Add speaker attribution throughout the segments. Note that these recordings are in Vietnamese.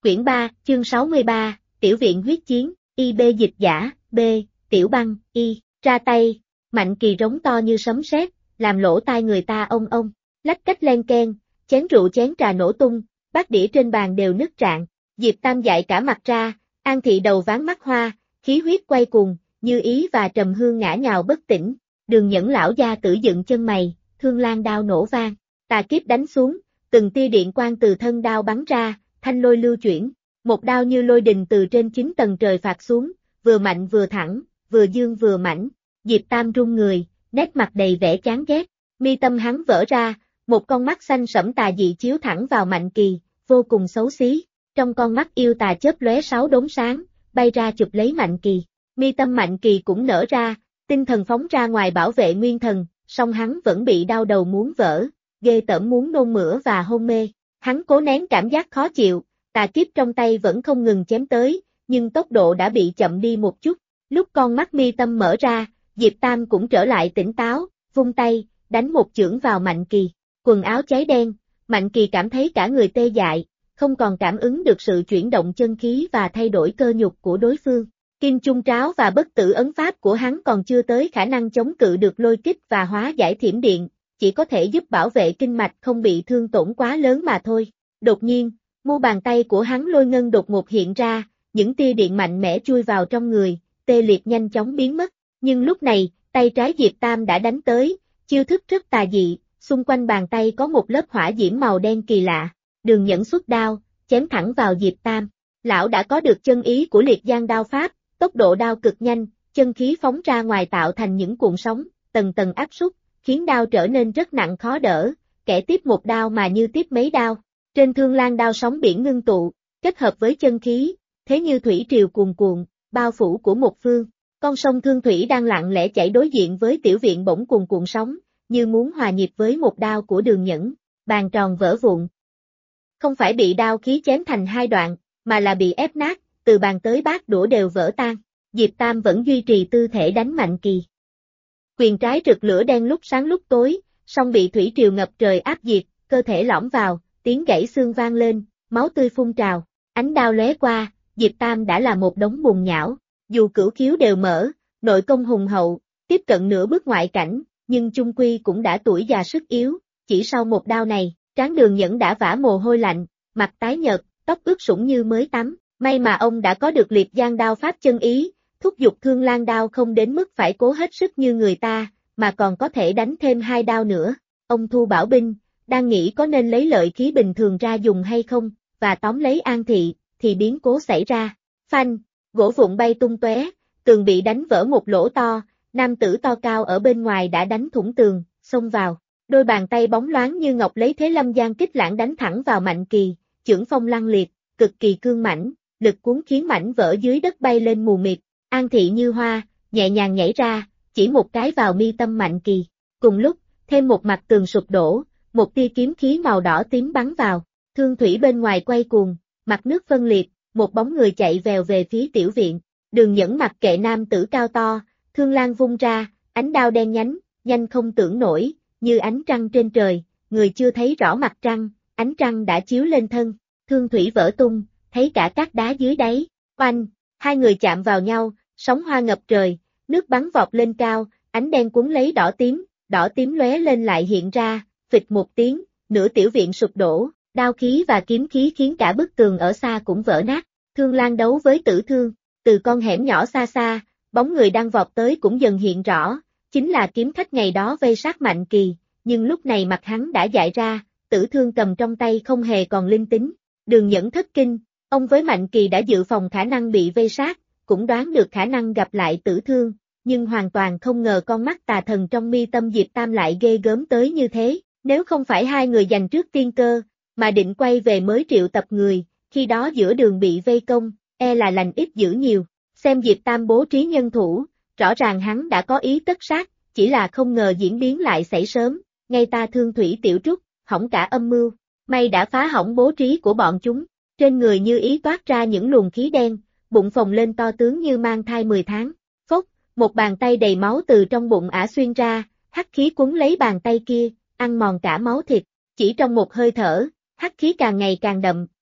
Speaker 1: Quyển 3, chương 63, Tiểu viện huyết chiến, IB dịch giả, B, Tiểu băng, Y, ra tay, Mạnh Kỳ rống to như sấm sét, làm lỗ tai người ta ông ông, lách cách len keng, chén rượu chén trà nổ tung, bát đĩa trên bàn đều nứt rạn, Diệp Tam dại cả mặt ra, An Thị đầu ván mắt hoa, khí huyết quay cuồng, Như Ý và Trầm Hương ngã nhào bất tỉnh, Đường Nhẫn lão gia tử dựng chân mày, Thương Lan đao nổ vang, tà kiếp đánh xuống, từng tia điện quang từ thân đao bắn ra, thanh lôi lưu chuyển, một đao như lôi đình từ trên 9 tầng trời phạt xuống, vừa mạnh vừa thẳng, vừa dương vừa mãnh, Diệp Tam run người, nét mặt đầy vẻ chán ghét, mi tâm hắn vỡ ra, một con mắt xanh sẫm tà dị chiếu thẳng vào Mạnh Kỳ, vô cùng xấu xí, trong con mắt yêu tà chớp lóe 6 đốm sáng, bay ra chụp lấy Mạnh Kỳ, mi tâm Mạnh Kỳ cũng nở ra, tinh thần phóng ra ngoài bảo vệ nguyên thần, song hắn vẫn bị đau đầu muốn vỡ, ghê tởm muốn nôn mửa và hôn mê, hắn cố nén cảm giác khó chịu, tà kiếp trong tay vẫn không ngừng chém tới, nhưng tốc độ đã bị chậm đi một chút, lúc con mắt mi tâm mở ra, Diệp Tam cũng trở lại tỉnh táo, vung tay, đánh một chưởng vào Mạnh Kỳ, quần áo cháy đen, Mạnh Kỳ cảm thấy cả người tê dại, không còn cảm ứng được sự chuyển động chân khí và thay đổi cơ nhục của đối phương. Kim Chung Tráo và bất tử ấn pháp của hắn còn chưa tới khả năng chống cự được lôi kích và hóa giải thiểm điện, chỉ có thể giúp bảo vệ kinh mạch không bị thương tổn quá lớn mà thôi. Đột nhiên, mu bàn tay của hắn lôi ngân đột ngột hiện ra, những tia điện mạnh mẽ chui vào trong người, tê liệt nhanh chóng biến mất. Nhưng lúc này, tay trái Diệp Tam đã đánh tới, chiêu thức rất tà dị, xung quanh bàn tay có một lớp hỏa diễm màu đen kỳ lạ. Đường Nhẫn xuất đao, chém thẳng vào Diệp Tam. Lão đã có được chân ý của liệt giang đao pháp, tốc độ đao cực nhanh, chân khí phóng ra ngoài tạo thành những cuộn sóng, tầng tầng áp súc, khiến đao trở nên rất nặng khó đỡ, kẻ tiếp một đao mà như tiếp mấy đao. Trên Thương Lan đao sóng biển ngưng tụ, kết hợp với chân khí, thế như thủy triều cuồn cuộn, bao phủ của một phương. Con sông Thương Thủy đang lặng lẽ chảy đối diện với tiểu viện bỗng cuồn cuộn sóng, như muốn hòa nhịp với một đao của Đường Nhẫn, bàn tròn vỡ vụn. Không phải bị đao khí chém thành hai đoạn, mà là bị ép nát, từ bàn tới bát đũa đều vỡ tan. Diệp Tam vẫn duy trì tư thể đánh Mạnh Kỳ. Quyền trái rực lửa đen lúc sáng lúc tối, song bị thủy triều ngập trời áp diệt, cơ thể lõm vào, tiếng gãy xương vang lên, máu tươi phun trào, ánh đao lóe qua, Diệp Tam đã là một đống bùn nhão, dù cửu khiếu đều mở, nội công hùng hậu, tiếp cận nửa bước ngoại cảnh, nhưng chung quy cũng đã tuổi già sức yếu, chỉ sau một đao này, trán Đường Nhẫn đã vã mồ hôi lạnh, mặt tái nhợt, tóc ướt sũng như mới tắm, may mà ông đã có được liệt giang đao pháp chân ý, thúc giục Thương Lan đao không đến mức phải cố hết sức như người ta, mà còn có thể đánh thêm 2 đao nữa. Ông thu bảo binh, đang nghĩ có nên lấy lợi khí bình thường ra dùng hay không, và tóm lấy An Thị, thì biến cố xảy ra. Phanh, gỗ vụn bay tung tóe, tường bị đánh vỡ một lỗ to, nam tử to cao ở bên ngoài đã đánh thủng tường, xông vào. Đôi bàn tay bóng loáng như ngọc lấy thế lâm giang kích lãng đánh thẳng vào Mạnh Kỳ, chưởng phong lăng liệt, cực kỳ cương mãnh, lực cuốn khiến mảnh vỡ dưới đất bay lên mù mịt. An Thị như hoa, nhẹ nhàng nhảy ra, chỉ một cái vào mi tâm Mạnh Kỳ. Cùng lúc, thêm một mặt tường sụp đổ, một tia kiếm khí màu đỏ tím bắn vào. Thương thủy bên ngoài quay cuồng, mặt nước phân liệt, một bóng người chạy vèo về phía tiểu viện. Đường Nhẫn mặc kệ nam tử cao to, thương lan vung ra, ánh đao đen nhánh, nhanh không tưởng nổi, như ánh trăng trên trời, người chưa thấy rõ mặt trăng, ánh trăng đã chiếu lên thân. Thương thủy vỡ tung, thấy cả cát đá dưới đáy. Oanh, hai người chạm vào nhau, sóng hoa ngập trời, nước bắn vọt lên cao, ánh đen cuốn lấy đỏ tím lóe lên lại hiện ra, phịch một tiếng, nửa tiểu viện sụp đổ, đao khí và kiếm khí khiến cả bức tường ở xa cũng vỡ nát. Thương Lan đấu với Tử Thương, từ con hẻm nhỏ xa xa, bóng người đang vọt tới cũng dần hiện rõ, chính là kiếm khách ngày đó vây sát Mạnh Kỳ, nhưng lúc này mặt hắn đã dại ra, Tử Thương cầm trong tay không hề còn linh tính. Đường Nhẫn thất kinh, ông với Mạnh Kỳ đã dự phòng khả năng bị vây sát, cũng đoán được khả năng gặp lại Tử Thương, nhưng hoàn toàn không ngờ con mắt tà thần trong mi tâm Diệp Tam lại ghê gớm tới như thế, nếu không phải hai người giành trước tiên cơ, mà định quay về mới triệu tập người, khi đó giữa đường bị vây công, e là lành ít dữ nhiều. Xem Diệp Tam bố trí nhân thủ, rõ ràng hắn đã có ý tất sát, chỉ là không ngờ diễn biến lại xảy sớm, ngay ta Thương thủy tiểu trúc, hỏng cả âm mưu, may đã phá hỏng bố trí của bọn chúng. Trên người Như Ý toát ra những luồng khí đen, bụng phồng lên to tướng như mang thai 10 tháng. Phốc, một bàn tay đầy máu từ trong bụng ả xuyên ra, hắc khí cuốn lấy bàn tay kia, ăn mòn cả máu thịt. Chỉ trong một hơi thở, hắc khí càng ngày càng đậm,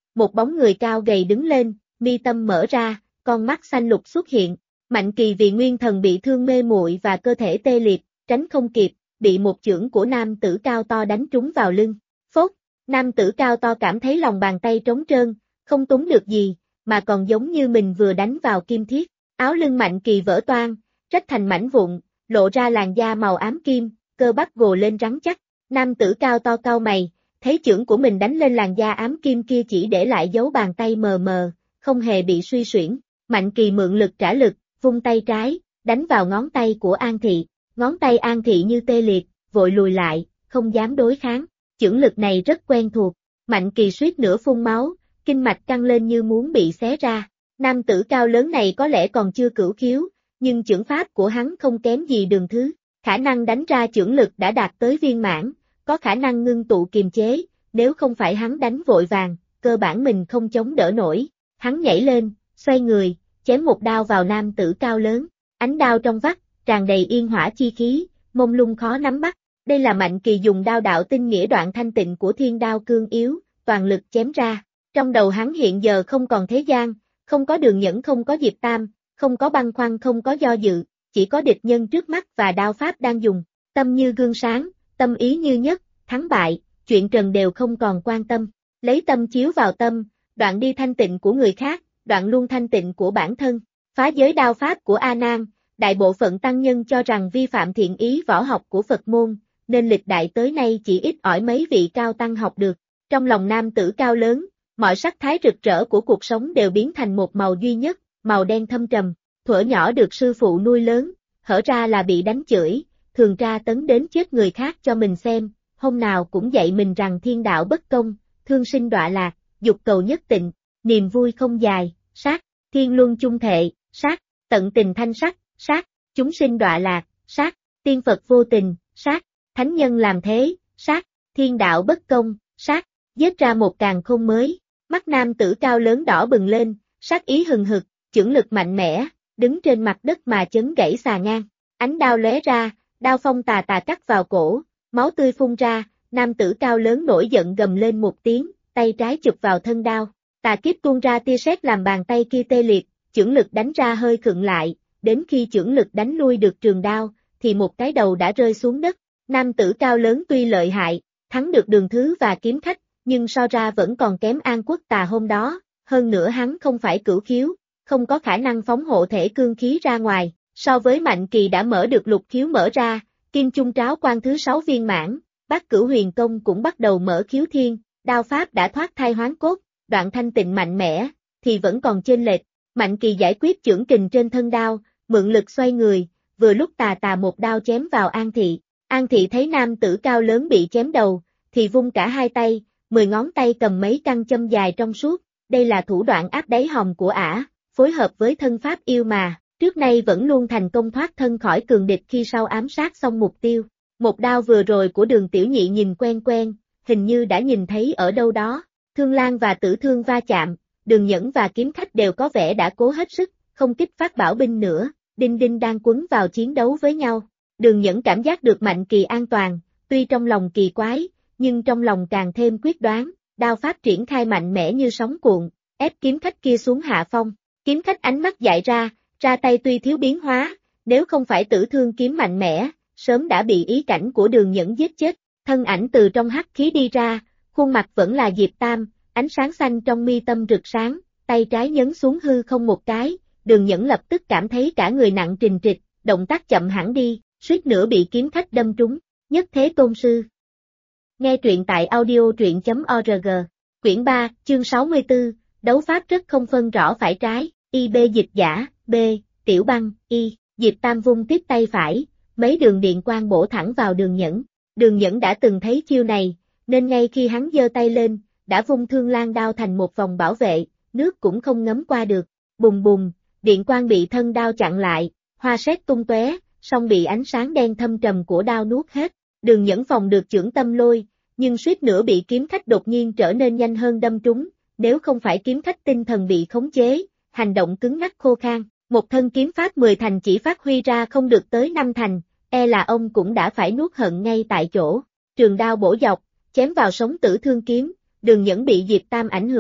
Speaker 1: một bóng người cao gầy đứng lên, mi tâm mở ra, con mắt xanh lục xuất hiện. Mạnh Kỳ vì nguyên thần bị thương mê muội và cơ thể tê liệt, tránh không kịp, bị một chưởng của nam tử cao to đánh trúng vào lưng. Phốt, nam tử cao to cảm thấy lòng bàn tay trống trơn, không túng được gì, mà còn giống như mình vừa đánh vào kim thiết. Áo lưng Mạnh Kỳ vỡ toang, rách thành mảnh vụn, lộ ra làn da màu ám kim, cơ bắp gồ lên rắn chắc. Nam tử cao to cau mày, thấy chưởng của mình đánh lên làn da ám kim kia chỉ để lại dấu bàn tay mờ mờ, không hề bị suy xuyển. Mạnh Kỳ mượn lực trả lực, vung tay trái, đánh vào ngón tay của An Thị. Ngón tay An Thị như tê liệt, vội lùi lại, không dám đối kháng. Chưởng lực này rất quen thuộc. Mạnh Kỳ suýt nữa phun máu, kinh mạch căng lên như muốn bị xé ra. Nam tử cao lớn này có lẽ còn chưa cửu khiếu, nhưng chưởng pháp của hắn không kém gì Đường Thứ. Khả năng đánh ra chưởng lực đã đạt tới viên mãn, có khả năng ngưng tụ kiềm chế, nếu không phải hắn đánh vội vàng, cơ bản mình không chống đỡ nổi. Hắn nhảy lên, xoay người, chém một đao vào nam tử cao lớn. Ánh đao trong vắt, tràn đầy yên hỏa chi khí, mông lung khó nắm bắt. Đây là Mạnh Kỳ dùng đao đạo tinh nghĩa đoạn thanh tịnh của thiên đao cương yếu, toàn lực chém ra. Trong đầu hắn hiện giờ không còn thế gian, không có Đường Nhẫn, không có Diệp Tam, không có băn khoăn, không có do dự, chỉ có địch nhân trước mắt và đao pháp đang dùng. Tâm như gương sáng, tâm ý như nhất, thắng bại, chuyện trần đều không còn quan tâm. Lấy tâm chiếu vào tâm, đoạn đi thanh tịnh của người khác, đoạn luôn thanh tịnh của bản thân. Phá giới đao pháp của A Nan, đại bộ phận tăng nhân cho rằng vi phạm thiện ý võ học của Phật môn, nên lịch đại tới nay chỉ ít ỏi mấy vị cao tăng học được. Trong lòng nam tử cao lớn, mọi sắc thái rực rỡ của cuộc sống đều biến thành một màu duy nhất, màu đen thâm trầm. Thuở nhỏ được sư phụ nuôi lớn, hở ra là bị đánh chửi, thường tra tấn đến chết người khác cho mình xem, hôm nào cũng dạy mình rằng thiên đạo bất công, thương sinh đọa lạc, dục cầu nhất tịnh, niềm vui không dài, sát, thiên luân chung thệ, sát, tận tình thanh sắc, sát, chúng sinh đọa lạc, sát, tiên Phật vô tình, sát, thánh nhân làm thế, sát, thiên đạo bất công, sát, giết ra một càn khôn mới. Mắt nam tử cao lớn đỏ bừng lên, sát ý hừng hực, chưởng lực mạnh mẽ, đứng trên mặt đất mà chấn gãy xà ngang. Ánh đao lóe ra, đao phong tà tà cắt vào cổ, máu tươi phun ra, nam tử cao lớn nổi giận gầm lên một tiếng, tay trái chụp vào thân đao. Tà kiếp tuôn ra tia sét làm bàn tay kia tê liệt, chưởng lực đánh ra hơi khựng lại, đến khi chưởng lực đánh lui được trường đao, thì một cái đầu đã rơi xuống đất. Nam tử cao lớn tuy lợi hại, thắng được Đường Thứ và Kiếm Khách, nhưng so ra vẫn còn kém An Quốc Tà hôm đó, hơn nữa hắn không phải cửu khiếu, không có khả năng phóng hộ thể cương khí ra ngoài, so với Mạnh Kỳ đã mở được lục khiếu mở ra, Kim Chung Tráo Quan thứ 6 viên mãn, Bát Cửu Huyền Công cũng bắt đầu mở khiếu thiên, đao pháp đã thoát thai hoán cốt, đoạn thanh tịnh mạnh mẽ, thì vẫn còn chênh lệch. Mạnh Kỳ giải quyết chưởng kình trên thân đao, mượn lực xoay người, vừa lúc tà tà một đao chém vào An Thị. An Thị thấy nam tử cao lớn bị chém đầu, thì vung cả hai tay, 10 ngón tay cầm mấy căn châm dài trong suốt, đây là thủ đoạn áp đáy hòm của ả, phối hợp với thân pháp yêu mà, trước nay vẫn luôn thành công thoát thân khỏi cường địch khi sau ám sát xong mục tiêu. Một đao vừa rồi của Đường Tiểu Nhị nhìn quen quen, hình như đã nhìn thấy ở đâu đó. Thương Lan và Tử Thương va chạm, Đường Nhẫn và Kiếm Khách đều có vẻ đã cố hết sức, không kích phát bảo binh nữa, đinh đinh đang quấn vào chiến đấu với nhau. Đường Nhẫn cảm giác được Mạnh Kỳ an toàn, tuy trong lòng kỳ quái, nhưng trong lòng càng thêm quyết đoán, đao pháp triển khai mạnh mẽ như sóng cuộn, ép Kiếm Khách kia xuống hạ phong. Kiếm Khách ánh mắt dại ra tay tuy thiếu biến hóa, nếu không phải Tử Thương kiếm mạnh mẽ, sớm đã bị ý cảnh của Đường Nhẫn giết chết. Thân ảnh từ trong hắc khí đi ra, khuôn mặt vẫn là Diệp Tam, ánh sáng xanh trong mi tâm rực sáng, tay trái nhấn xuống hư không một cái, Đường Nhẫn lập tức cảm thấy cả người nặng trịch trịch, động tác chậm hẳn đi, suýt nữa bị Kiếm Khách đâm trúng. Nhất Thế Tôn Sư. Nghe truyện tại audio.org. Quyển 3, chương 64, đấu pháp rất không phân rõ phải trái, IB dịch giả, B, Tiểu Băng, Y, Diệp Tam vung tiếp tay phải, mấy đường điện quang bổ thẳng vào Đường Nhẫn. Đường Nhẫn đã từng thấy chiêu này, nên ngay khi hắn giơ tay lên, đã vung Thương Lan đao thành một vòng bảo vệ, nước cũng không ngấm qua được. Bùng bùng, điện quang bị thân đao chặn lại, hoa sét tung tóe, song bị ánh sáng đen thâm trầm của đao nuốt hết. Đường Nhẫn phòng được chưởng tâm lôi, nhưng suýt nữa bị Kiếm Khách đột nhiên trở nên nhanh hơn đâm trúng, nếu không phải Kiếm Khách tinh thần bị khống chế, hành động cứng ngắc khô khan, một thân kiếm pháp 10 thành chỉ phát huy ra không được tới 5 thành, e là ông cũng đã phải nuốt hận ngay tại chỗ. Trường đao bổ dọc, chém vào sống Tử Thương kiếm, Đường Nhẫn bị Diệp Tam ảnh hưởng,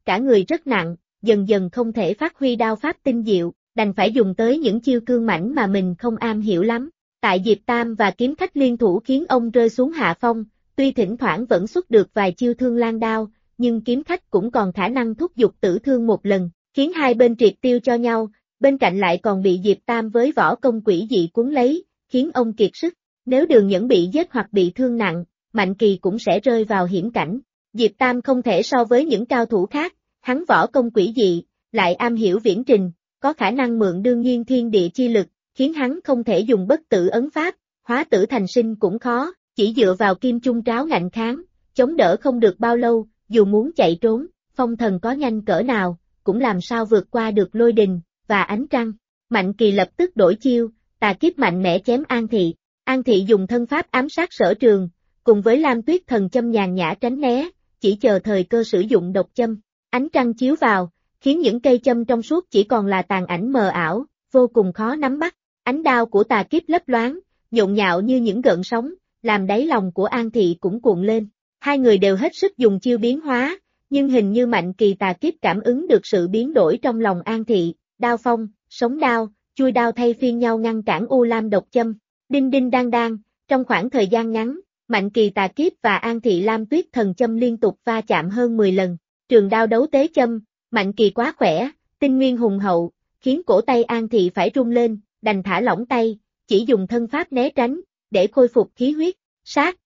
Speaker 1: cả người rất nặng, dần dần không thể phát huy đao pháp tinh diệu, đành phải dùng tới những chiêu cương mãnh mà mình không am hiểu lắm. Tại Diệp Tam và kiếm khách liên thủ khiến ông rơi xuống hạ phong, tuy thỉnh thoảng vẫn xuất được vài chiêu thương lan đao, nhưng kiếm khách cũng còn khả năng thúc giục tử thương một lần, khiến hai bên triệt tiêu cho nhau, bên cạnh lại còn bị Diệp Tam với võ công quỷ dị cuốn lấy, khiến ông kiệt sức. Nếu Đường Nhẫn bị giết hoặc bị thương nặng, Mạnh Kỳ cũng sẽ rơi vào hiểm cảnh. Diệp Tam không thể so với những cao thủ khác, hắn võ công quỷ dị, lại am hiểu viễn trình, có khả năng mượn đương nhiên thiên địa chi lực, khiến hắn không thể dùng bất tử ấn pháp, hóa tử thành sinh cũng khó, chỉ dựa vào kim chung tráo ngạnh kháng, chống đỡ không được bao lâu, dù muốn chạy trốn, phong thần có nhanh cỡ nào, cũng làm sao vượt qua được lôi đình và ánh trăng. Mạnh Kỳ lập tức đổi chiêu, tà kiếp mạnh mẽ chém An Thị. An Thị dùng thân pháp ám sát Sở Trường, cùng với Lam Tuyết thần châm nhàn nhã tránh né, chỉ chờ thời cơ sử dụng độc châm. Ánh trăng chiếu vào, khiến những cây châm trong suốt chỉ còn là tàn ảnh mờ ảo, vô cùng khó nắm bắt. Ánh đao của tà kiếp lấp loáng, nhộn nhạo như những gợn sóng, làm đáy lòng của An Thị cũng cuộn lên. Hai người đều hết sức dùng chiêu biến hóa, nhưng hình như Mạnh Kỳ tà kiếp cảm ứng được sự biến đổi trong lòng An Thị, đao phong, sống đao, chui đao thay phiên nhau ngăn cản U Lam độc châm. Đinh đinh đang đang, trong khoảng thời gian ngắn, Mạnh Kỳ tà kiếp và An Thị Lam Tuyết thần châm liên tục va chạm hơn 10 lần. Trường đao đấu tế châm, Mạnh Kỳ quá khỏe, tinh nguyên hùng hậu, khiến cổ tay An Thị phải rung lên, đành thả lỏng tay, chỉ dùng thân pháp né tránh, để khôi phục khí huyết, sát.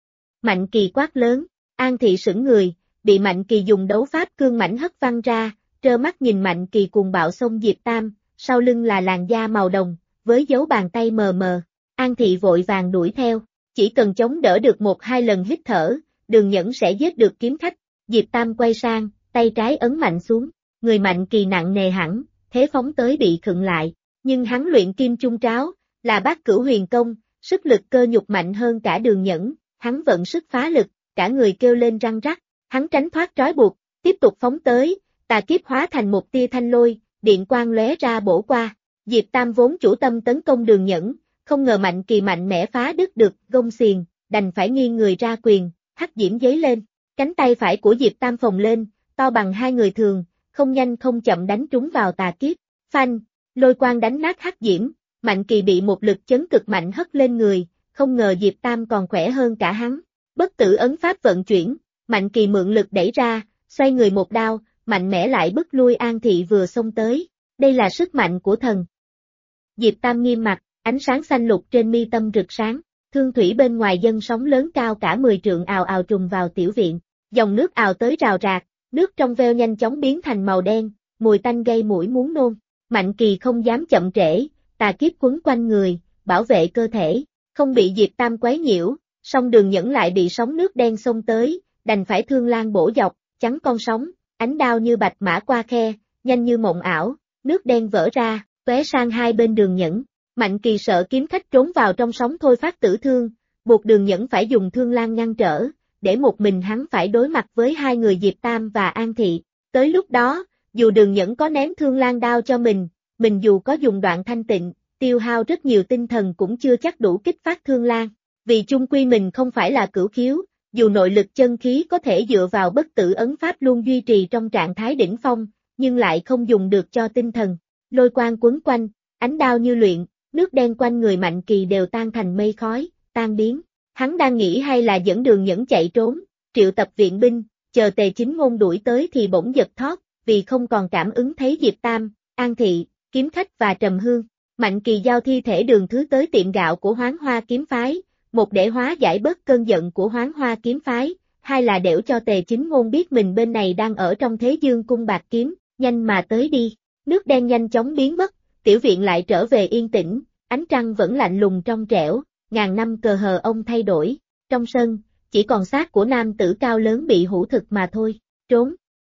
Speaker 1: Mạnh Kỳ quát lớn, An Thị sững người, bị Mạnh Kỳ dùng đấu pháp cương mãnh hất văng ra, trơ mắt nhìn Mạnh Kỳ cuồng bạo xông Diệp Tam, sau lưng là làn da màu đồng, với dấu bàn tay mờ mờ. An Thị vội vàng đuổi theo, chỉ cần chống đỡ được 1-2 lần hít thở, Đường Nhẫn sẽ giết được kiếm khách. Diệp Tam quay sang, tay trái ấn mạnh xuống, người Mạnh Kỳ nặng nề hẳn, thế phóng tới bị khựng lại, nhưng hắn luyện kim chung tráo, là Bát Cửu Huyền Công, sức lực cơ nhục mạnh hơn cả Đường Nhẫn, hắn vận sức phá lực, cả người kêu lên răng rắc, hắn tránh thoát trói buộc, tiếp tục phóng tới, tà kiếp hóa thành một tia thanh lôi, điện quang lóe ra bổ qua. Diệp Tam vốn chủ tâm tấn công Đường Nhẫn, không ngờ Mạnh Kỳ mạnh mẽ phá đứt được gông xiềng, đành phải nghiêng người ra quyền, hắc diễm giấy lên, cánh tay phải của Diệp Tam phồng lên, to bằng hai người thường, không nhanh không chậm đánh trúng vào tà kiếp. Phanh, lôi quang đánh nát hắc diễm, Mạnh Kỳ bị một lực chấn cực mạnh hất lên người, không ngờ Diệp Tam còn khỏe hơn cả hắn. Bất tử ấn pháp vận chuyển, Mạnh Kỳ mượn lực đẩy ra, xoay người một đao, mạnh mẽ lại bức lui An Thị vừa xông tới. Đây là sức mạnh của thần. Diệp Tam nghiêm mặt, ánh sáng xanh lục trên mi tâm rực sáng, thương thủy bên ngoài dâng sóng lớn cao cả 10 trượng ào ào trùng vào tiểu viện, dòng nước ào tới rào rạc, nước trong veo nhanh chóng biến thành màu đen, mùi tanh gây mũi muốn nôn. Mạnh Kỳ không dám chậm trễ, tà kiếp quấn quanh người, bảo vệ cơ thể, không bị Diệp Tam quấy nhiễu, song Đường Nhẫn lại bị sóng nước đen xông tới, đành phải thương lan bổ dọc, chắn con sóng, ánh đao như bạch mã qua khe, nhanh như mộng ảo, nước đen vỡ ra, tóe sang hai bên Đường Nhẫn. Mạnh Kỳ sợ kiếm khách trốn vào trong sóng thôi phát tử thương, buộc Đường Nhẫn phải dùng thương lan ngăn trở, để một mình hắn phải đối mặt với hai người Diệp Tam và An Thị. Tới lúc đó, dù Đường Nhẫn có ném thương lan đao cho mình dù có dùng đoạn thanh tịnh, tiêu hao rất nhiều tinh thần cũng chưa chắc đủ kích phát thương lan, vì chung quy mình không phải là cửu khiếu, dù nội lực chân khí có thể dựa vào bất tử ấn pháp luôn duy trì trong trạng thái đỉnh phong, nhưng lại không dùng được cho tinh thần. Lôi quang quấn quanh, ánh đao như luyện, nước đen quanh người Mạnh Kỳ đều tan thành mây khói, tan biến. Hắn đang nghĩ hay là dẫn Đường Nhẫn chạy trốn, triệu tập viện binh, chờ Tề Chính Ngôn đuổi tới thì bỗng giật thót, vì không còn cảm ứng thấy Diệp Tam, An Thị, kiếm khách và Trầm Hương. Mạnh Kỳ giao thi thể Đường Thứ tới tiệm gạo của Hoán Hoa kiếm phái, một để hóa giải bớt cơn giận của Hoán Hoa kiếm phái, hai là đểu cho Tề Chính Ngôn biết mình bên này đang ở trong thế dương cung bạc kiếm, nhanh mà tới đi. Nước đen nhanh chóng biến mất, tiểu viện lại trở về yên tĩnh, ánh trăng vẫn lạnh lùng trong trẻo, ngàn năm cờ hờ ông thay đổi, trong sân, chỉ còn xác của nam tử cao lớn bị hủ thực mà thôi, trốn.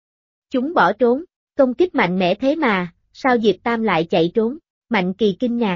Speaker 1: Chúng bỏ trốn, công kích mạnh mẽ thế mà, sao Diệp Tam lại chạy trốn, Mạnh Kỳ kinh ngạc.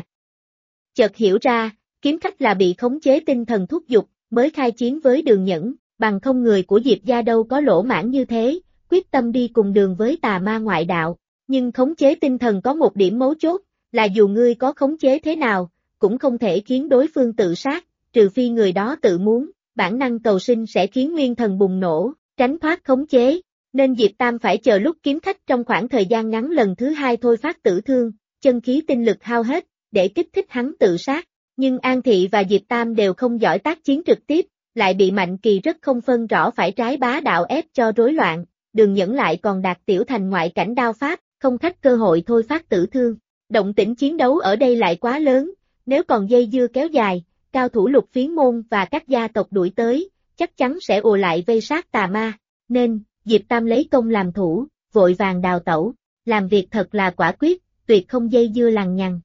Speaker 1: Chợt hiểu ra, kiếm khách là bị khống chế tinh thần thúc giục, mới khai chiến với Đường Nhẫn, bằng không người của Diệp gia đâu có lỗ mãn như thế, quyết tâm đi cùng đường với tà ma ngoại đạo. Nhưng khống chế tinh thần có một điểm mấu chốt, là dù ngươi có khống chế thế nào, cũng không thể khiến đối phương tự sát, trừ phi người đó tự muốn, bản năng cầu sinh sẽ khiến nguyên thần bùng nổ, tránh thoát khống chế. nên Diệp Tam phải chờ lúc kiếm khách trong khoảng thời gian ngắn lần thứ hai thôi phát tử thương, chân khí tinh lực hao hết, để kích thích hắn tự sát. Nhưng An Thị và Diệp Tam đều không giỏi tác chiến trực tiếp, lại bị Mạnh Kỳ rất không phân rõ phải trái bá đạo ép cho rối loạn, Đường Nhẫn lại còn đạt tiểu thành ngoại cảnh đao pháp, không thách cơ hội thôi phát tử thương. Động tĩnh chiến đấu ở đây lại quá lớn, nếu còn dây dưa kéo dài, cao thủ Lục Phiến môn và các gia tộc đuổi tới, chắc chắn sẽ ùa lại vây sát tà ma, nên, Diệp Tam lấy công làm thủ, vội vàng đào tẩu, làm việc thật là quả quyết, tuyệt không dây dưa lằng nhằng.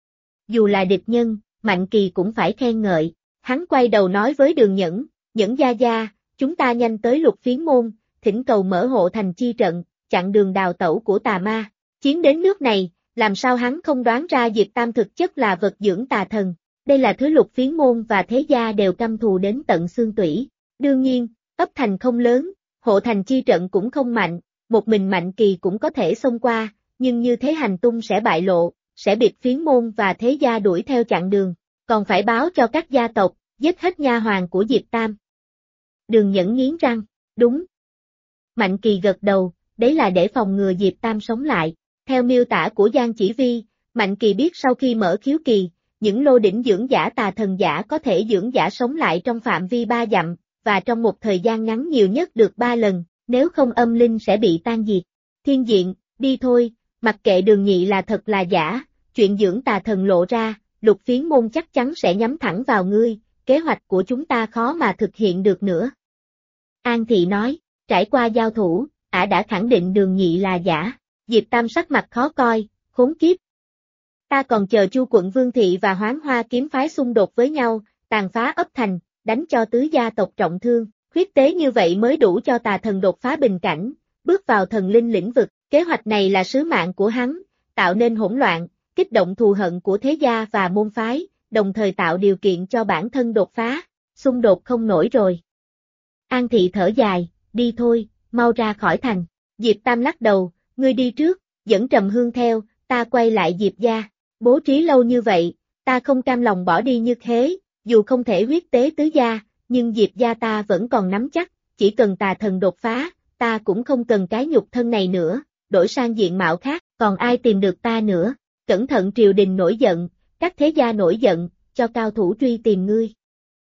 Speaker 1: Dù là địch nhân, Mạnh Kỳ cũng phải khen ngợi, hắn quay đầu nói với Đường Nhẫn, Nhẫn gia gia, chúng ta nhanh tới Lục Phiến môn, thỉnh cầu mở hộ thành chi trận, chặn đường đào tẩu của tà ma. Chiến đến nước này, làm sao hắn không đoán ra Diệp Tam thực chất là vật dưỡng tà thần, đây là thứ Lục Phiến môn và thế gia đều căm thù đến tận xương tủy. Đương nhiên, ấp thành không lớn, hộ thành chi trận cũng không mạnh, một mình Mạnh Kỳ cũng có thể xông qua, nhưng như thế hành tung sẽ bại lộ, sẽ bị Phiến môn và thế gia đuổi theo chặn đường, còn phải báo cho các gia tộc, giết hết nha hoàn của Diệp Tam. Đường Nhẫn nghiến răng, đúng. Mạnh Kỳ gật đầu, đấy là để phòng ngừa Diệp Tam sống lại. Theo miêu tả của Giang Chỉ Vi, Mạnh Kỳ biết sau khi mở khiếu kỳ, những lô đỉnh dưỡng giả tà thần giả có thể dưỡng giả sống lại trong phạm vi 3 dặm, và trong một thời gian ngắn nhiều nhất được 3 lần, nếu không âm linh sẽ bị tan diệt. Thiên Diện, đi thôi, mặc kệ Đường Nhị là thật là giả, chuyện dưỡng tà thần lộ ra, Lục Phiến môn chắc chắn sẽ nhắm thẳng vào ngươi, kế hoạch của chúng ta khó mà thực hiện được nữa. An Thị nói, trải qua giao thủ, ả đã khẳng định Đường Nhị là giả. Diệp Tam sắc mặt khó coi, khốn kiếp. Ta còn chờ Chu quận Vương Thị và Hoán Hoa kiếm phái xung đột với nhau, tàn phá ấp thành, đánh cho tứ gia tộc trọng thương, huyết tế như vậy mới đủ cho tà thần đột phá bình cảnh, bước vào thần linh lĩnh vực, kế hoạch này là sứ mạng của hắn, tạo nên hỗn loạn, kích động thù hận của thế gia và môn phái, đồng thời tạo điều kiện cho bản thân đột phá, xung đột không nổi rồi. An Thị thở dài, đi thôi, mau ra khỏi thành. Diệp Tam lắc đầu, ngươi đi trước, dẫn Trầm Hương theo, ta quay lại Diệp gia. Bố trí lâu như vậy, ta không cam lòng bỏ đi như thế, dù không thể huyết tế tứ gia, nhưng Diệp gia ta vẫn còn nắm chắc, chỉ cần tà thần đột phá, ta cũng không cần cái nhục thân này nữa, đổi sang diện mạo khác, còn ai tìm được ta nữa. Cẩn thận triều đình nổi giận, các thế gia nổi giận, cho cao thủ truy tìm ngươi.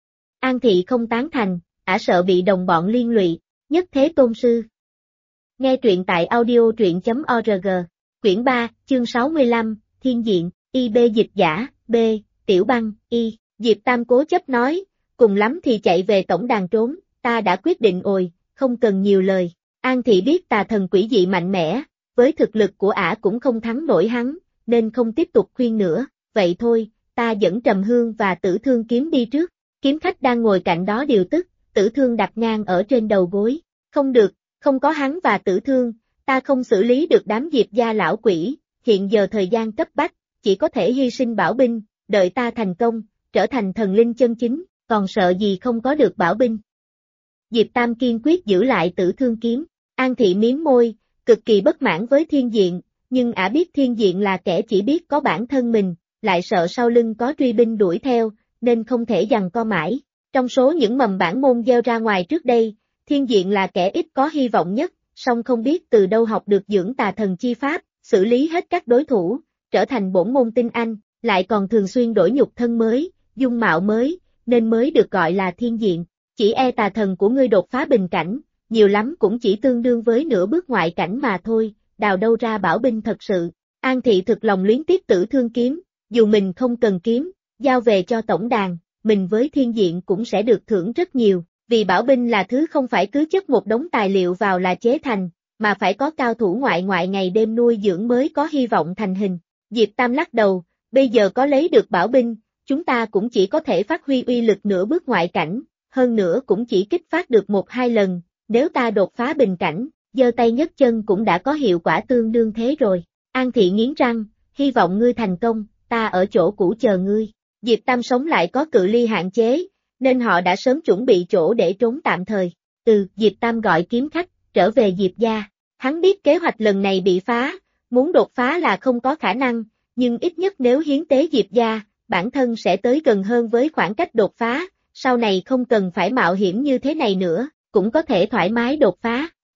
Speaker 1: An Thị không tán thành, ả sợ bị đồng bọn liên lụy, nhất thế tôn sư. Nghe truyện tại audio truyện.org, quyển 3, chương 65, Thiên Diện, IB dịch giả, B, Tiểu Băng, Y, Diệp Tam cố chấp nói, cùng lắm thì chạy về tổng đàn trốn, ta đã quyết định rồi, không cần nhiều lời. An Thị biết tà thần quỷ dị mạnh mẽ, với thực lực của ả cũng không thắng nổi hắn, nên không tiếp tục khuyên nữa, vậy thôi, ta dẫn Trầm Hương và Tử Thương kiếm đi trước. Kiếm khách đang ngồi cạnh đó điều tức, Tử Thương đặt ngang ở trên đầu gối, không được, không có hắn và Tử Thương, ta không xử lý được đám Diệp gia lão quỷ, hiện giờ thời gian cấp bách, chỉ có thể hy sinh bảo binh, đợi ta thành công, trở thành thần linh chân chính, còn sợ gì không có được bảo binh. Diệp Tam kiên quyết giữ lại Tử Thương kiếm, An Thị miếm môi, cực kỳ bất mãn với Thiên Diện, nhưng ả biết Thiên Diện là kẻ chỉ biết có bản thân mình, lại sợ sau lưng có truy binh đuổi theo, nên không thể giằng co mãi. Trong số những mầm bản môn gieo ra ngoài trước đây, Thiên Diện là kẻ ít có hy vọng nhất, song không biết từ đâu học được dưỡng tà thần chi pháp, xử lý hết các đối thủ, trở thành bổn môn tinh anh, lại còn thường xuyên đổi nhục thân mới, dung mạo mới, nên mới được gọi là Thiên Diện. Chỉ e tà thần của ngươi đột phá bình cảnh, nhiều lắm cũng chỉ tương đương với nửa bước ngoại cảnh mà thôi, đào đâu ra bảo binh thật sự. An Thị thực lòng luyến tiếc Tử Thương kiếm, dù mình không cần kiếm, giao về cho tổng đàn, mình với Thiên Diện cũng sẽ được thưởng rất nhiều, vì bảo binh là thứ không phải cứ chất một đống tài liệu vào là chế thành, mà phải có cao thủ ngoại ngày đêm nuôi dưỡng mới có hy vọng thành hình. Diệp Tam lắc đầu, bây giờ có lấy được bảo binh, chúng ta cũng chỉ có thể phát huy uy lực nửa bước ngoại cảnh, hơn nữa cũng chỉ kích phát được 1-2 lần, nếu ta đột phá bình cảnh, giơ tay nhấc chân cũng đã có hiệu quả tương đương thế rồi. An Thị nghiến răng, hy vọng ngươi thành công, ta ở chỗ cũ chờ ngươi. Diệp Tam sống lại có cự ly hạn chế, nên họ đã sớm chuẩn bị chỗ để trốn tạm thời. Diệp Tam gọi kiếm khách, trở về Diệp gia. Hắn biết kế hoạch lần này bị phá, muốn đột phá là không có khả năng, nhưng ít nhất nếu hiến tế Diệp gia, bản thân sẽ tới gần hơn với khoảng cách đột phá, sau này không cần phải mạo hiểm như thế này nữa, cũng có thể thoải mái đột phá.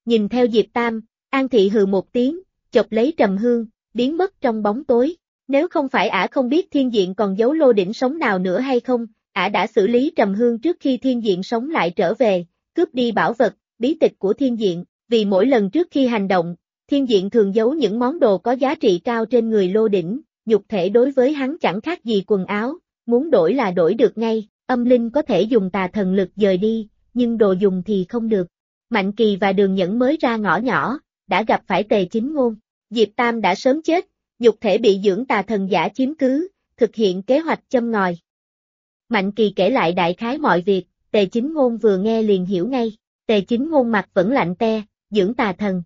Speaker 1: Nhìn theo Diệp Tam, An Thị hừ một tiếng, chộp lấy Trầm Hương, biến mất trong bóng tối. Nếu không phải ả không biết Thiên Diện còn giấu lô đỉnh sống nào nữa hay không, ả đã xử lý Trầm Hương trước khi Thiên Diện sống lại trở về, cướp đi bảo vật, bí tịch của Thiên Diện, vì mỗi lần trước khi hành động, Thiên Diện thường giấu những món đồ có giá trị cao trên người lô đỉnh, nhục thể đối với hắn chẳng khác gì quần áo, muốn đổi là đổi được ngay, âm linh có thể dùng tà thần lực dời đi, nhưng đồ dùng thì không được. Mạnh Kỳ và Đường Nhẫn mới ra ngõ nhỏ, đã gặp phải Tề Chính Ngôn. Diệp Tam đã sớm chết, nhục thể bị dưỡng tà thần giả chiếm cứ, thực hiện kế hoạch châm ngòi. Mạnh Kỳ kể lại đại khái mọi việc, Tề Chính Ngôn vừa nghe liền hiểu ngay, Tề Chính Ngôn mặt vẫn lạnh te, dưỡng tà thần.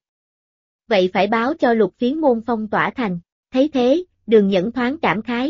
Speaker 1: Vậy phải báo cho Lục Phiến môn phong tỏa thành, thấy thế, Đường Nhẫn thoáng cảm khái.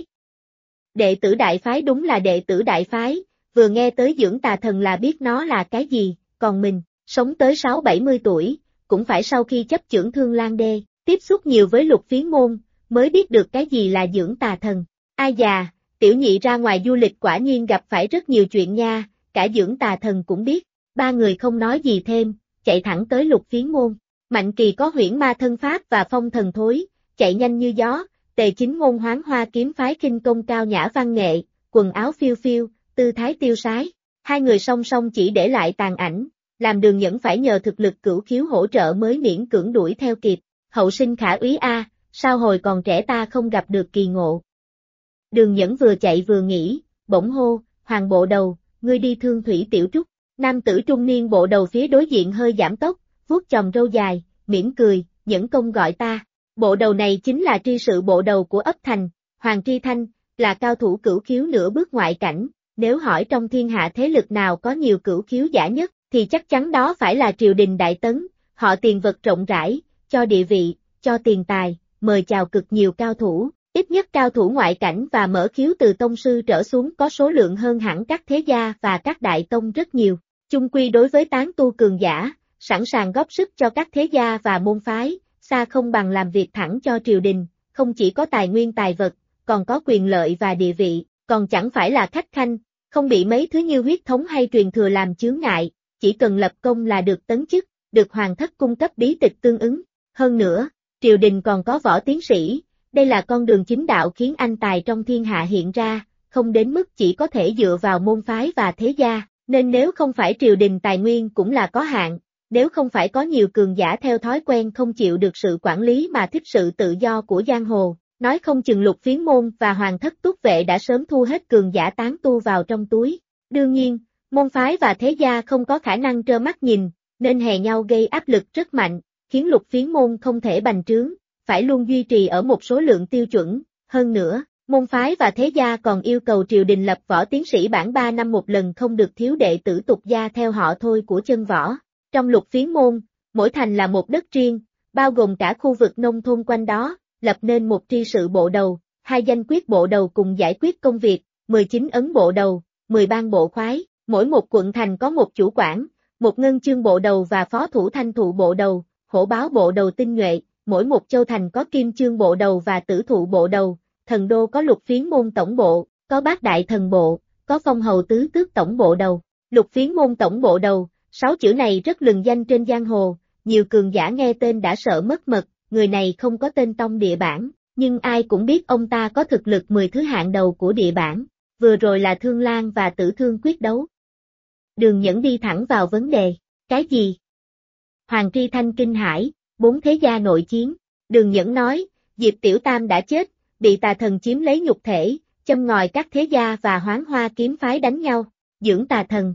Speaker 1: Đệ tử đại phái đúng là đệ tử đại phái, vừa nghe tới dưỡng tà thần là biết nó là cái gì, còn mình, sống tới 6-70 tuổi, cũng phải sau khi chấp chưởng Thương Lan Đê, tiếp xúc nhiều với Lục Phiến môn, mới biết được cái gì là dưỡng tà thần. Ai già, tiểu nhị ra ngoài du lịch quả nhiên gặp phải rất nhiều chuyện nha, cả dưỡng tà thần cũng biết. Ba người không nói gì thêm, chạy thẳng tới Lục Phiến môn. Mạnh Kỳ có huyễn ma thân pháp và phong thần thối, chạy nhanh như gió. Tề Chính Ngôn Hoán Hoa kiếm phái khinh công cao nhã văn nghệ, quần áo phiêu phiêu, tư thái tiêu sái. Hai người song song chỉ để lại tàn ảnh, làm Đường Nhẫn phải nhờ thực lực cửu khiếu hỗ trợ mới miễn cưỡng đuổi theo kịp. Hậu sinh khả úy a, sao hồi còn trẻ ta không gặp được kỳ ngộ. Đường Nhẫn vừa chạy vừa nghĩ, bỗng hô, Hoàng bộ đầu, ngươi đi Thương Thủy Tiểu Trúc. Nam tử trung niên bộ đầu phía đối diện hơi giảm tốc, vuốt chòm râu dài, mỉm cười, Nhẫn công gọi ta. Bộ đầu này chính là tri sự bộ đầu của ấp thành, Hoàng Tri Thanh, là cao thủ cửu khiếu nửa bước ngoại cảnh, nếu hỏi trong thiên hạ thế lực nào có nhiều cửu khiếu giả nhất, thì chắc chắn đó phải là triều đình Đại Tấn, họ tiền vật rộng rãi, cho địa vị, cho tiền tài, mời chào cực nhiều cao thủ, ít nhất cao thủ ngoại cảnh và mở khiếu từ tông sư trở xuống có số lượng hơn hẳn các thế gia và các đại tông rất nhiều. Chung quy đối với tán tu cường giả, sẵn sàng góp sức cho các thế gia và môn phái, xa không bằng làm việc thẳng cho triều đình, không chỉ có tài nguyên tài vật, còn có quyền lợi và địa vị, còn chẳng phải là khách khanh, không bị mấy thứ như huyết thống hay truyền thừa làm chướng ngại, chỉ cần lập công là được tấn chức, được hoàng thất cung cấp bí tịch tương ứng. Hơn nữa, triều đình còn có võ tiến sĩ, đây là con đường chính đạo khiến anh tài trong thiên hạ hiện ra, không đến mức chỉ có thể dựa vào môn phái và thế gia, nên nếu không phải triều đình tài nguyên cũng là có hạn. Nếu không phải có nhiều cường giả theo thói quen không chịu được sự quản lý mà thích sự tự do của giang hồ, nói không chừng Lục Phiến môn và hoàng thất túc vệ đã sớm thu hết cường giả tán tu vào trong túi. Đương nhiên, môn phái và thế gia không có khả năng trơ mắt nhìn, nên hè nhau gây áp lực rất mạnh, khiến Lục Phiến môn không thể bành trướng, phải luôn duy trì ở một số lượng tiêu chuẩn. Hơn nữa, môn phái và thế gia còn yêu cầu triều đình lập võ tiến sĩ bản 3 năm một lần, không được thiếu đệ tử tục gia theo họ thôi của chân võ. Trong Lục Phiến môn, mỗi thành là một đất riêng, bao gồm cả khu vực nông thôn quanh đó, lập nên một tri sự bộ đầu, 2 danh quyết bộ đầu cùng giải quyết công việc, 19 ấn bộ đầu, 10 ban bộ khoái, mỗi một quận thành có một chủ quản, một ngân chương bộ đầu và phó thủ thanh thụ bộ đầu, hổ báo bộ đầu tinh nhuệ, mỗi một châu thành có kim chương bộ đầu và tử thụ bộ đầu, thần đô có Lục Phiến môn tổng bộ, có bát đại thần bộ, có phong hầu tứ tước tổng bộ đầu, Lục Phiến môn tổng bộ đầu. 6 chữ này rất lừng danh trên giang hồ, nhiều cường giả nghe tên đã sợ mất mật, người này không có tên tông địa bản, nhưng ai cũng biết ông ta có thực lực 10 thứ hạng đầu của địa bản, vừa rồi là Thương Lan và Tử Thương quyết đấu. Đường Nhẫn đi thẳng vào vấn đề, cái gì? Hoàng Tri Thanh kinh hãi, 4 thế gia nội chiến, Đường Nhẫn nói, Diệp Tiểu Tam đã chết, bị tà thần chiếm lấy nhục thể, châm ngòi các thế gia và Hoán Hoa kiếm phái đánh nhau, dưỡng tà thần.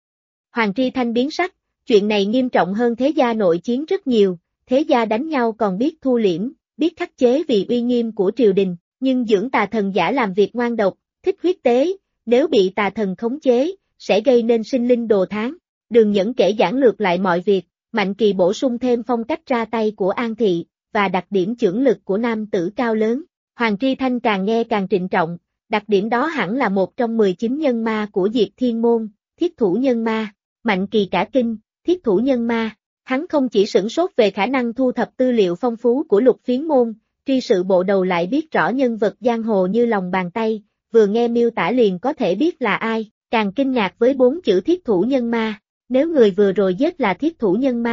Speaker 1: Hoàng Tri Thanh biến sắc, chuyện này nghiêm trọng hơn thế gia nội chiến rất nhiều, thế gia đánh nhau còn biết thu liễm, biết khắc chế vì uy nghiêm của triều đình, nhưng dưỡng tà thần giả làm việc ngoan độc, thích huyết tế, nếu bị tà thần khống chế, sẽ gây nên sinh linh đồ thán. Đường Nhẫn kể giản lược lại mọi việc, Mạnh Kỳ bổ sung thêm phong cách ra tay của An Thị, và đặc điểm chưởng lực của nam tử cao lớn. Hoàng Tri Thanh càng nghe càng trịnh trọng, đặc điểm đó hẳn là một trong 19 nhân ma của Diệp Thiên Môn, thiết thủ nhân ma. Mạnh Kỳ cả kinh, thiết thủ nhân ma, hắn không chỉ sửng sốt về khả năng thu thập tư liệu phong phú của Lục Phiến môn, tri sự bộ đầu lại biết rõ nhân vật giang hồ như lòng bàn tay, vừa nghe miêu tả liền có thể biết là ai, càng kinh ngạc với 4 chữ thiết thủ nhân ma, nếu người vừa rồi giết là thiết thủ nhân ma,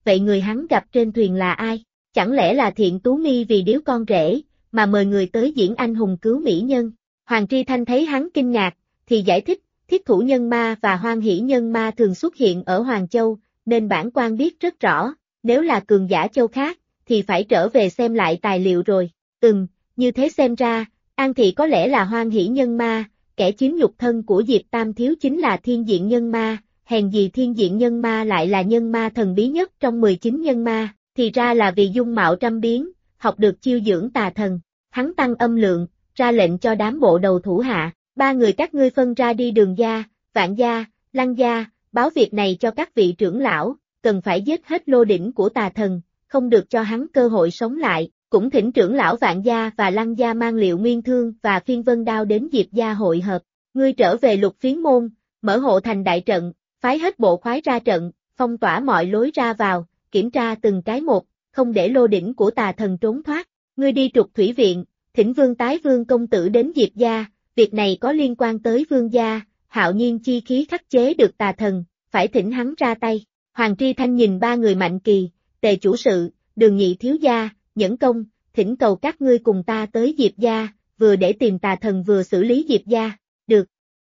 Speaker 1: vậy người hắn gặp trên thuyền là ai? Chẳng lẽ là Thiện Tú Mi vì điếu con rể, mà mời người tới diễn anh hùng cứu mỹ nhân? Hoàng Tri Thanh thấy hắn kinh ngạc, thì giải thích, Thiết Thủ Nhân Ma và Hoan Hỷ Nhân Ma thường xuất hiện ở Hoàng Châu, nên bản quan biết rất rõ, nếu là cường giả châu khác, thì phải trở về xem lại tài liệu rồi. Như thế xem ra, An Thị có lẽ là Hoan Hỷ Nhân Ma, kẻ chiếm nhục thân của Diệp Tam Thiếu chính là Thiên Diện Nhân Ma, hèn gì Thiên Diện Nhân Ma lại là nhân ma thần bí nhất trong 19 nhân ma, thì ra là vì dung mạo trăm biến, học được chiêu dưỡng tà thần. Hắn tăng âm lượng, ra lệnh cho đám bộ đầu thủ hạ, 3 người các ngươi phân ra đi Đường gia, Vạn gia, Lăng gia, báo việc này cho các vị trưởng lão, cần phải giết hết lô đỉnh của tà thần, không được cho hắn cơ hội sống lại, cũng thỉnh trưởng lão Vạn gia và Lăng gia mang Liệu Nguyên Thương và Phiên Vân Đao đến Diệp gia hội hợp. Ngươi trở về Lục Phiến môn, mở hộ thành đại trận, phái hết bộ khoái ra trận, phong tỏa mọi lối ra vào, kiểm tra từng cái một, không để lô đỉnh của tà thần trốn thoát. Ngươi đi Trục Thủy viện, thỉnh Vương Tái Vương công tử đến Diệp gia, việc này có liên quan tới Vương gia, Hạo Nhiên chi khí khắc chế được tà thần, phải thỉnh hắn ra tay. Hoàng Tri Thanh nhìn 3 người Mạnh Kỳ, Tề chủ sự, Đường nhị thiếu gia, Nhẫn công, thỉnh cầu các ngươi cùng ta tới Diệp gia, vừa để tìm tà thần vừa xử lý Diệp gia. Được.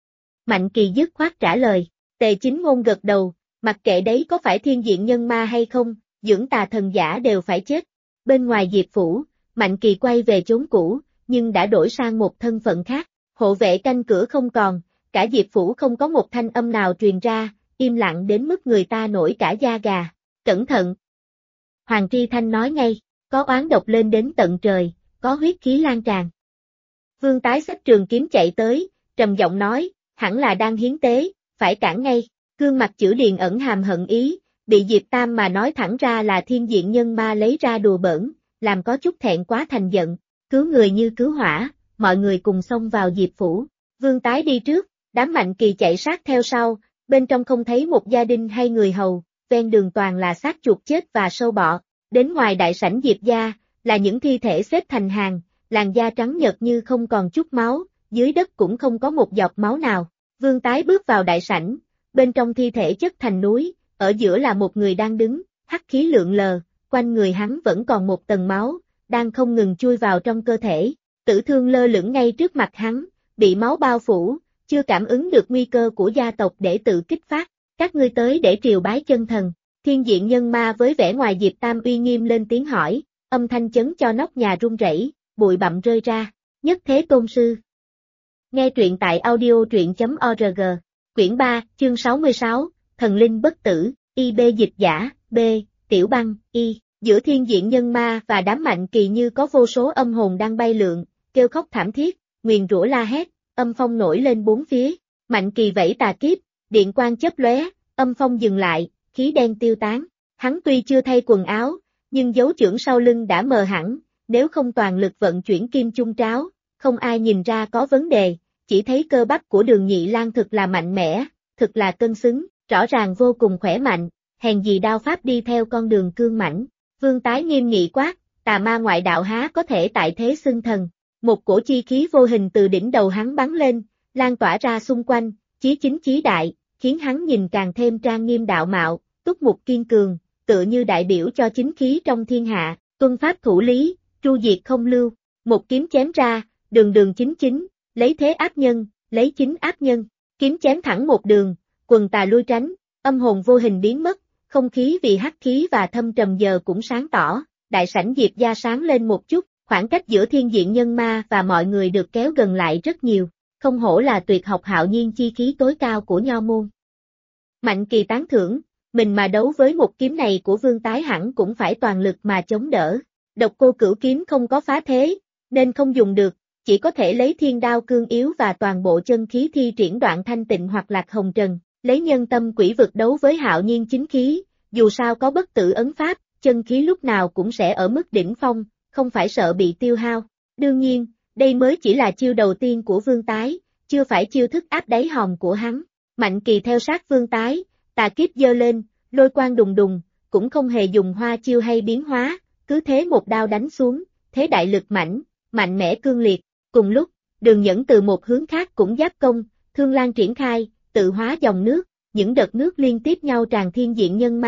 Speaker 1: Mạnh Kỳ dứt khoát trả lời. Tề Chính Ngôn gật đầu, mặc kệ đấy có phải Thiên Diện Nhân Ma hay không, dưỡng tà thần giả đều phải chết. Bên ngoài Diệp phủ, Mạnh Kỳ quay về chốn cũ, nhưng đã đổi sang một thân phận khác. Hộ vệ canh cửa không còn, cả Diệp phủ không có một thanh âm nào truyền ra, im lặng đến mức người ta nổi cả da gà. Cẩn thận! Hoàng Tri Thanh nói ngay, có oán độc lên đến tận trời, có huyết khí lan tràn. Vương Tái xách trường kiếm chạy tới, trầm giọng nói, hẳn là đang hiến tế, phải cản ngay. Gương mặt Chữ Điền ẩn hàm hận ý, bị Diệp Tam mà nói thẳng ra là Thiên Diện Nhân Ma lấy ra đùa bỡn, làm có chút thẹn quá thành giận. Cứu người như cứu hỏa, mọi người cùng xông vào Diệp phủ. Vương Tái đi trước, đám Mạnh Kỳ chạy sát theo sau, bên trong không thấy một gia đình hay người hầu, ven đường toàn là xác chuột chết và sâu bọ. Đến ngoài đại sảnh Diệp gia, là những thi thể xếp thành hàng, làn da trắng nhợt như không còn chút máu, dưới đất cũng không có một giọt máu nào. Vương Tái bước vào đại sảnh, bên trong thi thể chất thành núi, ở giữa là một người đang đứng, hắc khí lượn lờ, quanh người hắn vẫn còn một tầng máu, đang không ngừng chui vào trong cơ thể. Tử Thương lơ lửng ngay trước mặt hắn, bị máu bao phủ, chưa cảm ứng được nguy cơ của gia tộc để tự kích phát. Các ngươi tới để triều bái chân thần. Thiên Diện Nhân Ma với vẻ ngoài Diệp Tam uy nghiêm lên tiếng hỏi, âm thanh chấn cho nóc nhà rung rẩy, bụi bặm rơi ra. Nhất Thế Tôn Sư. Nghe truyện tại audio.org. Quyển 3, chương 66, Thần Linh Bất Tử, IB dịch giả, B, Tiểu Băng, Y. Giữa Thiên Diện Nhân Ma và đám Mạnh Kỳ như có vô số âm hồn đang bay lượn, kêu khóc thảm thiết, nguyền rủa la hét, âm phong nổi lên bốn phía. Mạnh Kỳ vẫy tà kiếp, điện quang chớp lóe, âm phong dừng lại, khí đen tiêu tán. Hắn tuy chưa thay quần áo, nhưng dấu chưởng sau lưng đã mờ hẳn, nếu không toàn lực vận chuyển kim chung tráo, không ai nhìn ra có vấn đề, chỉ thấy cơ bắp của Đường Nhị Lang thực là mạnh mẽ, thực là cân xứng, rõ ràng vô cùng khỏe mạnh, hèn gì đao pháp đi theo con đường cương mãnh. Vương Tái nghiêm nghị quát, tà ma ngoại đạo há có thể tại thế xưng thần. Một cổ chi khí vô hình từ đỉnh đầu hắn bắn lên, lan tỏa ra xung quanh, chí chính chí đại, khiến hắn nhìn càng thêm trang nghiêm đạo mạo, túc mục kiên cường, tựa như đại biểu cho chính khí trong thiên hạ, tuân pháp thủ lý, tru diệt không lưu. Một kiếm chém ra, đường đường chính chính, lấy thế áp nhân, lấy chính áp nhân, kiếm chém thẳng một đường, quần tà lui tránh, âm hồn vô hình biến mất, không khí vì hắc khí và thâm trầm giờ cũng sáng tỏ, đại sảnh Diệp gia sáng lên một chút, khoảng cách giữa Thiên Diện Nhân Ma và mọi người được kéo gần lại rất nhiều, không hổ là tuyệt học hạo nhiên chi khí tối cao của nho môn. Mạnh Kỳ tán thưởng, mình mà đấu với một kiếm này của Vương Tái hẳn cũng phải toàn lực mà chống đỡ. Độc Cô Cửu kiếm không có phá thế, nên không dùng được, chỉ có thể lấy thiên đao cương yếu và toàn bộ chân khí thi triển Đoạn Thanh Tịnh hoặc Lạc Hồng Trần, lấy nhân tâm quỷ vực đấu với hạo nhiên chính khí, dù sao có bất tử ấn pháp, chân khí lúc nào cũng sẽ ở mức đỉnh phong, không phải sợ bị tiêu hao. Đương nhiên, đây mới chỉ là chiêu đầu tiên của Vương Tái, chưa phải chiêu thức áp đáy hòm của hắn. Mạnh Kỳ theo sát Vương Tái, tà kiếp giơ lên, lôi quang đùng đùng, cũng không hề dùng hoa chiêu hay biến hóa, cứ thế một đao đánh xuống, thế đại lực mạnh mẽ cương liệt. Cùng lúc, Đường Nhẫn từ một hướng khác cũng giáp công, thương lan triển khai, tự hóa dòng nước, những đợt nước liên tiếp nhau tràn Thiên Diện Nhân Ma,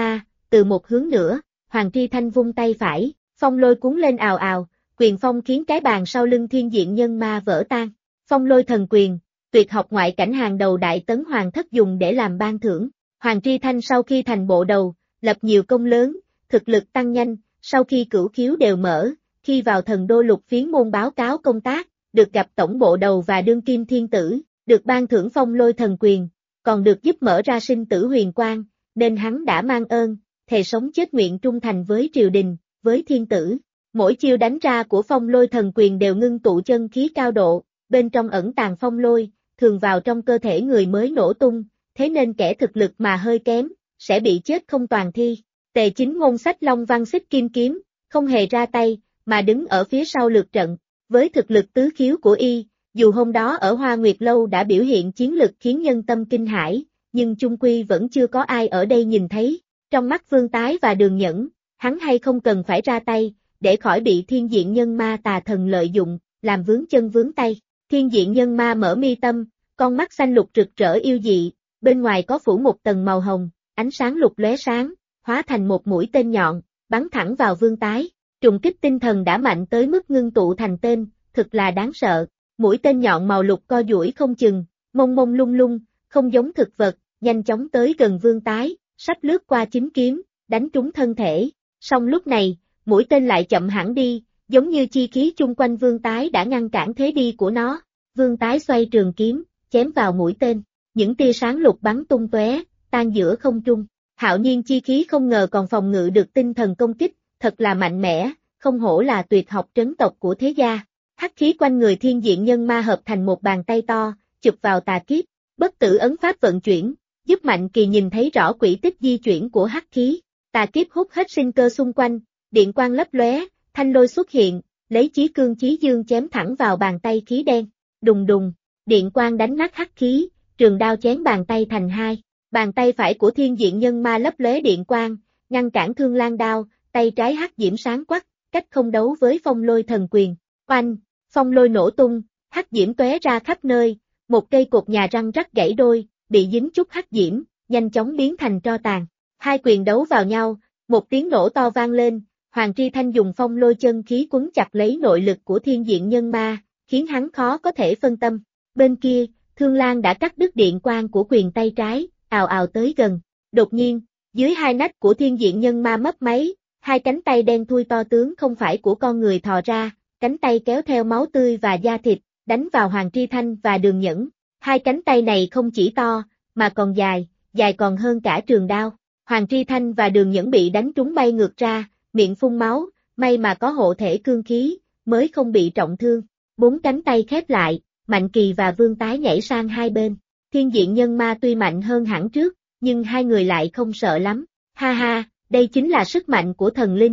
Speaker 1: từ một hướng nữa, Hoàng Tri Thanh vung tay phải, phong lôi cuốn lên ào ào, quyền phong khiến cái bàn sau lưng thiên diện nhân ma vỡ tan. Phong lôi thần quyền, tuyệt học ngoại cảnh hàng đầu Đại Tấn Hoàng thất dùng để làm ban thưởng. Hoàng Tri Thanh sau khi thành bộ đầu, lập nhiều công lớn, thực lực tăng nhanh, sau khi cửu khiếu đều mở, khi vào thần đô Lục Phiến môn báo cáo công tác, được gặp tổng bộ đầu và đương kim thiên tử, được ban thưởng phong lôi thần quyền, còn được giúp mở ra sinh tử huyền quang, nên hắn đã mang ơn, thề sống chết nguyện trung thành với triều đình, với thiên tử. Mỗi chiêu đánh ra của phong lôi thần quyền đều ngưng tụ chân khí cao độ, bên trong ẩn tàng phong lôi, thường vào trong cơ thể người mới nổ tung, thế nên kẻ thực lực mà hơi kém, sẽ bị chết không toàn thi. Tề Chính Ngôn xách Long Văn Xích Kim Kiếm, không hề ra tay, mà đứng ở phía sau lượt trận. Với thực lực tứ khiếu của y, dù hôm đó ở Hoa Nguyệt Lâu đã biểu hiện chiến lực khiến nhân tâm kinh hãi, nhưng chung quy vẫn chưa có ai ở đây nhìn thấy. Trong mắt Vương Tái và Đường Nhẫn, hắn hay không cần phải ra tay, để khỏi bị thiên diện nhân ma tà thần lợi dụng, làm vướng chân vướng tay. Thiên diện nhân ma mở mi tâm, con mắt xanh lục rực rỡ yêu dị, bên ngoài có phủ một tầng màu hồng, ánh sáng lục lóe sáng, hóa thành một mũi tên nhọn, bắn thẳng vào Vương Tái. Trùng kích tinh thần đã mạnh tới mức ngưng tụ thành tên, thực là đáng sợ. Mũi tên nhọn màu lục co duỗi không chừng, mông mông lung lung, không giống thực vật, nhanh chóng tới gần Vương Tái, sắp lướt qua chính kiếm, đánh trúng thân thể. Song lúc này, mũi tên lại chậm hẳn đi, giống như chi khí chung quanh Vương Tái đã ngăn cản thế đi của nó. Vương Tái xoay trường kiếm, chém vào mũi tên, những tia sáng lục bắn tung tóe, tan giữa không trung. Hạo nhiên chi khí không ngờ còn phòng ngự được tinh thần công kích, thật là mạnh mẽ, không hổ là tuyệt học trấn tộc của thế gia. Hắc khí quanh người thiên diện nhân ma hợp thành một bàn tay to, chụp vào tà kiếp, bất tử ấn pháp vận chuyển, giúp Mạnh Kỳ nhìn thấy rõ quỹ tích di chuyển của hắc khí. Tà kiếp hút hết sinh cơ xung quanh, điện quang lấp lóe, thanh lôi xuất hiện, lấy chí cương chí dương chém thẳng vào bàn tay khí đen. Đùng đùng, điện quang đánh nát hắc khí, trường đao chém bàn tay thành hai. Bàn tay phải của thiên diện nhân ma lấp lóe điện quang, ngăn cản Thương Lan đao, tay trái hắc diễm sáng quắc, cách không đấu với phong lôi thần quyền. Oanh, phong lôi nổ tung, hắc diễm tóe ra khắp nơi, một cây cột nhà răng rắc gãy đôi, bị dính chút hắc diễm, nhanh chóng biến thành tro tàn. Hai quyền đấu vào nhau, một tiếng nổ to vang lên, Hoàng Tri Thanh dùng phong lôi chân khí quấn chặt lấy nội lực của thiên diện nhân ma, khiến hắn khó có thể phân tâm. Bên kia, Thương Lan đã cắt đứt điện quang của quyền tay trái, ào ào tới gần. Đột nhiên, dưới hai nách của thiên diện nhân ma mấp máy, hai cánh tay đen thui to tướng không phải của con người thò ra, cánh tay kéo theo máu tươi và da thịt, đánh vào Hoàng Tri Thanh và Đường Nhẫn. Hai cánh tay này không chỉ to, mà còn dài, dài còn hơn cả trường đao. Hoàng Tri Thanh và Đường Nhẫn bị đánh trúng bay ngược ra, miệng phun máu, may mà có hộ thể cương khí, mới không bị trọng thương. Bốn cánh tay khép lại, Mạnh Kỳ và Vương Tái nhảy sang hai bên. Thiên diện nhân ma tuy mạnh hơn hẳn trước, nhưng hai người lại không sợ lắm. Ha ha, đây chính là sức mạnh của thần linh.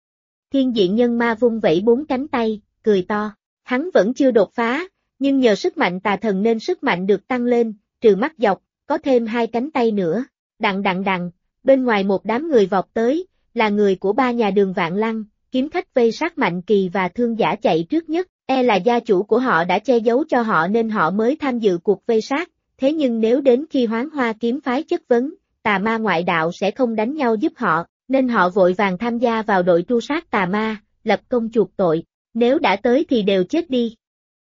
Speaker 1: Thiên diện nhân ma vung vẩy bốn cánh tay, cười to. Hắn vẫn chưa đột phá, nhưng nhờ sức mạnh tà thần nên sức mạnh được tăng lên, trừ mắt dọc, có thêm hai cánh tay nữa. Đặng đặng đặng, bên ngoài một đám người vọt tới, là người của ba nhà Đường Vạn Lăng, kiếm khách vây sát Mạnh Kỳ và Thương Giả chạy trước nhất. Là gia chủ của họ đã che giấu cho họ nên họ mới tham dự cuộc vây sát. Thế nhưng nếu đến khi Hoán Hoa kiếm phái chất vấn, tà ma ngoại đạo sẽ không đánh nhau giúp họ, nên họ vội vàng tham gia vào đội tru sát tà ma, lập công chuộc tội. Nếu đã tới thì đều chết đi.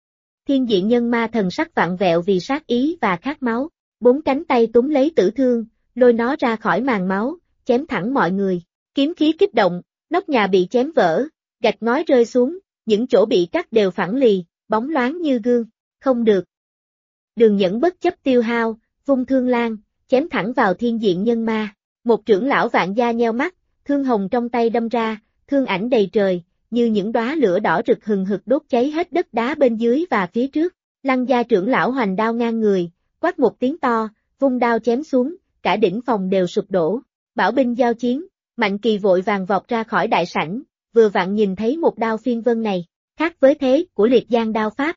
Speaker 1: Thiên diện nhân ma thần sắc vặn vẹo vì sát ý và khát máu. Bốn cánh tay túm lấy Tử Thương, lôi nó ra khỏi màn máu, chém thẳng mọi người. Kiếm khí kích động, nóc nhà bị chém vỡ, gạch ngói rơi xuống, những chỗ bị cắt đều phẳng lì, bóng loáng như gương. Không được. Đường Nhẫn bất chấp tiêu hao, vung Thương Lan, chém thẳng vào thiên diện nhân ma. Một trưởng lão Vạn gia nheo mắt, thương hồng trong tay đâm ra, thương ảnh đầy trời, như những đóa lửa đỏ rực hừng hực đốt cháy hết đất đá bên dưới và phía trước. Lăng gia trưởng lão hoành đao ngang người, quát một tiếng to, vung đao chém xuống, cả đỉnh phòng đều sụp đổ. Bảo binh giao chiến, Mạnh Kỳ vội vàng vọt ra khỏi đại sảnh, vừa vặn nhìn thấy một đao phiên vân này, khác với thế của Liệt Giang đao pháp.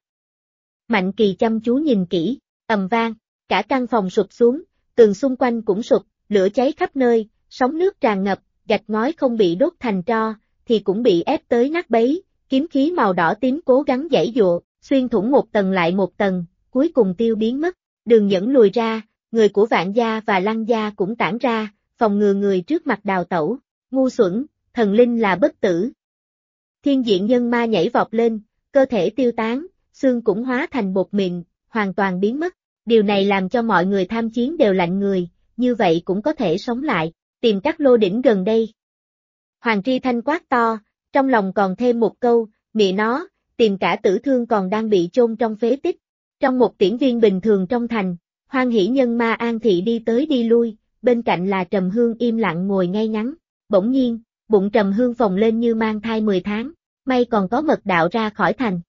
Speaker 1: Mạnh Kỳ chăm chú nhìn kỹ, ầm vang, cả căn phòng sụp xuống, tường xung quanh cũng sụp, lửa cháy khắp nơi, sóng nước tràn ngập, gạch ngói không bị đốt thành tro, thì cũng bị ép tới nát bấy, kiếm khí màu đỏ tím cố gắng giãy giụa, xuyên thủng một tầng lại một tầng, cuối cùng tiêu biến mất. Đường Nhẫn lùi ra, người của Vạn gia và Lăng gia cũng tản ra, phòng ngừa người trước mặt đào tẩu. Ngu xuẩn, thần linh là bất tử. Thiên diện nhân ma nhảy vọt lên, cơ thể tiêu tán, xương cũng hóa thành bột mịn, hoàn toàn biến mất. Điều này làm cho mọi người tham chiến đều lạnh người, như vậy cũng có thể sống lại, tìm các lô đỉnh gần đây. Hoàng Tri Thanh quát to, trong lòng còn thêm một câu, mẹ nó, tìm cả Tử Thương còn đang bị chôn trong phế tích. Trong một tiễn viên bình thường trong thành, Hoan Hỷ nhân ma An Thị đi tới đi lui, bên cạnh là Trầm Hương im lặng ngồi ngay ngắn. Bỗng nhiên, bụng Trầm Hương phồng lên như mang thai 10 tháng, may còn có mật đạo ra khỏi thành.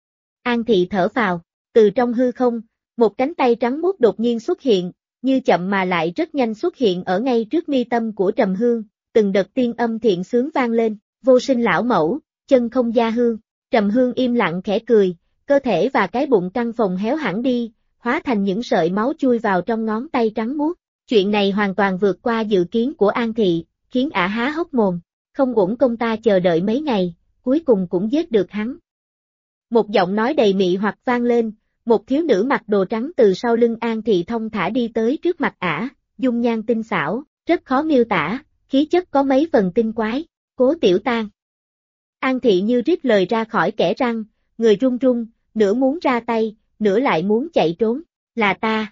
Speaker 1: An Thị thở phào, từ trong hư không, một cánh tay trắng muốt đột nhiên xuất hiện, như chậm mà lại rất nhanh xuất hiện ở ngay trước mi tâm của Trầm Hương, từng đợt tiên âm thiện sướng vang lên, vô sinh lão mẫu, chân không gia hương. Trầm Hương im lặng khẽ cười, cơ thể và cái bụng căng phồng héo hẳn đi, hóa thành những sợi máu chui vào trong ngón tay trắng muốt. Chuyện này hoàn toàn vượt qua dự kiến của An Thị, khiến ả há hốc mồm, không uổng công ta chờ đợi mấy ngày, cuối cùng cũng giết được hắn. Một giọng nói đầy mị hoặc vang lên, một thiếu nữ mặc đồ trắng từ sau lưng An Thị thông thả đi tới trước mặt ả, dung nhan tinh xảo, rất khó miêu tả, khí chất có mấy phần tinh quái, Cố Tiểu Tang. An Thị như rít lời ra khỏi kẽ răng, người run run, nửa muốn ra tay, nửa lại muốn chạy trốn, là ta.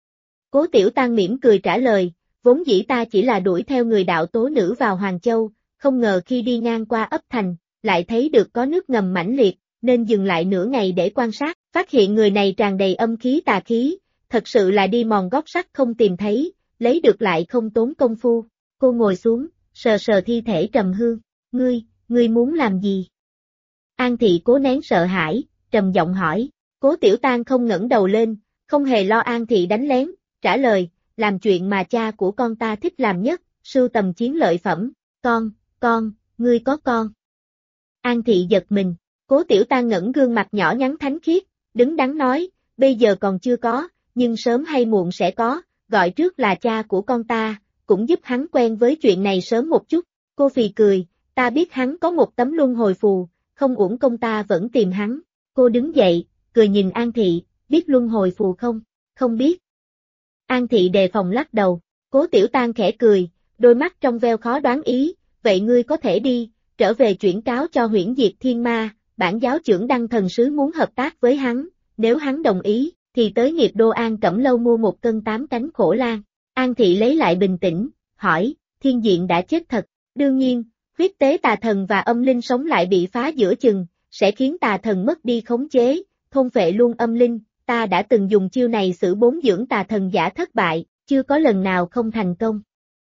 Speaker 1: Cố Tiểu Tang mỉm cười trả lời, vốn dĩ ta chỉ là đuổi theo người đạo tố nữ vào Hoàng Châu, không ngờ khi đi ngang qua ấp thành, lại thấy được có nước ngầm mãnh liệt, nên dừng lại nửa ngày để quan sát, phát hiện người này tràn đầy âm khí tà khí, thật sự là đi mòn gót sắt không tìm thấy, lấy được lại không tốn công phu. Cô ngồi xuống, sờ sờ thi thể Trầm Hương, ngươi muốn làm gì? An Thị cố nén sợ hãi, trầm giọng hỏi, Cố Tiểu Tang không ngẩng đầu lên, không hề lo An Thị đánh lén, trả lời, làm chuyện mà cha của con ta thích làm nhất, sưu tầm chiến lợi phẩm, ngươi có con. An Thị giật mình, Cố Tiểu Tang ngẩng gương mặt nhỏ nhắn thánh khiết, đứng đắn nói, bây giờ còn chưa có, nhưng sớm hay muộn sẽ có, gọi trước là cha của con ta, cũng giúp hắn quen với chuyện này sớm một chút. Cô phì cười, ta biết hắn có một tấm luân hồi phù, không uổng công ta vẫn tìm hắn. Cô đứng dậy, cười nhìn An Thị, biết luân hồi phù không? Không biết. An Thị đề phòng lắc đầu, Cố Tiểu Tang khẽ cười, đôi mắt trong veo khó đoán ý, vậy ngươi có thể đi, trở về chuyển cáo cho Huyễn Diệt Thiên Ma, bản giáo trưởng Đăng Thần Sứ muốn hợp tác với hắn, nếu hắn đồng ý, thì tới Nghiệp Đô An Cẩm Lâu mua 1 cân 8 cánh khổ lan. An Thị lấy lại bình tĩnh, hỏi, Thiên Diện đã chết thật, đương nhiên, huyết tế tà thần và âm linh sống lại bị phá giữa chừng, sẽ khiến tà thần mất đi khống chế, thôn phệ luôn âm linh, ta đã từng dùng chiêu này xử 4 dưỡng tà thần giả thất bại, chưa có lần nào không thành công.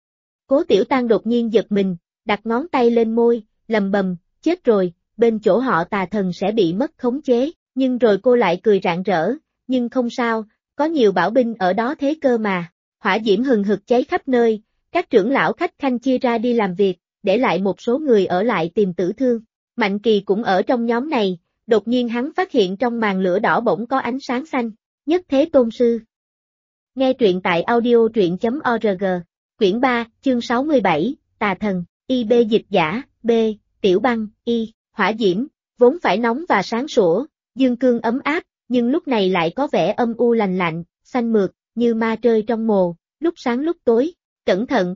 Speaker 1: Cố Tiểu Tang đột nhiên giật mình, đặt ngón tay lên môi, lầm bầm, chết rồi, bên chỗ họ tà thần sẽ bị mất khống chế, nhưng rồi cô lại cười rạng rỡ, nhưng không sao, có nhiều bảo binh ở đó thế cơ mà. Hỏa diễm hừng hực cháy khắp nơi, các trưởng lão khách khanh chia ra đi làm việc, để lại một số người ở lại tìm Tử Thương. Mạnh Kỳ cũng ở trong nhóm này, đột nhiên hắn phát hiện trong màn lửa đỏ bỗng có ánh sáng xanh, Nhất Thế Tôn Sư. Nghe truyện tại audio.org, quyển 3, chương 67, Tà Thần, IB dịch giả, B, Tiểu Băng, Y, hỏa diễm, vốn phải nóng và sáng sủa, dương cương ấm áp, nhưng lúc này lại có vẻ âm u lành lạnh, xanh mượt, như ma trơi trong mồ, lúc sáng lúc tối, cẩn thận.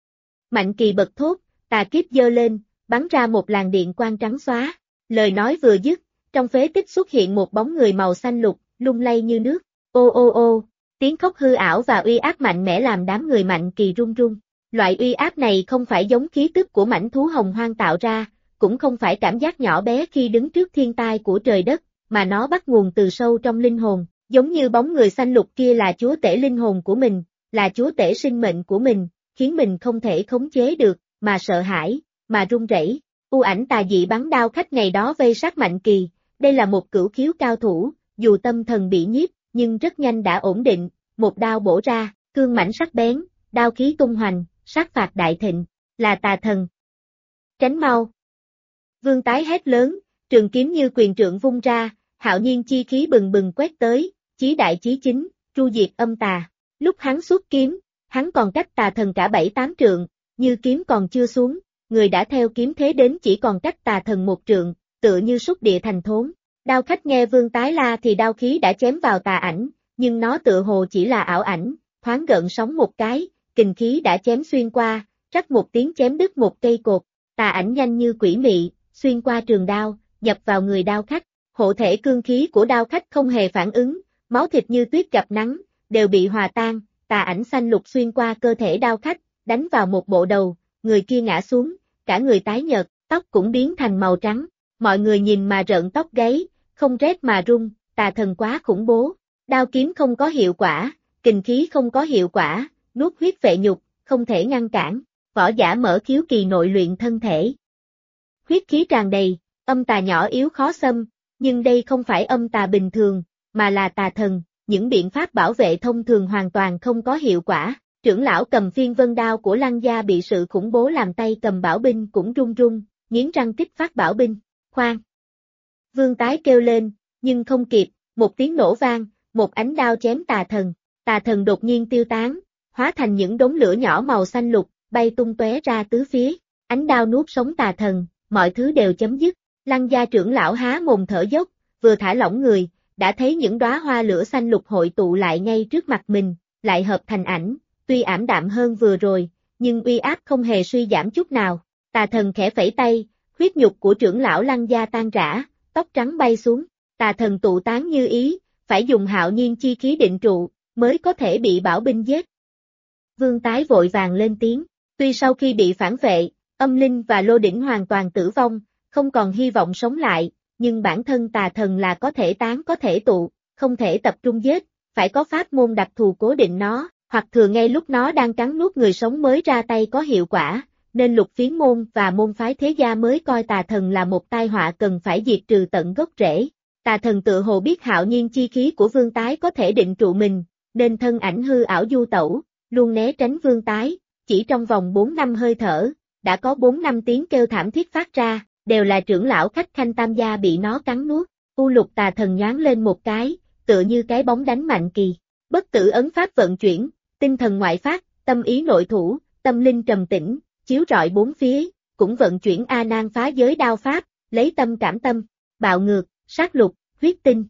Speaker 1: Mạnh Kỳ bật thốt, tà kiếp giơ lên, bắn ra một làn điện quang trắng xóa, lời nói vừa dứt, trong phế tích xuất hiện một bóng người màu xanh lục, lung lay như nước, ô ô ô, tiếng khóc hư ảo và uy áp mạnh mẽ làm đám người Mạnh Kỳ run run. Loại uy áp này không phải giống khí tức của mãnh thú hồng hoang tạo ra, cũng không phải cảm giác nhỏ bé khi đứng trước thiên tai của trời đất, mà nó bắt nguồn từ sâu trong linh hồn, giống như bóng người xanh lục kia là chúa tể linh hồn của mình, là chúa tể sinh mệnh của mình, khiến mình không thể khống chế được, mà sợ hãi, mà run rẩy. U ảnh tà dị bắn đao khách ngày đó vây sát Mạnh Kỳ, đây là một cửu khiếu cao thủ, dù tâm thần bị nhiếp, nhưng rất nhanh đã ổn định, một đao bổ ra, cương mãnh sắc bén, đao khí tung hoành, sát phạt đại thịnh, là tà thần. Tránh mau. Vương Tái hét lớn, trường kiếm như quyền trượng vung ra, hạo nhiên chi khí bừng bừng quét tới, chí đại chí chính, tru diệt âm tà. Lúc hắn xuất kiếm, hắn còn cách tà thần cả 7-8 trượng, như kiếm còn chưa xuống, người đã theo kiếm thế đến chỉ còn cách tà thần 1 trượng, tựa như xúc địa thành thốn. Đao khách nghe Vương Tái la thì đao khí đã chém vào tà ảnh, nhưng nó tựa hồ chỉ là ảo ảnh, thoáng gợn sóng một cái, kình khí đã chém xuyên qua, rắc một tiếng chém đứt một cây cột, tà ảnh nhanh như quỷ mị, xuyên qua trường đao, nhập vào người đao khách, hộ thể cương khí của đao khách không hề phản ứng, máu thịt như tuyết gặp nắng, đều bị hòa tan, tà ảnh xanh lục xuyên qua cơ thể đao khách, đánh vào một bộ đầu, người kia ngã xuống, cả người tái nhợt, tóc cũng biến thành màu trắng, mọi người nhìn mà rợn tóc gáy, không rét mà run, tà thần quá khủng bố, đao kiếm không có hiệu quả, kình khí không có hiệu quả, nuốt huyết vệ nhục, không thể ngăn cản, võ giả mở khiếu kỳ nội luyện thân thể. Huyết khí tràn đầy, âm tà nhỏ yếu khó xâm, nhưng đây không phải âm tà bình thường, mà là tà thần, những biện pháp bảo vệ thông thường hoàn toàn không có hiệu quả. Trưởng lão cầm phiên vân đao của Lăng gia bị sự khủng bố làm tay cầm bảo binh cũng run run, nghiến răng kích phát bảo binh, khoan. Vương Tái kêu lên, nhưng không kịp, một tiếng nổ vang, một ánh đao chém tà thần đột nhiên tiêu tán, hóa thành những đống lửa nhỏ màu xanh lục, bay tung tóe ra tứ phía, ánh đao nuốt sống tà thần, mọi thứ đều chấm dứt, Lăng gia trưởng lão há mồm thở dốc, vừa thả lỏng người, đã thấy những đóa hoa lửa xanh lục hội tụ lại ngay trước mặt mình, lại hợp thành ảnh, tuy ảm đạm hơn vừa rồi, nhưng uy áp không hề suy giảm chút nào, tà thần khẽ phẩy tay, huyết nhục của trưởng lão Lăng gia tan rã, tóc trắng bay xuống, tà thần tụ tán như ý, phải dùng hạo nhiên chi khí định trụ, mới có thể bị bảo binh giết. Vương Tái vội vàng lên tiếng, tuy sau khi bị phản vệ, âm linh và lô đỉnh hoàn toàn tử vong, không còn hy vọng sống lại, nhưng bản thân tà thần là có thể tán có thể tụ, không thể tập trung giết, phải có pháp môn đặc thù cố định nó, hoặc thừa ngay lúc nó đang cắn nuốt người sống mới ra tay có hiệu quả, nên Lục Phiến môn và môn phái thế gia mới coi tà thần là một tai họa cần phải diệt trừ tận gốc rễ. Tà thần tự hồ biết hạo nhiên chi khí của Vương Tái có thể định trụ mình, nên thân ảnh hư ảo du tẩu, luôn né tránh Vương Tái, chỉ trong vòng 4 năm hơi thở, đã có 4 năm tiếng kêu thảm thiết phát ra, đều là trưởng lão khách khanh tam gia bị nó cắn nuốt. U Lục tà thần nhoáng lên một cái, tựa như cái bóng đánh Mạnh Kỳ. Bất tử ấn pháp vận chuyển, tinh thần ngoại phát, tâm ý nội thủ, tâm linh trầm tĩnh, chiếu rọi bốn phía, cũng vận chuyển A Nan phá giới đao pháp, lấy tâm cảm tâm, bạo ngược, sát lục, huyết tinh.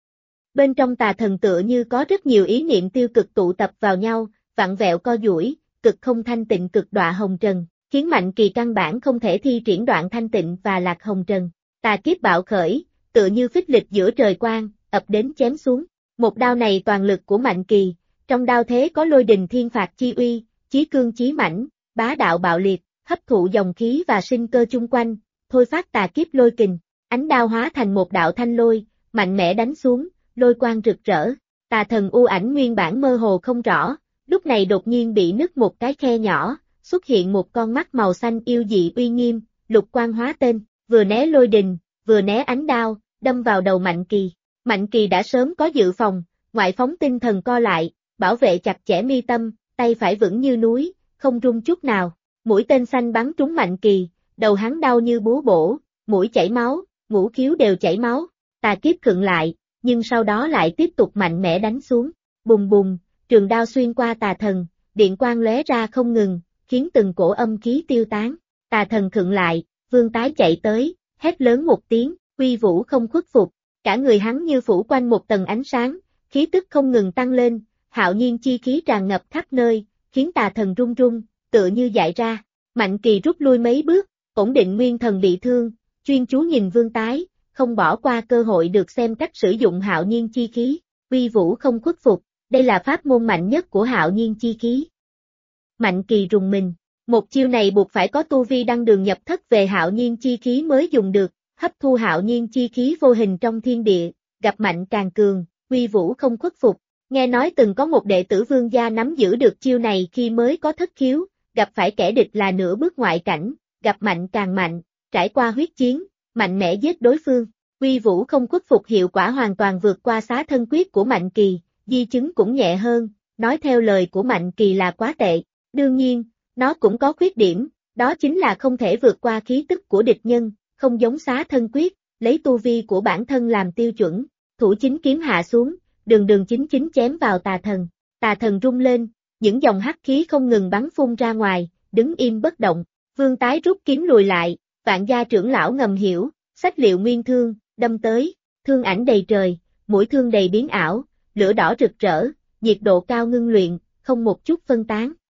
Speaker 1: Bên trong tà thần tựa như có rất nhiều ý niệm tiêu cực tụ tập vào nhau, vặn vẹo co duỗi, cực không thanh tịnh cực đọa hồng trần, khiến Mạnh Kỳ căn bản không thể thi triển đoạn thanh tịnh và lạc hồng trần. Tà kiếp bạo khởi, tựa như phích lịch giữa trời quang, ập đến chém xuống. Một đao này toàn lực của Mạnh Kỳ, trong đao thế có lôi đình thiên phạt chi uy, chí cương chí mãnh, bá đạo bạo liệt, hấp thụ dòng khí và sinh cơ chung quanh, thôi phát tà kiếp lôi kình. Ánh đao hóa thành một đạo thanh lôi, mạnh mẽ đánh xuống, lôi quang rực rỡ. Tà thần u ảnh nguyên bản mơ hồ không rõ, lúc này đột nhiên bị nứt một cái khe nhỏ, xuất hiện một con mắt màu xanh yêu dị uy nghiêm, lục quang hóa tên, vừa né lôi đình, vừa né ánh đao, đâm vào đầu Mạnh Kỳ. Mạnh Kỳ đã sớm có dự phòng, ngoại phóng tinh thần co lại, bảo vệ chặt chẽ mi tâm, tay phải vững như núi, không rung chút nào. Mũi tên xanh bắn trúng Mạnh Kỳ, đầu hắn đau như búa bổ, mũi chảy máu, ngũ khiếu đều chảy máu. Tà kiếp khựng lại, nhưng sau đó lại tiếp tục mạnh mẽ đánh xuống. Bùng bùng, trường đao xuyên qua tà thần, điện quang lóe ra không ngừng, khiến từng cổ âm khí tiêu tán. Tà thần khựng lại, Vương Tái chạy tới, hét lớn một tiếng, uy vũ không khuất phục. Cả người hắn như phủ quanh một tầng ánh sáng, khí tức không ngừng tăng lên, hạo nhiên chi khí tràn ngập khắp nơi, khiến tà thần run run, tựa như dại ra. Mạnh Kỳ rút lui mấy bước, ổn định nguyên thần bị thương, chuyên chú nhìn Vương Tái, không bỏ qua cơ hội được xem cách sử dụng hạo nhiên chi khí. Uy vũ không khuất phục, đây là pháp môn mạnh nhất của hạo nhiên chi khí. Mạnh Kỳ rùng mình, một chiêu này buộc phải có tu vi đăng đường nhập thất về hạo nhiên chi khí mới dùng được, hấp thu hạo nhiên chi khí vô hình trong thiên địa, gặp mạnh càng cường, uy vũ không khuất phục. Nghe nói từng có một đệ tử Vương gia nắm giữ được chiêu này khi mới có thất khiếu, gặp phải kẻ địch là nửa bước ngoại cảnh, gặp mạnh càng mạnh, trải qua huyết chiến, mạnh mẽ giết đối phương. Uy vũ không khuất phục hiệu quả hoàn toàn vượt qua xá thân quyết của Mạnh Kỳ, di chứng cũng nhẹ hơn, nói theo lời của Mạnh Kỳ là quá tệ. Đương nhiên, nó cũng có khuyết điểm, đó chính là không thể vượt qua khí tức của địch nhân, không giống xá thân quyết, lấy tu vi của bản thân làm tiêu chuẩn. Thủ chính kiếm hạ xuống, đường đường chính chính chém vào tà thần. Tà thần rung lên, những dòng hắc khí không ngừng bắn phun ra ngoài, đứng im bất động. Vương Tái rút kiếm lùi lại, Vạn gia trưởng lão ngầm hiểu, xách liệu nguyên thương, đâm tới, thương ảnh đầy trời, mũi thương đầy biến ảo, lửa đỏ rực rỡ, nhiệt độ cao ngưng luyện, không một chút phân tán.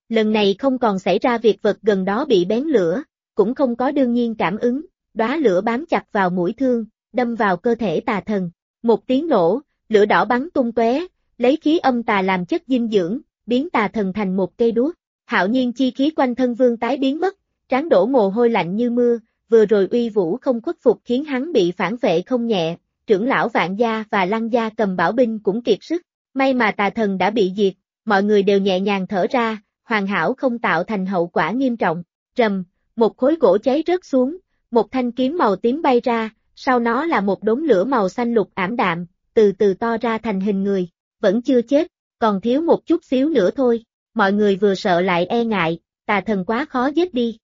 Speaker 1: Lần này không còn xảy ra việc vật gần đó bị bén lửa, cũng không có đương nhiên cảm ứng, đóa lửa bám chặt vào mũi thương, đâm vào cơ thể tà thần. Một tiếng nổ, lửa đỏ bắn tung tóe, lấy khí âm tà làm chất dinh dưỡng, biến tà thần thành một cây đuốc. Hạo nhiên chi khí quanh thân Vương Tái biến mất, trán đổ mồ hôi lạnh như mưa, vừa rồi uy vũ không khuất phục khiến hắn bị phản vệ không nhẹ, trưởng lão Vạn Gia và Lăng Gia cầm bảo binh cũng kiệt sức. May mà tà thần đã bị diệt, mọi người đều nhẹ nhàng thở ra, hoàn hảo không tạo thành hậu quả nghiêm trọng. Rầm, một khối gỗ cháy rớt xuống, một thanh kiếm màu tím bay ra, sau nó là một đốm lửa màu xanh lục ảm đạm, từ từ to ra thành hình người, vẫn chưa chết, còn thiếu một chút xíu nữa thôi. Mọi người vừa sợ lại e ngại, tà thần quá khó giết đi.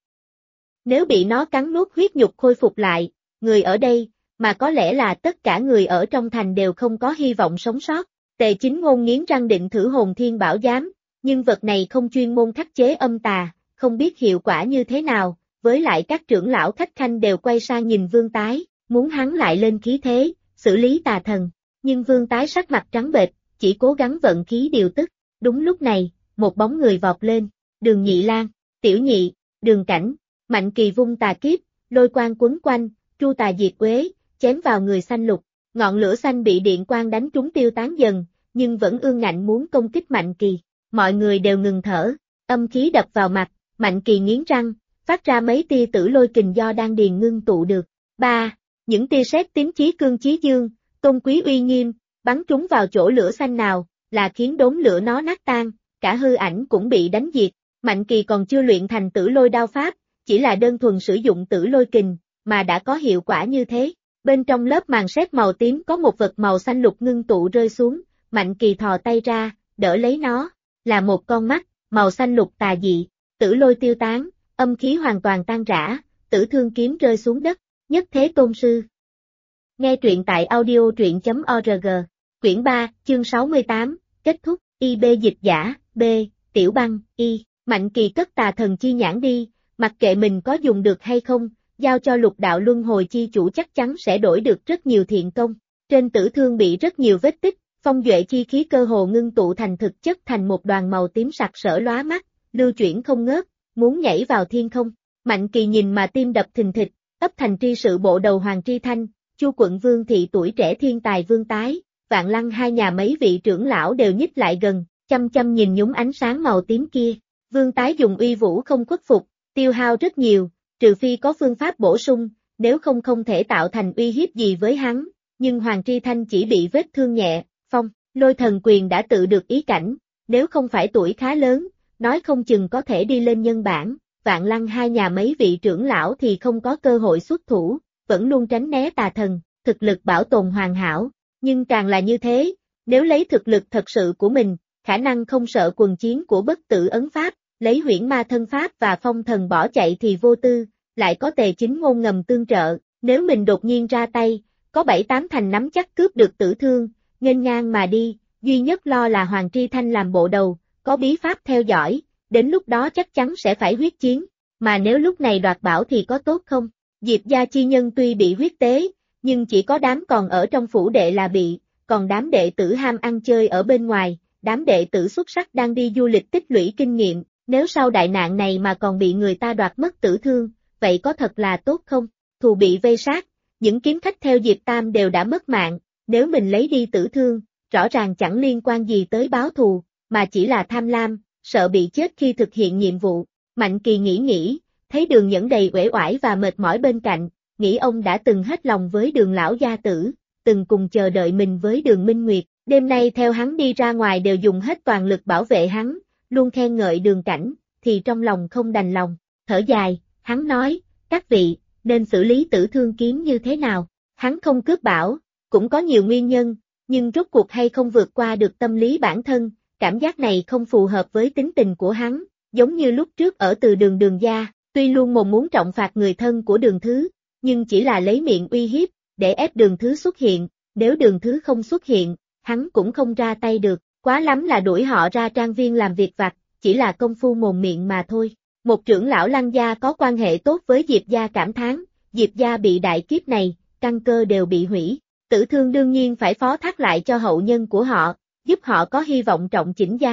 Speaker 1: Nếu bị nó cắn nuốt huyết nhục khôi phục lại, người ở đây, mà có lẽ là tất cả người ở trong thành đều không có hy vọng sống sót. Tề Chính Ngôn nghiến răng định thử hồn thiên bảo giám, nhưng vật này không chuyên môn khắc chế âm tà, không biết hiệu quả như thế nào, với lại các trưởng lão khách khanh đều quay sang nhìn Vương Tái, muốn hắn lại lên khí thế, xử lý tà thần. Nhưng Vương Tái sắc mặt trắng bệch, chỉ cố gắng vận khí điều tức. Đúng lúc này, một bóng người vọt lên, Đường Nhị Lang, Tiểu Nhị, Đường Cảnh, Mạnh Kỳ vung tà kiếp, lôi quang quấn quanh, tru tà diệt uế, chém vào người xanh lục, ngọn lửa xanh bị điện quang đánh trúng tiêu tán dần, nhưng vẫn ương ngạnh muốn công kích Mạnh Kỳ. Mọi người đều ngừng thở, âm khí đập vào mặt, Mạnh Kỳ nghiến răng, phát ra mấy tia tử lôi kình do đan điền ngưng tụ được. 3. Những tia sét tím chí cương chí dương, tôn quý uy nghiêm, bắn trúng vào chỗ lửa xanh nào, là khiến đốm lửa nó nát tan, cả hư ảnh cũng bị đánh diệt. Mạnh Kỳ còn chưa luyện thành tử lôi đao pháp, chỉ là đơn thuần sử dụng tử lôi kình, mà đã có hiệu quả như thế. Bên trong lớp màn sét màu tím có một vật màu xanh lục ngưng tụ rơi xuống, Mạnh Kỳ thò tay ra, đỡ lấy nó, là một con mắt, màu xanh lục tà dị, tử lôi tiêu tán, âm khí hoàn toàn tan rã, tử thương kiếm rơi xuống đất, nhất thế tôn sư. Nghe truyện tại audio truyện.org, quyển 3, chương 68, kết thúc, IB dịch giả, B, Tiểu Băng, Y, Mạnh Kỳ cất tà thần chi nhãn đi, mặc kệ mình có dùng được hay không, giao cho lục đạo luân hồi chi chủ chắc chắn sẽ đổi được rất nhiều thiện công. Trên tử thương bị rất nhiều vết tích, phong duệ chi khí cơ hồ ngưng tụ thành thực chất thành một đoàn màu tím sặc sỡ lóa mắt, lưu chuyển không ngớt, muốn nhảy vào thiên không. Mạnh Kỳ nhìn mà tim đập thình thịch, ấp thành tri sự bộ đầu Hoàng Tri Thanh, Chu quận Vương thị tuổi trẻ thiên tài Vương Tái, Vạn Lăng hai nhà mấy vị trưởng lão đều nhích lại gần, chăm chăm nhìn nhúng ánh sáng màu tím kia. Vương Tái dùng uy vũ không khuất phục, tiêu hao rất nhiều, trừ phi có phương pháp bổ sung, nếu không không thể tạo thành uy hiếp gì với hắn, nhưng Hoàng Tri Thanh chỉ bị vết thương nhẹ, phong, lôi thần quyền đã tự được ý cảnh, nếu không phải tuổi khá lớn, nói không chừng có thể đi lên nhân bản, Vạn Lăng hai nhà mấy vị trưởng lão thì không có cơ hội xuất thủ, vẫn luôn tránh né tà thần, thực lực bảo tồn hoàn hảo, nhưng càng là như thế, nếu lấy thực lực thật sự của mình, khả năng không sợ quần chiến của bất tử ấn pháp, lấy huyễn ma thân pháp và phong thần bỏ chạy thì vô tư, lại có Tề Chính Ngôn ngầm tương trợ, nếu mình đột nhiên ra tay, có 7-8 thành nắm chắc cướp được tử thương, nghênh ngang mà đi, duy nhất lo là Hoàng Tri Thanh làm bộ đầu, có bí pháp theo dõi, đến lúc đó chắc chắn sẽ phải huyết chiến, mà nếu lúc này đoạt bảo thì có tốt không? Diệp gia chi nhân tuy bị huyết tế, nhưng chỉ có đám còn ở trong phủ đệ là bị, còn đám đệ tử ham ăn chơi ở bên ngoài, đám đệ tử xuất sắc đang đi du lịch tích lũy kinh nghiệm, nếu sau đại nạn này mà còn bị người ta đoạt mất tử thương, vậy có thật là tốt không? Thù bị vây sát, những kiếm khách theo Diệp Tam đều đã mất mạng, nếu mình lấy đi tử thương, rõ ràng chẳng liên quan gì tới báo thù, mà chỉ là tham lam, sợ bị chết khi thực hiện nhiệm vụ. Mạnh Kỳ nghĩ, thấy Đường Nhẫn đầy uể oải và mệt mỏi bên cạnh, nghĩ ông đã từng hết lòng với Đường lão gia tử, từng cùng chờ đợi mình với Đường Minh Nguyệt, đêm nay theo hắn đi ra ngoài đều dùng hết toàn lực bảo vệ hắn, luôn khen ngợi Đường Cảnh, thì trong lòng không đành lòng, thở dài, hắn nói, các vị, nên xử lý tử thương kiếm như thế nào? Hắn không cướp bảo, cũng có nhiều nguyên nhân, nhưng rốt cuộc hay không vượt qua được tâm lý bản thân, cảm giác này không phù hợp với tính tình của hắn, giống như lúc trước ở từ Đường gia, tuy luôn mong muốn trọng phạt người thân của Đường Thứ, nhưng chỉ là lấy miệng uy hiếp, để ép Đường Thứ xuất hiện, nếu Đường Thứ không xuất hiện, hắn cũng không ra tay được, quá lắm là đuổi họ ra trang viên làm việc vặt, chỉ là công phu mồm miệng mà thôi. Một trưởng lão Lăng gia có quan hệ tốt với Diệp gia cảm thán, Diệp gia bị đại kiếp này, căn cơ đều bị hủy, tử thương đương nhiên phải phó thác lại cho hậu nhân của họ, giúp họ có hy vọng trọng chỉnh gia nghiệp.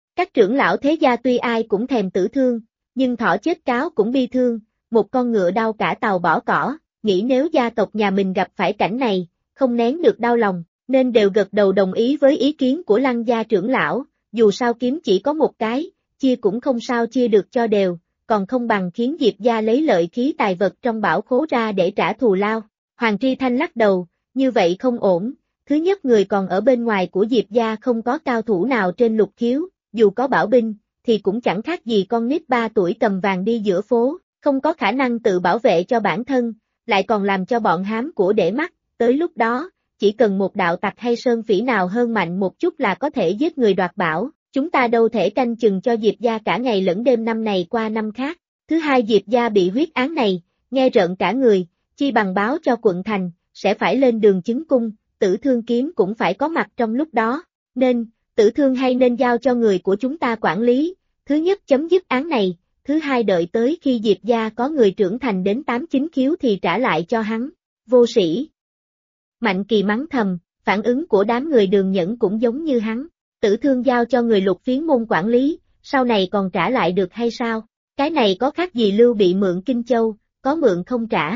Speaker 1: Các trưởng lão thế gia tuy ai cũng thèm Tử Thương, nhưng thỏ chết cáo cũng bi thương, một con ngựa đau cả tàu bỏ cỏ, nghĩ nếu gia tộc nhà mình gặp phải cảnh này, không nén được đau lòng, nên đều gật đầu đồng ý với ý kiến của Lăng gia trưởng lão, dù sao kiếm chỉ có một cái, chia cũng không sao chia được cho đều, còn không bằng khiến Diệp gia lấy lợi khí tài vật trong bảo khố ra để trả thù lao. Hoàng Tri Thanh lắc đầu, như vậy không ổn, thứ nhất người còn ở bên ngoài của Diệp gia không có cao thủ nào trên lục khiếu, dù có bảo binh, thì cũng chẳng khác gì con nít 3 tuổi cầm vàng đi giữa phố, không có khả năng tự bảo vệ cho bản thân, lại còn làm cho bọn hám của để mắt, tới lúc đó, chỉ cần một đạo tặc hay sơn phỉ nào hơn mạnh một chút là có thể giết người đoạt bảo, chúng ta đâu thể canh chừng cho Diệp gia cả ngày lẫn đêm năm này qua năm khác. Thứ hai Diệp gia bị huyết án này, nghe rợn cả người, chi bằng báo cho quận thành, sẽ phải lên đường chứng cung, Tử Thương kiếm cũng phải có mặt trong lúc đó, nên, Tử Thương hay nên giao cho người của chúng ta quản lý, thứ nhất chấm dứt án này, thứ hai đợi tới khi Diệp gia có người trưởng thành đến 8-9 khiếu thì trả lại cho hắn, vô sĩ. Mạnh Kỳ mắng thầm, phản ứng của đám người Đường Nhẫn cũng giống như hắn, Tử Thương giao cho người Lục Phiến môn quản lý, sau này còn trả lại được hay sao, cái này có khác gì Lưu Bị mượn Kinh Châu, có mượn không trả.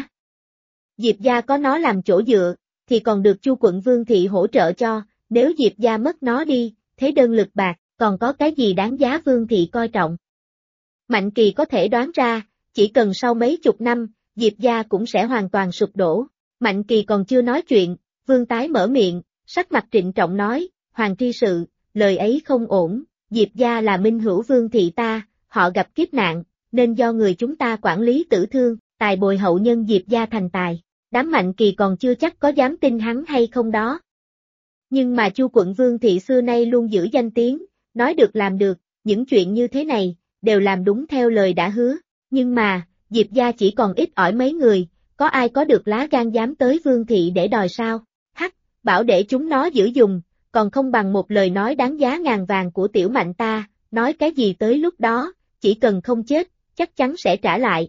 Speaker 1: Diệp gia có nó làm chỗ dựa, thì còn được Chu quận Vương thị hỗ trợ cho, nếu Diệp gia mất nó đi, thế đơn lực bạc, còn có cái gì đáng giá Vương thị coi trọng. Mạnh Kỳ có thể đoán ra, chỉ cần sau mấy chục năm, Diệp gia cũng sẽ hoàn toàn sụp đổ. Mạnh Kỳ còn chưa nói chuyện, Vương Tái mở miệng, sắc mặt trịnh trọng nói, Hoàng tri sự, lời ấy không ổn, Diệp gia là minh hữu Vương thị ta, họ gặp kiếp nạn, nên do người chúng ta quản lý Tử Thương, tài bồi hậu nhân Diệp gia thành tài. Đám Mạnh Kỳ còn chưa chắc có dám tin hắn hay không đó. Nhưng mà Chu quận Vương thị xưa nay luôn giữ danh tiếng, nói được làm được, những chuyện như thế này, đều làm đúng theo lời đã hứa. Nhưng mà, Diệp gia chỉ còn ít ỏi mấy người, có ai có được lá gan dám tới Vương thị để đòi sao? Hắc, bảo để chúng nó giữ dùng, còn không bằng một lời nói đáng giá ngàn vàng của tiểu Mạnh ta, nói cái gì tới lúc đó, chỉ cần không chết, chắc chắn sẽ trả lại.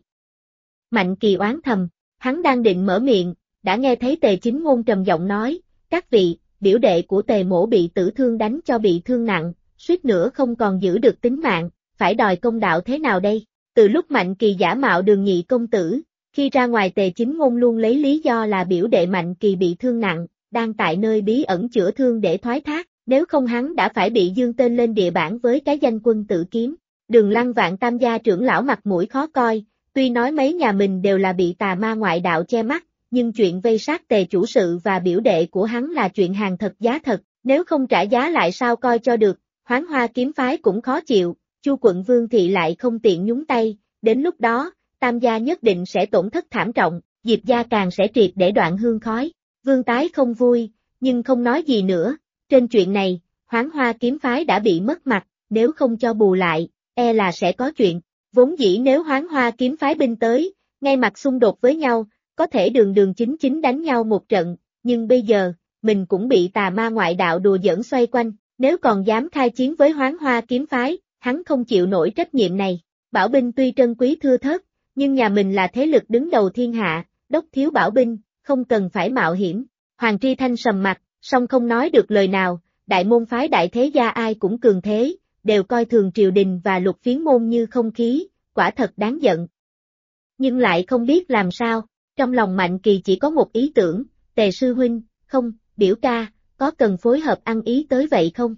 Speaker 1: Mạnh Kỳ oán thầm. Hắn đang định mở miệng, đã nghe thấy Tề Chính Ngôn trầm giọng nói, các vị, biểu đệ của Tề mỗ bị Tử Thương đánh cho bị thương nặng, suýt nữa không còn giữ được tính mạng, phải đòi công đạo thế nào đây? Từ lúc Mạnh Kỳ giả mạo Đường nhị công tử, khi ra ngoài Tề Chính Ngôn luôn lấy lý do là biểu đệ Mạnh Kỳ bị thương nặng, đang tại nơi bí ẩn chữa thương để thoái thác, nếu không hắn đã phải bị dương tên lên địa bản với cái danh Quân Tử Kiếm. Đường Lăng Vạn Tam gia trưởng lão mặt mũi khó coi. Tuy nói mấy nhà mình đều là bị tà ma ngoại đạo che mắt, nhưng chuyện vây sát Tề chủ sự và biểu đệ của hắn là chuyện hàng thật giá thật, nếu không trả giá lại sao coi cho được, Hoán Hoa kiếm phái cũng khó chịu, Chu quận Vương thị lại không tiện nhúng tay, đến lúc đó, Tam gia nhất định sẽ tổn thất thảm trọng, Diệp gia càng sẽ triệt để đoạn hương khói. Vương Tái không vui, nhưng không nói gì nữa, trên chuyện này, Hoán Hoa kiếm phái đã bị mất mặt, nếu không cho bù lại, e là sẽ có chuyện. Vốn dĩ nếu Hoán Hoa kiếm phái binh tới, ngay mặt xung đột với nhau, có thể đường đường chính chính đánh nhau một trận, nhưng bây giờ, mình cũng bị tà ma ngoại đạo đùa giỡn xoay quanh, nếu còn dám khai chiến với Hoán Hoa kiếm phái, hắn không chịu nổi trách nhiệm này. Bảo binh tuy trân quý thưa thớt, nhưng nhà mình là thế lực đứng đầu thiên hạ, đốc thiếu bảo binh, không cần phải mạo hiểm. Hoàng Tri Thanh sầm mặt, song không nói được lời nào, đại môn phái đại thế gia ai cũng cường thế, đều coi thường triều đình và Lục Phiến môn như không khí, quả thật đáng giận. Nhưng lại không biết làm sao, trong lòng Mạnh Kỳ chỉ có một ý tưởng, Tề sư huynh, không, biểu ca, có cần phối hợp ăn ý tới vậy không?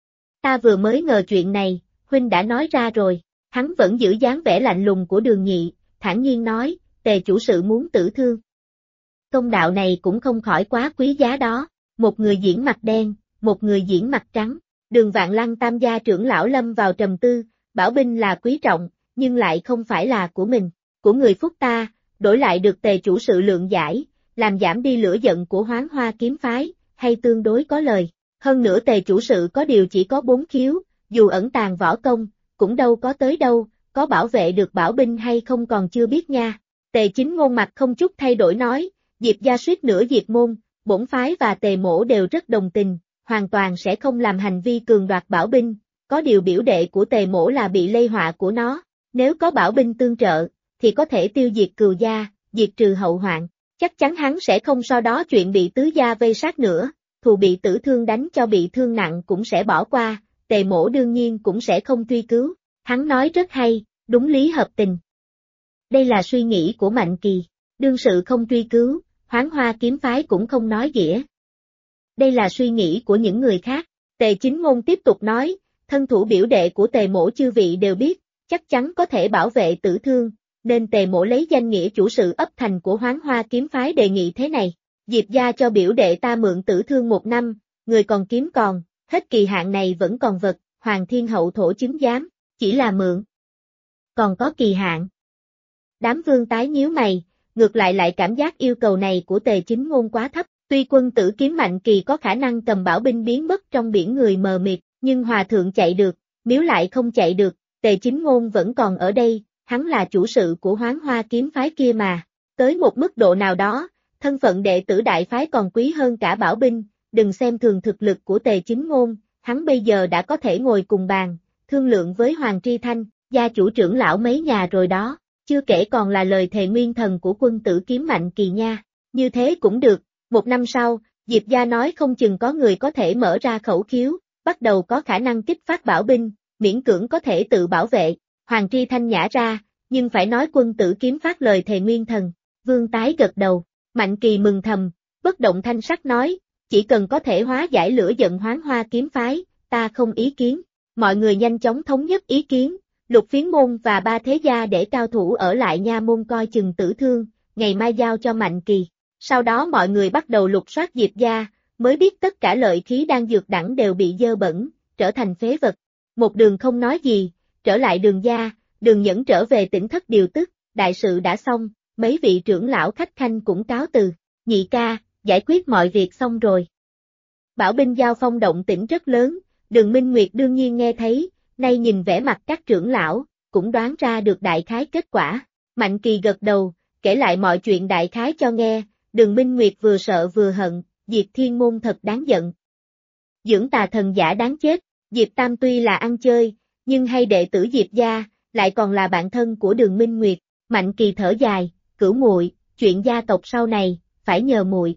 Speaker 1: Ta vừa mới ngờ chuyện này, huynh đã nói ra rồi, hắn vẫn giữ dáng vẻ lạnh lùng của Đường nhị, thản nhiên nói, Tề chủ sự muốn Tử Thương. Công đạo này cũng không khỏi quá quý giá đó, một người diễn mặt đen, một người diễn mặt trắng. Đường Vạn Lăng Tam gia trưởng lão lâm vào trầm tư, bảo binh là quý trọng, nhưng lại không phải là của mình, của người Phúc ta, đổi lại được Tề chủ sự lượng giải, làm giảm đi lửa giận của Hoán Hoa kiếm phái, hay tương đối có lời. Hơn nữa Tề chủ sự có điều chỉ có 4 khiếu, dù ẩn tàng võ công, cũng đâu có tới đâu, có bảo vệ được bảo binh hay không còn chưa biết nha. Tề Chính Ngôn mặt không chút thay đổi nói, Diệp gia suýt nữa diệt môn, bổn phái và Tề mỗ đều rất đồng tình. Hoàn toàn sẽ không làm hành vi cường đoạt bảo binh, có điều biểu đệ của Tề mỗ là bị lây họa của nó, nếu có bảo binh tương trợ, thì có thể tiêu diệt cừu gia, diệt trừ hậu hoạn, chắc chắn hắn sẽ không so đó chuyện bị tứ gia vây sát nữa, thù bị Tử Thương đánh cho bị thương nặng cũng sẽ bỏ qua, Tề Mỗ đương nhiên cũng sẽ không truy cứu. Hắn nói rất hay, đúng lý hợp tình. Đây là suy nghĩ của Mạnh Kỳ, đương sự không truy cứu, Hoán Hoa kiếm phái cũng không nói dĩa. Đây là suy nghĩ của những người khác. Tề Chính Ngôn tiếp tục nói, thân thủ biểu đệ của Tề Mỗ chư vị đều biết, chắc chắn có thể bảo vệ Tử Thương, nên Tề Mỗ lấy danh nghĩa chủ sự ấp thành của Hoán Hoa kiếm phái đề nghị thế này. Diệp gia cho biểu đệ ta mượn Tử Thương 1 năm, người còn kiếm còn, hết kỳ hạn này vẫn còn vật, Hoàng Thiên Hậu thổ chứng giám, chỉ là mượn. Còn có kỳ hạn. Đám vương tái nhíu mày, ngược lại cảm giác yêu cầu này của Tề Chính Ngôn quá thấp. Tuy quân tử kiếm Mạnh Kỳ có khả năng cầm bảo binh biến mất trong biển người mờ mịt, nhưng Hòa Thượng chạy được, Miếu lại không chạy được, Tề Chính Ngôn vẫn còn ở đây, hắn là chủ sự của Hoán Hoa kiếm phái kia mà. Tới một mức độ nào đó, thân phận đệ tử đại phái còn quý hơn cả bảo binh, đừng xem thường thực lực của Tề Chính Ngôn, hắn bây giờ đã có thể ngồi cùng bàn, thương lượng với Hoàng Tri Thanh, gia chủ trưởng lão mấy nhà rồi đó, chưa kể còn là lời thề nguyên thần của quân tử kiếm Mạnh Kỳ nha, như thế cũng được. 1 năm sau, Diệp gia nói không chừng có người có thể mở ra khẩu khiếu, bắt đầu có khả năng kích phát bảo binh, miễn cưỡng có thể tự bảo vệ. Hoàng Tri Thanh nhả ra, nhưng phải nói quân tử kiếm phát lời thề nguyên thần. Vương tái gật đầu, Mạnh Kỳ mừng thầm, bất động thanh sắc nói, chỉ cần có thể hóa giải lửa giận Hoán Hoa kiếm phái, ta không ý kiến. Mọi người nhanh chóng thống nhất ý kiến, Lục Phiến môn và 3 thế gia để cao thủ ở lại nha môn coi chừng Tử Thương, ngày mai giao cho Mạnh Kỳ. Sau đó mọi người bắt đầu lục soát Diệp gia, mới biết tất cả lợi khí đang dược đẳng đều bị dơ bẩn, trở thành phế vật. Một Đường không nói gì, trở lại Đường gia, Đường Nhẫn trở về tỉnh thất điều tức, đại sự đã xong, mấy vị trưởng lão khách khanh cũng cáo từ. Nhị ca, giải quyết mọi việc xong rồi. Bảo binh giao phong động tĩnh rất lớn, Đường Minh Nguyệt đương nhiên nghe thấy, nay nhìn vẻ mặt các trưởng lão, cũng đoán ra được đại khái kết quả. Mạnh Kỳ gật đầu, kể lại mọi chuyện đại khái cho nghe. Đường Minh Nguyệt vừa sợ vừa hận, Diệp Thiên Môn thật đáng giận. Dưỡng tà thần giả đáng chết, Diệp Tam tuy là ăn chơi, nhưng hay đệ tử Diệp gia, lại còn là bạn thân của Đường Minh Nguyệt. Mạnh Kỳ thở dài, Cửu muội, chuyện gia tộc sau này, phải nhờ muội.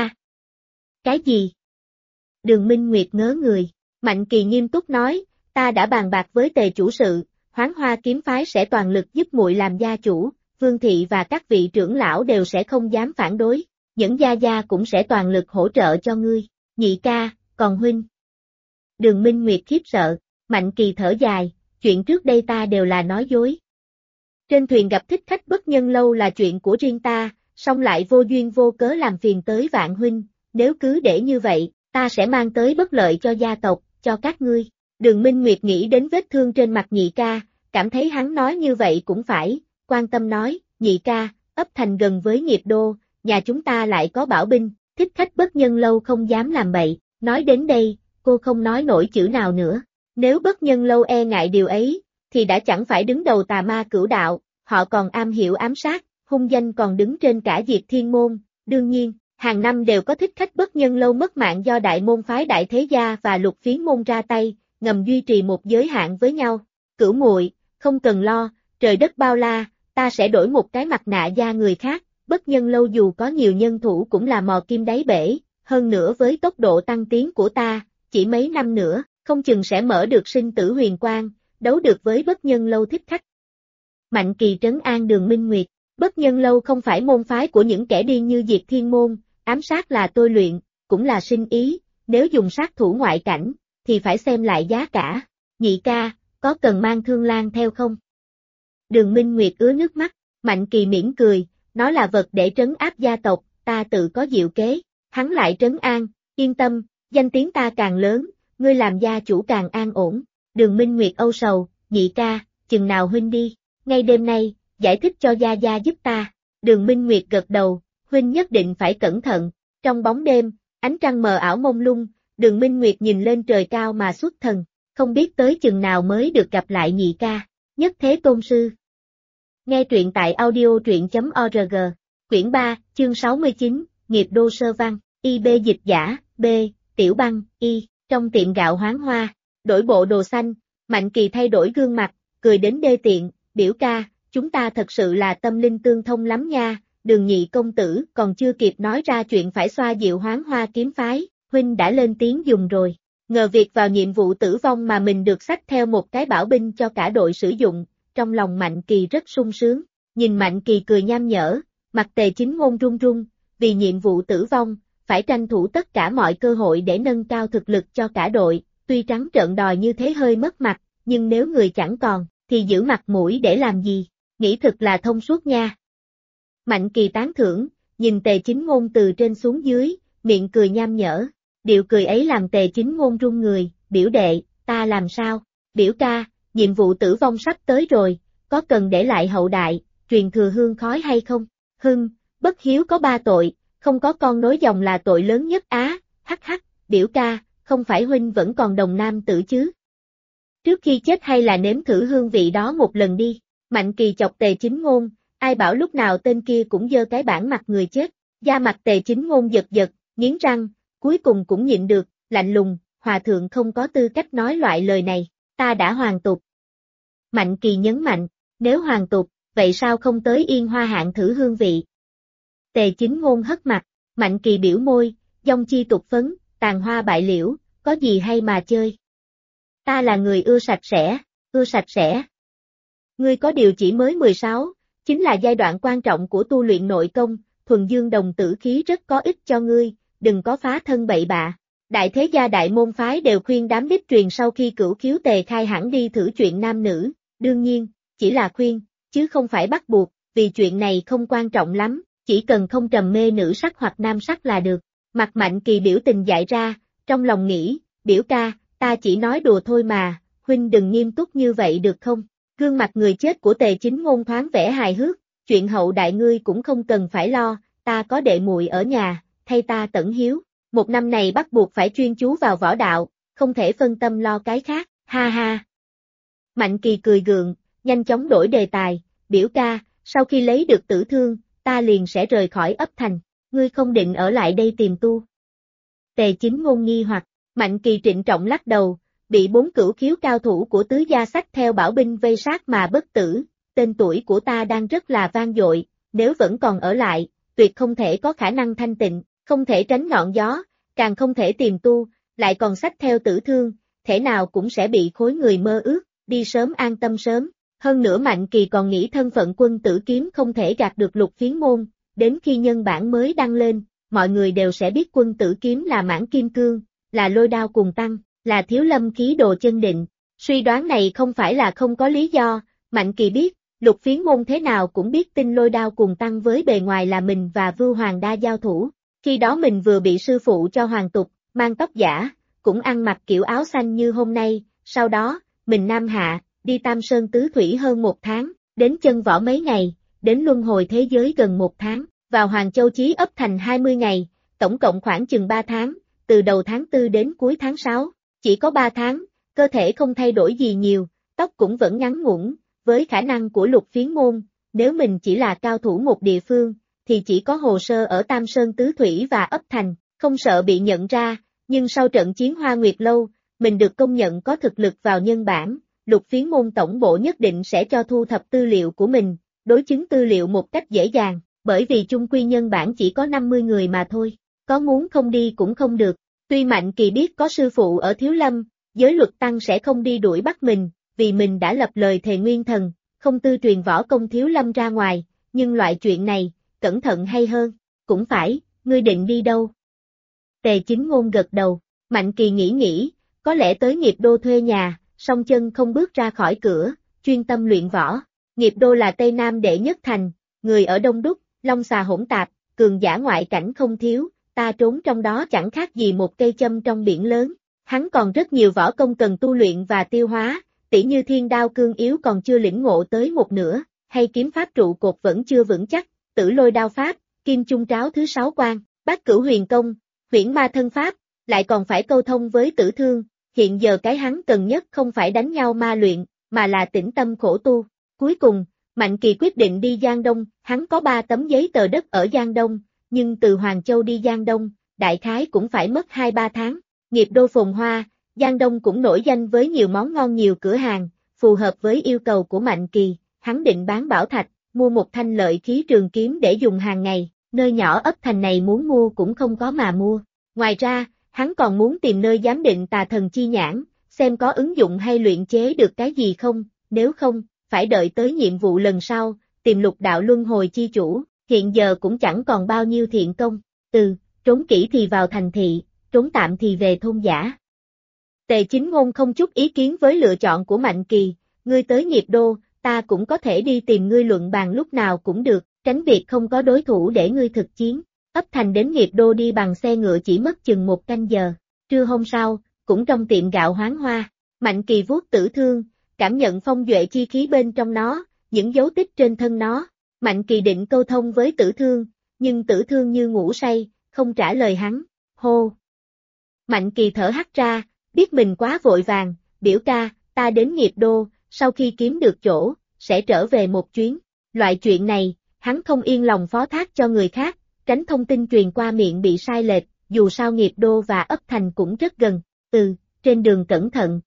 Speaker 1: Cái gì? Đường Minh Nguyệt ngớ người, Mạnh Kỳ nghiêm túc nói, ta đã bàn bạc với Tề chủ sự, Hoán Hoa kiếm phái sẽ toàn lực giúp muội làm gia chủ. Vương thị và các vị trưởng lão đều sẽ không dám phản đối, những gia gia cũng sẽ toàn lực hỗ trợ cho ngươi. Nhị ca, còn huynh? Đường Minh Nguyệt khiếp sợ, Mạnh Kỳ thở dài, chuyện trước đây ta đều là nói dối. Trên thuyền gặp thích khách bất nhân lâu là chuyện của riêng ta, song lại vô duyên vô cớ làm phiền tới Vạn huynh, nếu cứ để như vậy, ta sẽ mang tới bất lợi cho gia tộc, cho các ngươi. Đường Minh Nguyệt nghĩ đến vết thương trên mặt nhị ca, cảm thấy hắn nói như vậy cũng phải. Quan tâm nói, nhị ca, ấp thành gần với nghiệp đô, nhà chúng ta lại có bảo binh, thích khách bất nhân lâu không dám làm bậy. Nói đến đây, cô không nói nổi chữ nào nữa. Nếu bất nhân lâu e ngại điều ấy, thì đã chẳng phải đứng đầu tà ma cửu đạo, họ còn am hiểu ám sát, hung danh còn đứng trên cả Diệp Thiên môn. Đương nhiên, hàng năm đều có thích khách bất nhân lâu mất mạng do đại môn phái đại thế gia và Lục Phiến môn ra tay, ngầm duy trì một giới hạn với nhau. Cửu muội, không cần lo, trời đất bao la. Ta sẽ đổi một cái mặt nạ da người khác, bất nhân lâu dù có nhiều nhân thủ cũng là mò kim đáy bể, hơn nữa với tốc độ tăng tiến của ta, chỉ mấy năm nữa, không chừng sẽ mở được sinh tử huyền quang, đấu được với bất nhân lâu thích khách. Mạnh Kỳ trấn an Đường Minh Nguyệt, bất nhân lâu không phải môn phái của những kẻ điên như Diệp Thiên môn, ám sát là tôi luyện, cũng là sinh ý, nếu dùng sát thủ ngoại cảnh, thì phải xem lại giá cả. Nhị ca, có cần mang Thương Lan theo không? Đường Minh Nguyệt ứa nước mắt, Mạnh Kỳ mỉm cười, nó là vật để trấn áp gia tộc, ta tự có diệu kế. Hắn lại trấn an, yên tâm, danh tiếng ta càng lớn, ngươi làm gia chủ càng an ổn. Đường Minh Nguyệt âu sầu, nhị ca, chừng nào huynh đi, ngay đêm nay, giải thích cho gia gia giúp ta. Đường Minh Nguyệt gật đầu, huynh nhất định phải cẩn thận. Trong bóng đêm, ánh trăng mờ ảo mông lung, Đường Minh Nguyệt nhìn lên trời cao mà xuất thần, không biết tới chừng nào mới được gặp lại nhị ca. Nhất Thế Tôn Sư. Nghe truyện tại audio.org, quyển 3, chương 69, Nghiệp Đô Sơ Văn, IB dịch giả, B, Tiểu Băng, Y, trong tiệm gạo Hoán Hoa, đổi bộ đồ xanh, Mạnh Kỳ thay đổi gương mặt, cười đến đê tiện, biểu ca, chúng ta thật sự là tâm linh tương thông lắm nha, Đường nhị công tử còn chưa kịp nói ra chuyện phải xoa dịu Hoán Hoa kiếm phái, huynh đã lên tiếng dùng rồi. Ngờ việc vào nhiệm vụ tử vong mà mình được xách theo một cái bảo binh cho cả đội sử dụng, trong lòng Mạnh Kỳ rất sung sướng. Nhìn Mạnh Kỳ cười nham nhở, mặt Tề Chính Ngôn run run, vì nhiệm vụ tử vong, phải tranh thủ tất cả mọi cơ hội để nâng cao thực lực cho cả đội, tuy trắng trợn đòi như thế hơi mất mặt, nhưng nếu người chẳng còn, thì giữ mặt mũi để làm gì, nghĩ thực là thông suốt nha. Mạnh Kỳ tán thưởng, nhìn Tề Chính Ngôn từ trên xuống dưới, miệng cười nham nhở, điệu cười ấy làm Tề Chính Ngôn run người, biểu đệ, ta làm sao, biểu ca, nhiệm vụ tử vong sắp tới rồi, có cần để lại hậu đại, truyền thừa hương khói hay không? Bất hiếu có 3 tội, không có con nối dòng là tội lớn nhất á, hắc hắc, biểu ca, không phải huynh vẫn còn đồng nam tử chứ? Trước khi chết hay là nếm thử hương vị đó một lần đi, Mạnh Kỳ chọc Tề Chính Ngôn, ai bảo lúc nào tên kia cũng giơ cái bản mặt người chết, da mặt Tề Chính Ngôn giật giật, nghiến răng, cuối cùng cũng nhịn được, lạnh lùng, hòa thượng không có tư cách nói loại lời này, ta đã hoàn tục. Mạnh Kỳ nhấn mạnh, nếu hoàn tục, vậy sao không tới Yên Hoa Hạng thử hương vị? Tề Chính Ngôn hất mặt, Mạnh Kỳ biểu môi, dông chi tục phấn, tàn hoa bại liễu, có gì hay mà chơi? Ta là người ưa sạch sẽ. Ngươi có điều chỉ mới 16, chính là giai đoạn quan trọng của tu luyện nội công, thuần dương đồng tử khí rất có ích cho ngươi, đừng có phá thân bậy bạ. Đại thế gia đại môn phái đều khuyên đám đích truyền sau khi cửu khiếu tề khai hẳn đi thử chuyện nam nữ, đương nhiên, chỉ là khuyên, chứ không phải bắt buộc, vì chuyện này không quan trọng lắm, chỉ cần không trầm mê nữ sắc hoặc nam sắc là được. Mặt Mạnh Kỳ biểu tình dại ra, trong lòng nghĩ, biểu ca, ta chỉ nói đùa thôi mà, huynh đừng nghiêm túc như vậy được không? Gương mặt người chết của Tề Chính Ngôn thoáng vẻ hài hước, chuyện hậu đại ngươi cũng không cần phải lo, ta có đệ muội ở nhà, thay ta tẩn hiếu. Một năm này bắt buộc phải chuyên chú vào võ đạo, không thể phân tâm lo cái khác, ha ha. Mạnh Kỳ cười gượng, nhanh chóng đổi đề tài, biểu ca, sau khi lấy được tử thương, ta liền sẽ rời khỏi ấp thành, ngươi không định ở lại đây tìm tu. Tề Chính Ngôn nghi hoặc, Mạnh Kỳ trịnh trọng lắc đầu, bị 4 cửu khiếu cao thủ của tứ gia xách theo bảo binh vây sát mà bất tử, tên tuổi của ta đang rất là vang dội, nếu vẫn còn ở lại, tuyệt không thể có khả năng thanh tịnh, không thể tránh ngọn gió, càng không thể tìm tu, lại còn xách theo tử thương, thể nào cũng sẽ bị khối người mơ ước, đi sớm an tâm sớm. Hơn nữa Mạnh Kỳ còn nghĩ thân phận quân tử kiếm không thể gạt được Lục Phiến Môn, đến khi nhân bản mới đăng lên, mọi người đều sẽ biết quân tử kiếm là Mãn Kim Cương, là Lôi Đao Cùng Tăng, là Thiếu Lâm khí đồ chân định. Suy đoán này không phải là không có lý do, Mạnh Kỳ biết, Lục Phiến Môn thế nào cũng biết tin Lôi Đao Cùng Tăng với bề ngoài là mình và Vưu Hoàng Đa giao thủ. Khi đó mình vừa bị sư phụ cho hoàng tục, mang tóc giả, cũng ăn mặc kiểu áo xanh như hôm nay, sau đó, mình nam hạ, đi Tam Sơn Tứ Thủy hơn 1 tháng, đến chân võ mấy ngày, đến luân hồi thế giới gần 1 tháng, vào Hoàng Châu Chí ấp thành 20 ngày, tổng cộng khoảng chừng 3 tháng, từ đầu tháng 4 đến cuối tháng 6, chỉ có 3 tháng, cơ thể không thay đổi gì nhiều, tóc cũng vẫn ngắn ngủn, với khả năng của Lục Phiến Môn, nếu mình chỉ là cao thủ một địa phương, thì chỉ có hồ sơ ở Tam Sơn Tứ Thủy và ấp thành, không sợ bị nhận ra, nhưng sau trận chiến Hoa Nguyệt Lâu, mình được công nhận có thực lực vào nhân bản, Lục Phiến Môn tổng bộ nhất định sẽ cho thu thập tư liệu của mình, đối chứng tư liệu một cách dễ dàng, bởi vì chung quy nhân bản chỉ có 50 người mà thôi, có muốn không đi cũng không được. Tuy Mạnh Kỳ biết có sư phụ ở Thiếu Lâm, giới luật tăng sẽ không đi đuổi bắt mình, vì mình đã lập lời thề nguyên thần, không tư truyền võ công Thiếu Lâm ra ngoài, nhưng loại chuyện này, cẩn thận hay hơn, cũng phải, ngươi định đi đâu? Tề Chính Ngôn gật đầu, Mạnh Kỳ nghĩ, có lẽ tới Nghiệp Đô thuê nhà, song chân không bước ra khỏi cửa, chuyên tâm luyện võ. Nghiệp Đô là Tây Nam đệ nhất thành, người ở đông đúc, long xà hỗn tạp, cường giả ngoại cảnh không thiếu, ta trốn trong đó chẳng khác gì một cây châm trong biển lớn. Hắn còn rất nhiều võ công cần tu luyện và tiêu hóa, tỉ như thiên đao cương yếu còn chưa lĩnh ngộ tới một nửa, hay kiếm pháp trụ cột vẫn chưa vững chắc, tử lôi đao pháp, kim chung tráo thứ 6 quan, bát cửu huyền công, huyễn ma thân pháp, lại còn phải câu thông với tử thương, hiện giờ cái hắn cần nhất không phải đánh nhau ma luyện, mà là tĩnh tâm khổ tu. Cuối cùng, Mạnh Kỳ quyết định đi Giang Đông, hắn có 3 tấm giấy tờ đất ở Giang Đông, nhưng từ Hoàng Châu đi Giang Đông, đại khái cũng phải mất 2-3 tháng. Nghiệp Đô phồn hoa, Giang Đông cũng nổi danh với nhiều món ngon nhiều cửa hàng, phù hợp với yêu cầu của Mạnh Kỳ, hắn định bán bảo thạch, mua một thanh lợi khí trường kiếm để dùng hàng ngày, nơi nhỏ ấp thành này muốn mua cũng không có mà mua. Ngoài ra, Hắn còn muốn tìm nơi giám định tà thần chi nhãn, xem có ứng dụng hay luyện chế được cái gì không, nếu không, phải đợi tới nhiệm vụ lần sau, tìm lục đạo luân hồi chi chủ, hiện giờ cũng chẳng còn bao nhiêu thiện công, trốn kỹ thì vào thành thị, trốn tạm thì về thôn giả. Tề Chính Ngôn không chút ý kiến với lựa chọn của Mạnh Kỳ, ngươi tới Nghiệp Đô, ta cũng có thể đi tìm ngươi luận bàn lúc nào cũng được, tránh việc không có đối thủ để ngươi thực chiến. Ấp Thành đến Nghiệp Đô đi bằng xe ngựa chỉ mất chừng 1 canh giờ, trưa hôm sau, cũng trong tiệm gạo Hoán Hoa, Mạnh Kỳ vuốt tử thương, cảm nhận phong duệ chi khí bên trong nó, những dấu tích trên thân nó. Mạnh Kỳ định câu thông với tử thương, nhưng tử thương như ngủ say, không trả lời hắn, hô. Mạnh Kỳ thở hắt ra, biết mình quá vội vàng, biểu ca, ta đến Nghiệp Đô, sau khi kiếm được chỗ, sẽ trở về một chuyến. Loại chuyện này, hắn không yên lòng phó thác cho người khác, tránh thông tin truyền qua miệng bị sai lệch, dù sao Nghiệp Đô và Ấp Thành cũng rất gần, trên đường cẩn thận.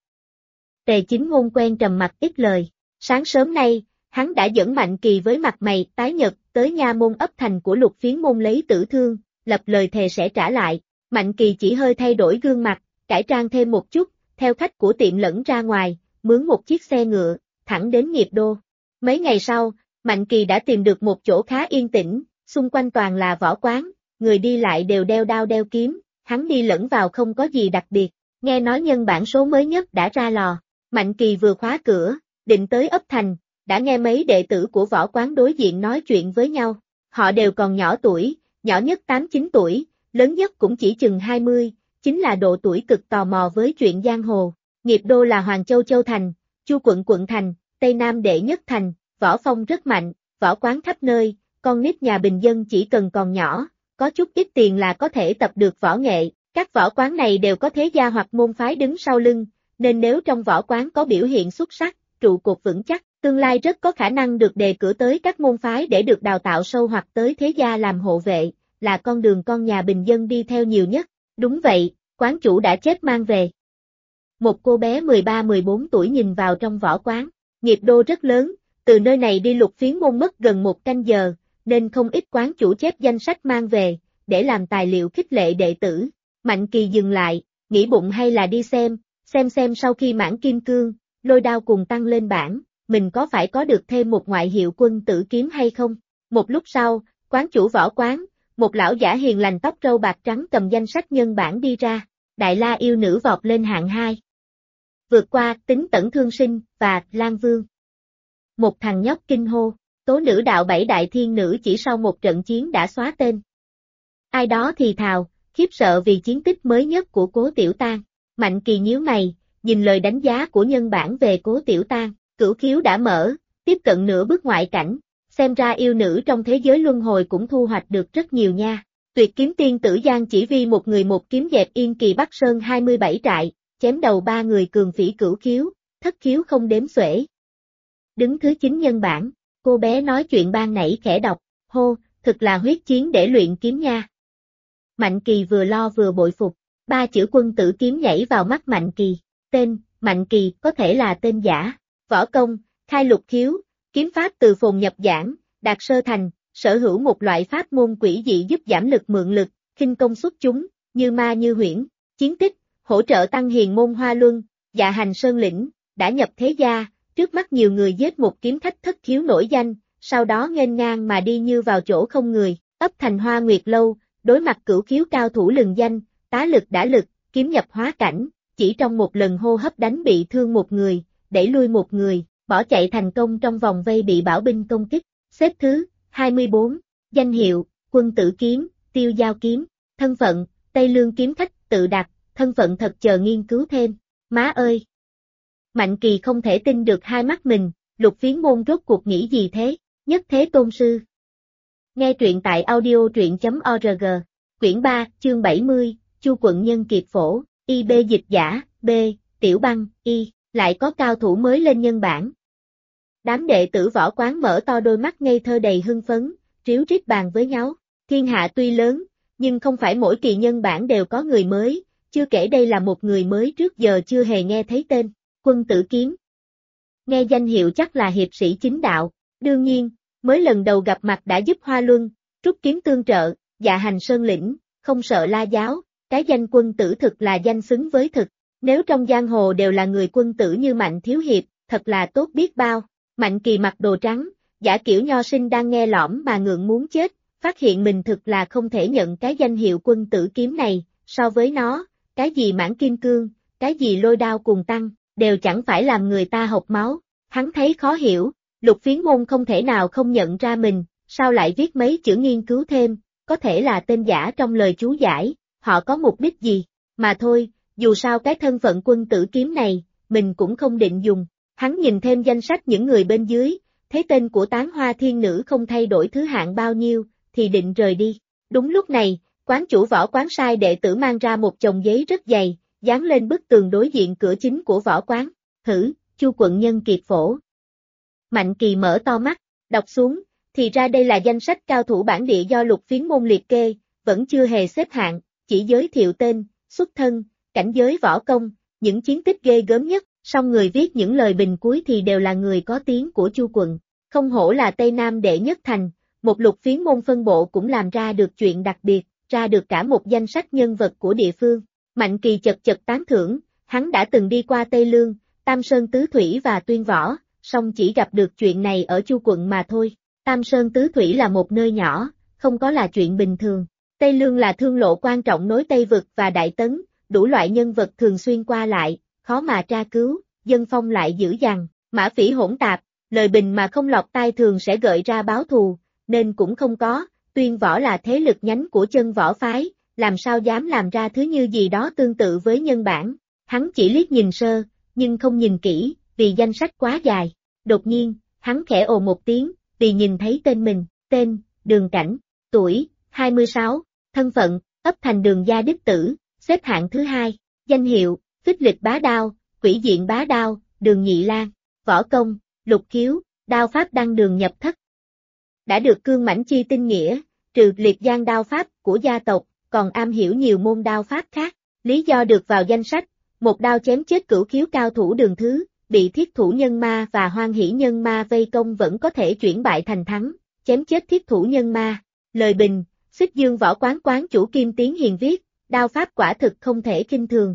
Speaker 1: Tề Chính Ngôn quen trầm mặc ít lời, sáng sớm nay, hắn đã dẫn Mạnh Kỳ với mặt mày tái nhợt tới nha môn Ấp Thành của Lục Phiến môn lấy tử thương, lập lời thề sẽ trả lại. Mạnh Kỳ chỉ hơi thay đổi gương mặt, cải trang thêm một chút, theo khách của tiệm lẫn ra ngoài, mướn một chiếc xe ngựa, thẳng đến Nghiệp Đô. Mấy ngày sau, Mạnh Kỳ đã tìm được một chỗ khá yên tĩnh, xung quanh toàn là võ quán, người đi lại đều đeo đao đeo kiếm, hắn đi lẫn vào không có gì đặc biệt, nghe nói nhân bản số mới nhất đã ra lò. Mạnh Kỳ vừa khóa cửa, định tới Ấp Thành, đã nghe mấy đệ tử của võ quán đối diện nói chuyện với nhau, họ đều còn nhỏ tuổi, nhỏ nhất 8-9 tuổi, lớn nhất cũng chỉ chừng 20, chính là độ tuổi cực tò mò với chuyện giang hồ. Nghiệp Đô là Hoàng Châu Châu Thành, Chu Quận Quận Thành, Tây Nam đệ nhất thành, võ phong rất mạnh, võ quán khắp nơi, con nít nhà bình dân chỉ cần còn nhỏ, có chút ít tiền là có thể tập được võ nghệ, các võ quán này đều có thế gia hoặc môn phái đứng sau lưng, nên nếu trong võ quán có biểu hiện xuất sắc, trụ cột vững chắc, tương lai rất có khả năng được đề cử tới các môn phái để được đào tạo sâu hoặc tới thế gia làm hộ vệ, là con đường con nhà bình dân đi theo nhiều nhất. Đúng vậy, quán chủ đã chết mang về. Một cô bé 13-14 tuổi nhìn vào trong võ quán, Nghiệp Đô rất lớn, từ nơi này đi Lục Phiến môn mất gần 1 canh giờ, nên không ít quán chủ chép danh sách mang về, để làm tài liệu khích lệ đệ tử. Mạnh Kỳ dừng lại, nghĩ bụng hay là đi xem sau khi mãn kim cương, lôi đao cùng tăng lên bảng, mình có phải có được thêm một ngoại hiệu quân tử kiếm hay không? Một lúc sau, quán chủ võ quán, một lão giả hiền lành tóc râu bạc trắng cầm danh sách nhân bản đi ra, Đại La yêu nữ vọt lên hạng 2. Vượt qua Tính Tẩn Thương Sinh và Lan Vương. Một thằng nhóc kinh hô, tố nữ đạo 7 đại thiên nữ chỉ sau một trận chiến đã xóa tên. Ai đó thì thào, khiếp sợ vì chiến tích mới nhất của Cố Tiểu Tang. Mạnh Kỳ nhíu mày, nhìn lời đánh giá của nhân bản về Cố Tiểu Tang, cửu khiếu đã mở, tiếp cận nửa bước ngoại cảnh, xem ra yêu nữ trong thế giới luân hồi cũng thu hoạch được rất nhiều nha. Tuyệt kiếm tiên tử Giang chỉ vi một người một kiếm dẹp Yên Kỳ Bắc Sơn 27 trại, chém đầu 3 người cường phỉ cửu khiếu, thất khiếu không đếm xuể. Đứng thứ 9 nhân bản, cô bé nói chuyện ban nãy khẽ đọc, hô, thực là huyết chiến để luyện kiếm nha. Mạnh Kỳ vừa lo vừa bội phục, 3 chữ quân tử kiếm nhảy vào mắt Mạnh Kỳ, tên, Mạnh Kỳ có thể là tên giả, võ công, khai lục khiếu, kiếm pháp từ phồn nhập giảng, đạt sơ thành, sở hữu một loại pháp môn quỷ dị giúp giảm lực mượn lực, khinh công xuất chúng, như ma như huyễn, chiến tích, hỗ trợ tăng hiền môn Hoa Luân, dạ hành sơn lĩnh, đã nhập thế gia, trước mắt nhiều người giết một kiếm khách thất khiếu nổi danh, sau đó nghênh ngang mà đi như vào chỗ không người, Ấp Thành Hoa Nguyệt Lâu, đối mặt cửu khiếu cao thủ lừng danh, tá lực đả lực, kiếm nhập hóa cảnh, chỉ trong một lần hô hấp đánh bị thương một người, đẩy lui một người, bỏ chạy thành công trong vòng vây bị bảo binh công kích, xếp thứ 24, danh hiệu, quân tử kiếm, tiêu giao kiếm, thân phận, Tây Lương kiếm khách tự đặt, thân phận thật chờ nghiên cứu thêm, má ơi! Mạnh Kỳ không thể tin được hai mắt mình, Lục Phiến môn rốt cuộc nghĩ gì thế, nhất thế tôn sư. Nghe truyện tại audio.org, quyển 3, chương 70, Chu Quận Nhân Kiệt Phổ, IB dịch giả, B, Tiểu Băng, Y, lại có cao thủ mới lên nhân bản. Đám đệ tử võ quán mở to đôi mắt ngây thơ đầy hưng phấn, ríu rít bàn với nhau, thiên hạ tuy lớn, nhưng không phải mỗi kỳ nhân bản đều có người mới, chưa kể đây là một người mới trước giờ chưa hề nghe thấy tên, quân tử kiếm. Nghe danh hiệu chắc là hiệp sĩ chính đạo, đương nhiên, mới lần đầu gặp mặt đã giúp Hoa Luân, rút kiếm tương trợ, dạ hành sơn lĩnh, không sợ la giáo, cái danh quân tử thực là danh xứng với thực. Nếu trong giang hồ đều là người quân tử như Mạnh thiếu hiệp, thật là tốt biết bao. Mạnh Kỳ mặc đồ trắng, giả kiểu nho sinh đang nghe lõm mà ngượng muốn chết, phát hiện mình thực là không thể nhận cái danh hiệu quân tử kiếm này, so với nó, cái gì mãn kim cương, cái gì lôi đao cùng tăng, đều chẳng phải làm người ta hộc máu. Hắn thấy khó hiểu, Lục Phiến Môn không thể nào không nhận ra mình, sao lại viết mấy chữ nghiên cứu thêm, có thể là tên giả trong lời chú giải, họ có mục đích gì, mà thôi, dù sao cái thân phận quân tử kiếm này, mình cũng không định dùng. Hắn nhìn thêm danh sách những người bên dưới, thấy tên của Tán Hoa Thiên Nữ không thay đổi thứ hạng bao nhiêu, thì định rời đi. Đúng lúc này, quán chủ Võ Quán sai đệ tử mang ra một chồng giấy rất dày, dán lên bức tường đối diện cửa chính của Võ Quán. Thử, Chu quận nhân kiệt phổ. Mạnh Kỳ mở to mắt, đọc xuống, thì ra đây là danh sách cao thủ bản địa do Lục Phiến Môn liệt kê, vẫn chưa hề xếp hạng, chỉ giới thiệu tên, xuất thân, cảnh giới võ công, những chiến tích ghê gớm nhất, song người viết những lời bình cuối thì đều là người có tiếng của Chu quận. Không hổ là Tây Nam đệ nhất thành, một Lục Phiến Môn phân bộ cũng làm ra được chuyện đặc biệt, ra được cả một danh sách nhân vật của địa phương. Mạnh Kỳ chật chật tán thưởng, hắn đã từng đi qua Tây Lương, Tam Sơn Tứ Thủy và Tuyên Võ, song chỉ gặp được chuyện này ở Chu quận mà thôi. Tam Sơn Tứ Thủy là một nơi nhỏ, không có là chuyện bình thường. Tây Lương là thương lộ quan trọng nối Tây Vực và Đại Tấn, đủ loại nhân vật thường xuyên qua lại, khó mà tra cứu, dân phong lại dữ dằn, mã phỉ hỗn tạp, lời bình mà không lọt tai thường sẽ gợi ra báo thù, nên cũng không có. Tuyên Võ là thế lực nhánh của Chân Võ phái, làm sao dám làm ra thứ như gì đó tương tự với nhân bản. Hắn chỉ liếc nhìn sơ, nhưng không nhìn kỹ, vì danh sách quá dài. Đột nhiên, hắn khẽ ồ một tiếng, vì nhìn thấy tên mình, tên, Đường Cảnh, tuổi, 26, thân phận, ấp thành Đường gia đích tử, xếp hạng thứ 2, danh hiệu, Phích Lịch Bá Đao, Quỷ Diện Bá Đao, Đường Nhị Lang, võ công, lục khiếu, đao pháp đăng đường nhập thất. Đã được cương mãnh chi tinh nghĩa, trừ liệt giang đao pháp của gia tộc, còn am hiểu nhiều môn đao pháp khác. Lý do được vào danh sách, một đao chém chết cửu khiếu cao thủ Đường Thứ, bị Thiết Thủ Nhân Ma và Hoan Hỷ Nhân Ma vây công vẫn có thể chuyển bại thành thắng, chém chết Thiết Thủ Nhân Ma. Lời bình, Xích Dương Võ Quán quán chủ Kim Tiến Hiền viết, đao pháp quả thực không thể khinh thường.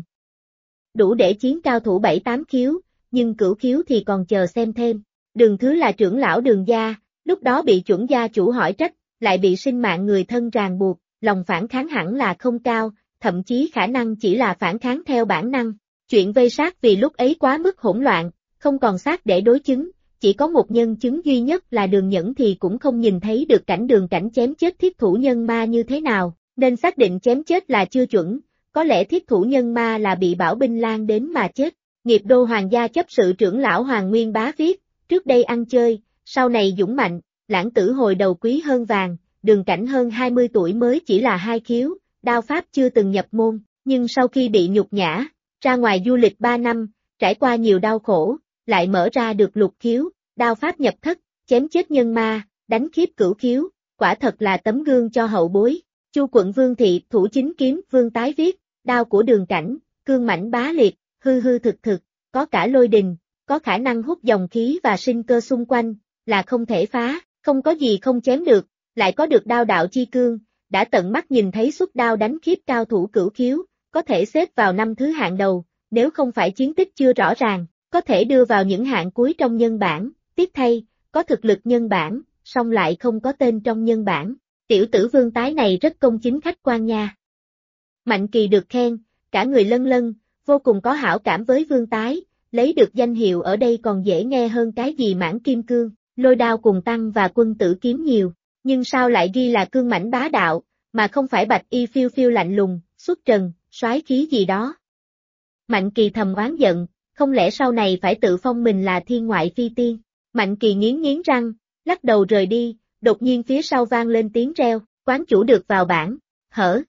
Speaker 1: Đủ để chiến cao thủ 7-8 khiếu, nhưng cửu khiếu thì còn chờ xem thêm. Đường Thứ là trưởng lão Đường gia, lúc đó bị chuẩn gia chủ hỏi trách, lại bị sinh mạng người thân ràng buộc, lòng phản kháng hẳn là không cao, thậm chí khả năng chỉ là phản kháng theo bản năng. Chuyện vây sát vì lúc ấy quá mức hỗn loạn, không còn xác để đối chứng, chỉ có một nhân chứng duy nhất là Đường Nhẫn thì cũng không nhìn thấy được cảnh Đường Cảnh chém chết Thiết Thủ Nhân Ma như thế nào, nên xác định chém chết là chưa chuẩn, có lẽ Thiết Thủ Nhân Ma là bị Bảo Binh Lan đến mà chết. Nghiệp đô hoàng gia chấp sự trưởng lão Hoàng Nguyên Bá viết, trước đây ăn chơi, sau này dũng mạnh, lãng tử hồi đầu quý hơn vàng, Đường Cảnh hơn 20 tuổi mới chỉ là 2 khiếu, đao pháp chưa từng nhập môn, nhưng sau khi bị nhục nhã, ra ngoài du lịch 3 năm, trải qua nhiều đau khổ, lại mở ra được lục khiếu, đao pháp nhập thất, chém chết nhân ma, đánh khiếp cửu khiếu, quả thật là tấm gương cho hậu bối. Chu quận Vương Thị, Thủ Chính Kiếm, Vương Tái viết, đao của Đường Cảnh, cương mãnh bá liệt, hư hư thực thực, có cả lôi đình, có khả năng hút dòng khí và sinh cơ xung quanh, là không thể phá, không có gì không chém được, lại có được đao đạo chi cương, đã tận mắt nhìn thấy xuất đao đánh khiếp cao thủ cửu khiếu, có thể xếp vào 5 thứ hạng đầu, nếu không phải chiến tích chưa rõ ràng, có thể đưa vào những hạng cuối trong nhân bản. Tiếc thay, có thực lực nhân bản, song lại không có tên trong nhân bản. Tiểu tử Vương Tái này rất công chính khách quan nha. Mạnh Kỳ được khen, cả người lân lân, vô cùng có hảo cảm với Vương Tái, lấy được danh hiệu ở đây còn dễ nghe hơn cái gì mãn kim cương, lôi đao cùng tăng và quân tử kiếm nhiều, nhưng sao lại ghi là cương mãnh bá đạo, mà không phải bạch y phiêu phiêu lạnh lùng, xuất trần, soái khí gì đó. Mạnh Kỳ thầm oán giận, không lẽ sau này phải tự phong mình là thiên ngoại phi tiên. Mạnh Kỳ nghiến nghiến răng, lắc đầu rời đi, đột nhiên phía sau vang lên tiếng reo, quán chủ được vào bảng, hở.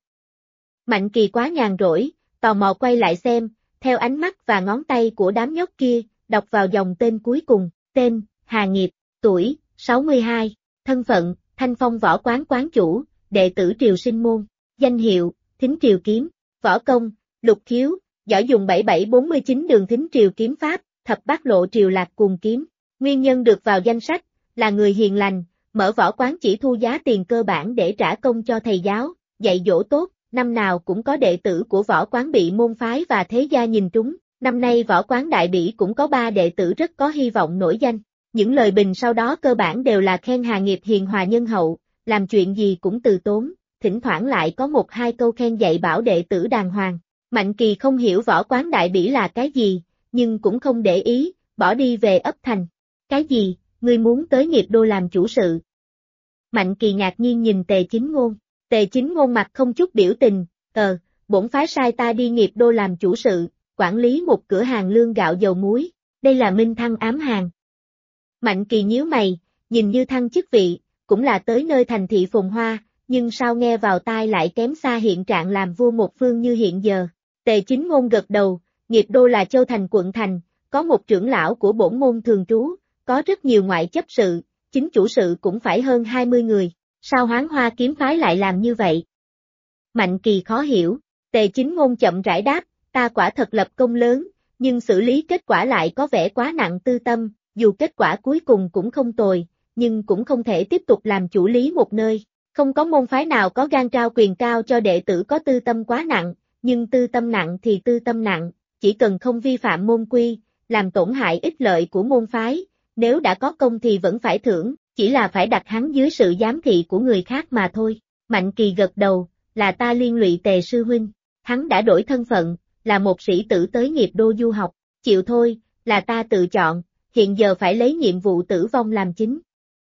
Speaker 1: Mạnh Kỳ quá nhàn rỗi, tò mò quay lại xem, theo ánh mắt và ngón tay của đám nhóc kia, đọc vào dòng tên cuối cùng, tên, Hà Nghiệp, tuổi, 62, thân phận, Thanh Phong Võ Quán quán chủ, đệ tử Triều Sinh Môn, danh hiệu, Thính Triều Kiếm, võ công, lục khiếu, giỏi dùng 7749 đường Thính Triều Kiếm Pháp, thập bát lộ triều lạc cùng kiếm. Nguyên nhân được vào danh sách, là người hiền lành, mở võ quán chỉ thu giá tiền cơ bản để trả công cho thầy giáo, dạy dỗ tốt, năm nào cũng có đệ tử của võ quán bị môn phái và thế gia nhìn trúng, năm nay võ quán Đại Bỉ cũng có 3 đệ tử rất có hy vọng nổi danh. Những lời bình sau đó cơ bản đều là khen Hà Nghiệp hiền hòa nhân hậu, làm chuyện gì cũng từ tốn, thỉnh thoảng lại có 1-2 câu khen dạy bảo đệ tử đàng hoàng. Mạnh Kỳ không hiểu võ quán Đại Bỉ là cái gì, nhưng cũng không để ý, bỏ đi về ấp thành. Cái gì, ngươi muốn tới Nghiệp Đô làm chủ sự? Mạnh Kỳ ngạc nhiên nhìn Tề Chính Ngôn. Tề Chính Ngôn mặt không chút biểu tình, bổn phái sai ta đi Nghiệp Đô làm chủ sự, quản lý một cửa hàng lương gạo dầu muối, đây là minh thăng ám hàng. Mạnh Kỳ nhíu mày, nhìn như thăng chức vị, cũng là tới nơi thành thị phồn hoa, nhưng sao nghe vào tai lại kém xa hiện trạng làm vua một phương như hiện giờ. Tề Chính Ngôn gật đầu, Nghiệp Đô là châu thành quận thành, có một trưởng lão của bổn môn thường trú, có rất nhiều ngoại chấp sự, chính chủ sự cũng phải hơn 20 người, sao Hoán Hoa kiếm phái lại làm như vậy? Mạnh Kỳ khó hiểu, Tề Chính Ngôn chậm rãi đáp, ta quả thật lập công lớn, nhưng xử lý kết quả lại có vẻ quá nặng tư tâm, dù kết quả cuối cùng cũng không tồi, nhưng cũng không thể tiếp tục làm chủ lý một nơi. Không có môn phái nào có gan trao quyền cao cho đệ tử có tư tâm quá nặng, nhưng tư tâm nặng thì tư tâm nặng, chỉ cần không vi phạm môn quy, làm tổn hại ích lợi của môn phái, nếu đã có công thì vẫn phải thưởng, chỉ là phải đặt hắn dưới sự giám thị của người khác mà thôi. Mạnh Kỳ gật đầu, là ta liên lụy Tề sư huynh, hắn đã đổi thân phận, là một sĩ tử tới Nghiệp Đô du học, chịu thôi, là ta tự chọn, hiện giờ phải lấy nhiệm vụ tử vong làm chính.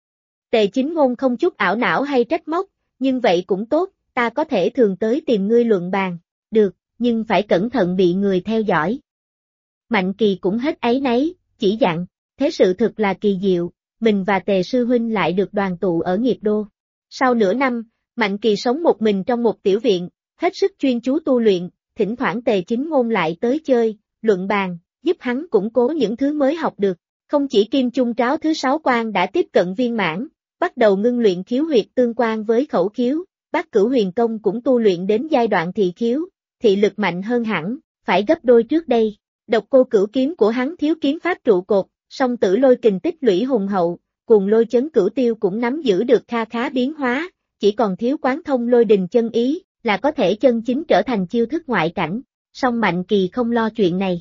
Speaker 1: Tề Chính Ngôn không chút ảo não hay trách móc, nhưng vậy cũng tốt, ta có thể thường tới tìm ngươi luận bàn, được, nhưng phải cẩn thận bị người theo dõi. Mạnh Kỳ cũng hết áy náy, chỉ dặn, thế sự thực là kỳ diệu, mình và Tề sư huynh lại được đoàn tụ ở Nghiệp Đô. Sau nửa năm, Mạnh Kỳ sống một mình trong một tiểu viện, hết sức chuyên chú tu luyện, thỉnh thoảng Tề Chính Ngôn lại tới chơi, luận bàn, giúp hắn củng cố những thứ mới học được. Không chỉ Kim Chung Tráo thứ 6 quan đã tiếp cận viên mãn, bắt đầu ngưng luyện khiếu huyệt tương quan với khẩu khiếu, Bát Cửu Huyền Công cũng tu luyện đến giai đoạn thị khiếu, thị lực mạnh hơn hẳn, phải gấp đôi trước đây. Độc Cô Cửu kiếm của hắn thiếu kiếm pháp trụ cột, song Tử Lôi kình tích lũy hùng hậu, cùng Lôi Chấn Cửu Tiêu cũng nắm giữ được kha khá biến hóa, chỉ còn thiếu quán thông Lôi Đình chân ý, là có thể chân chính trở thành chiêu thức ngoại cảnh. Song Mạnh Kỳ không lo chuyện này.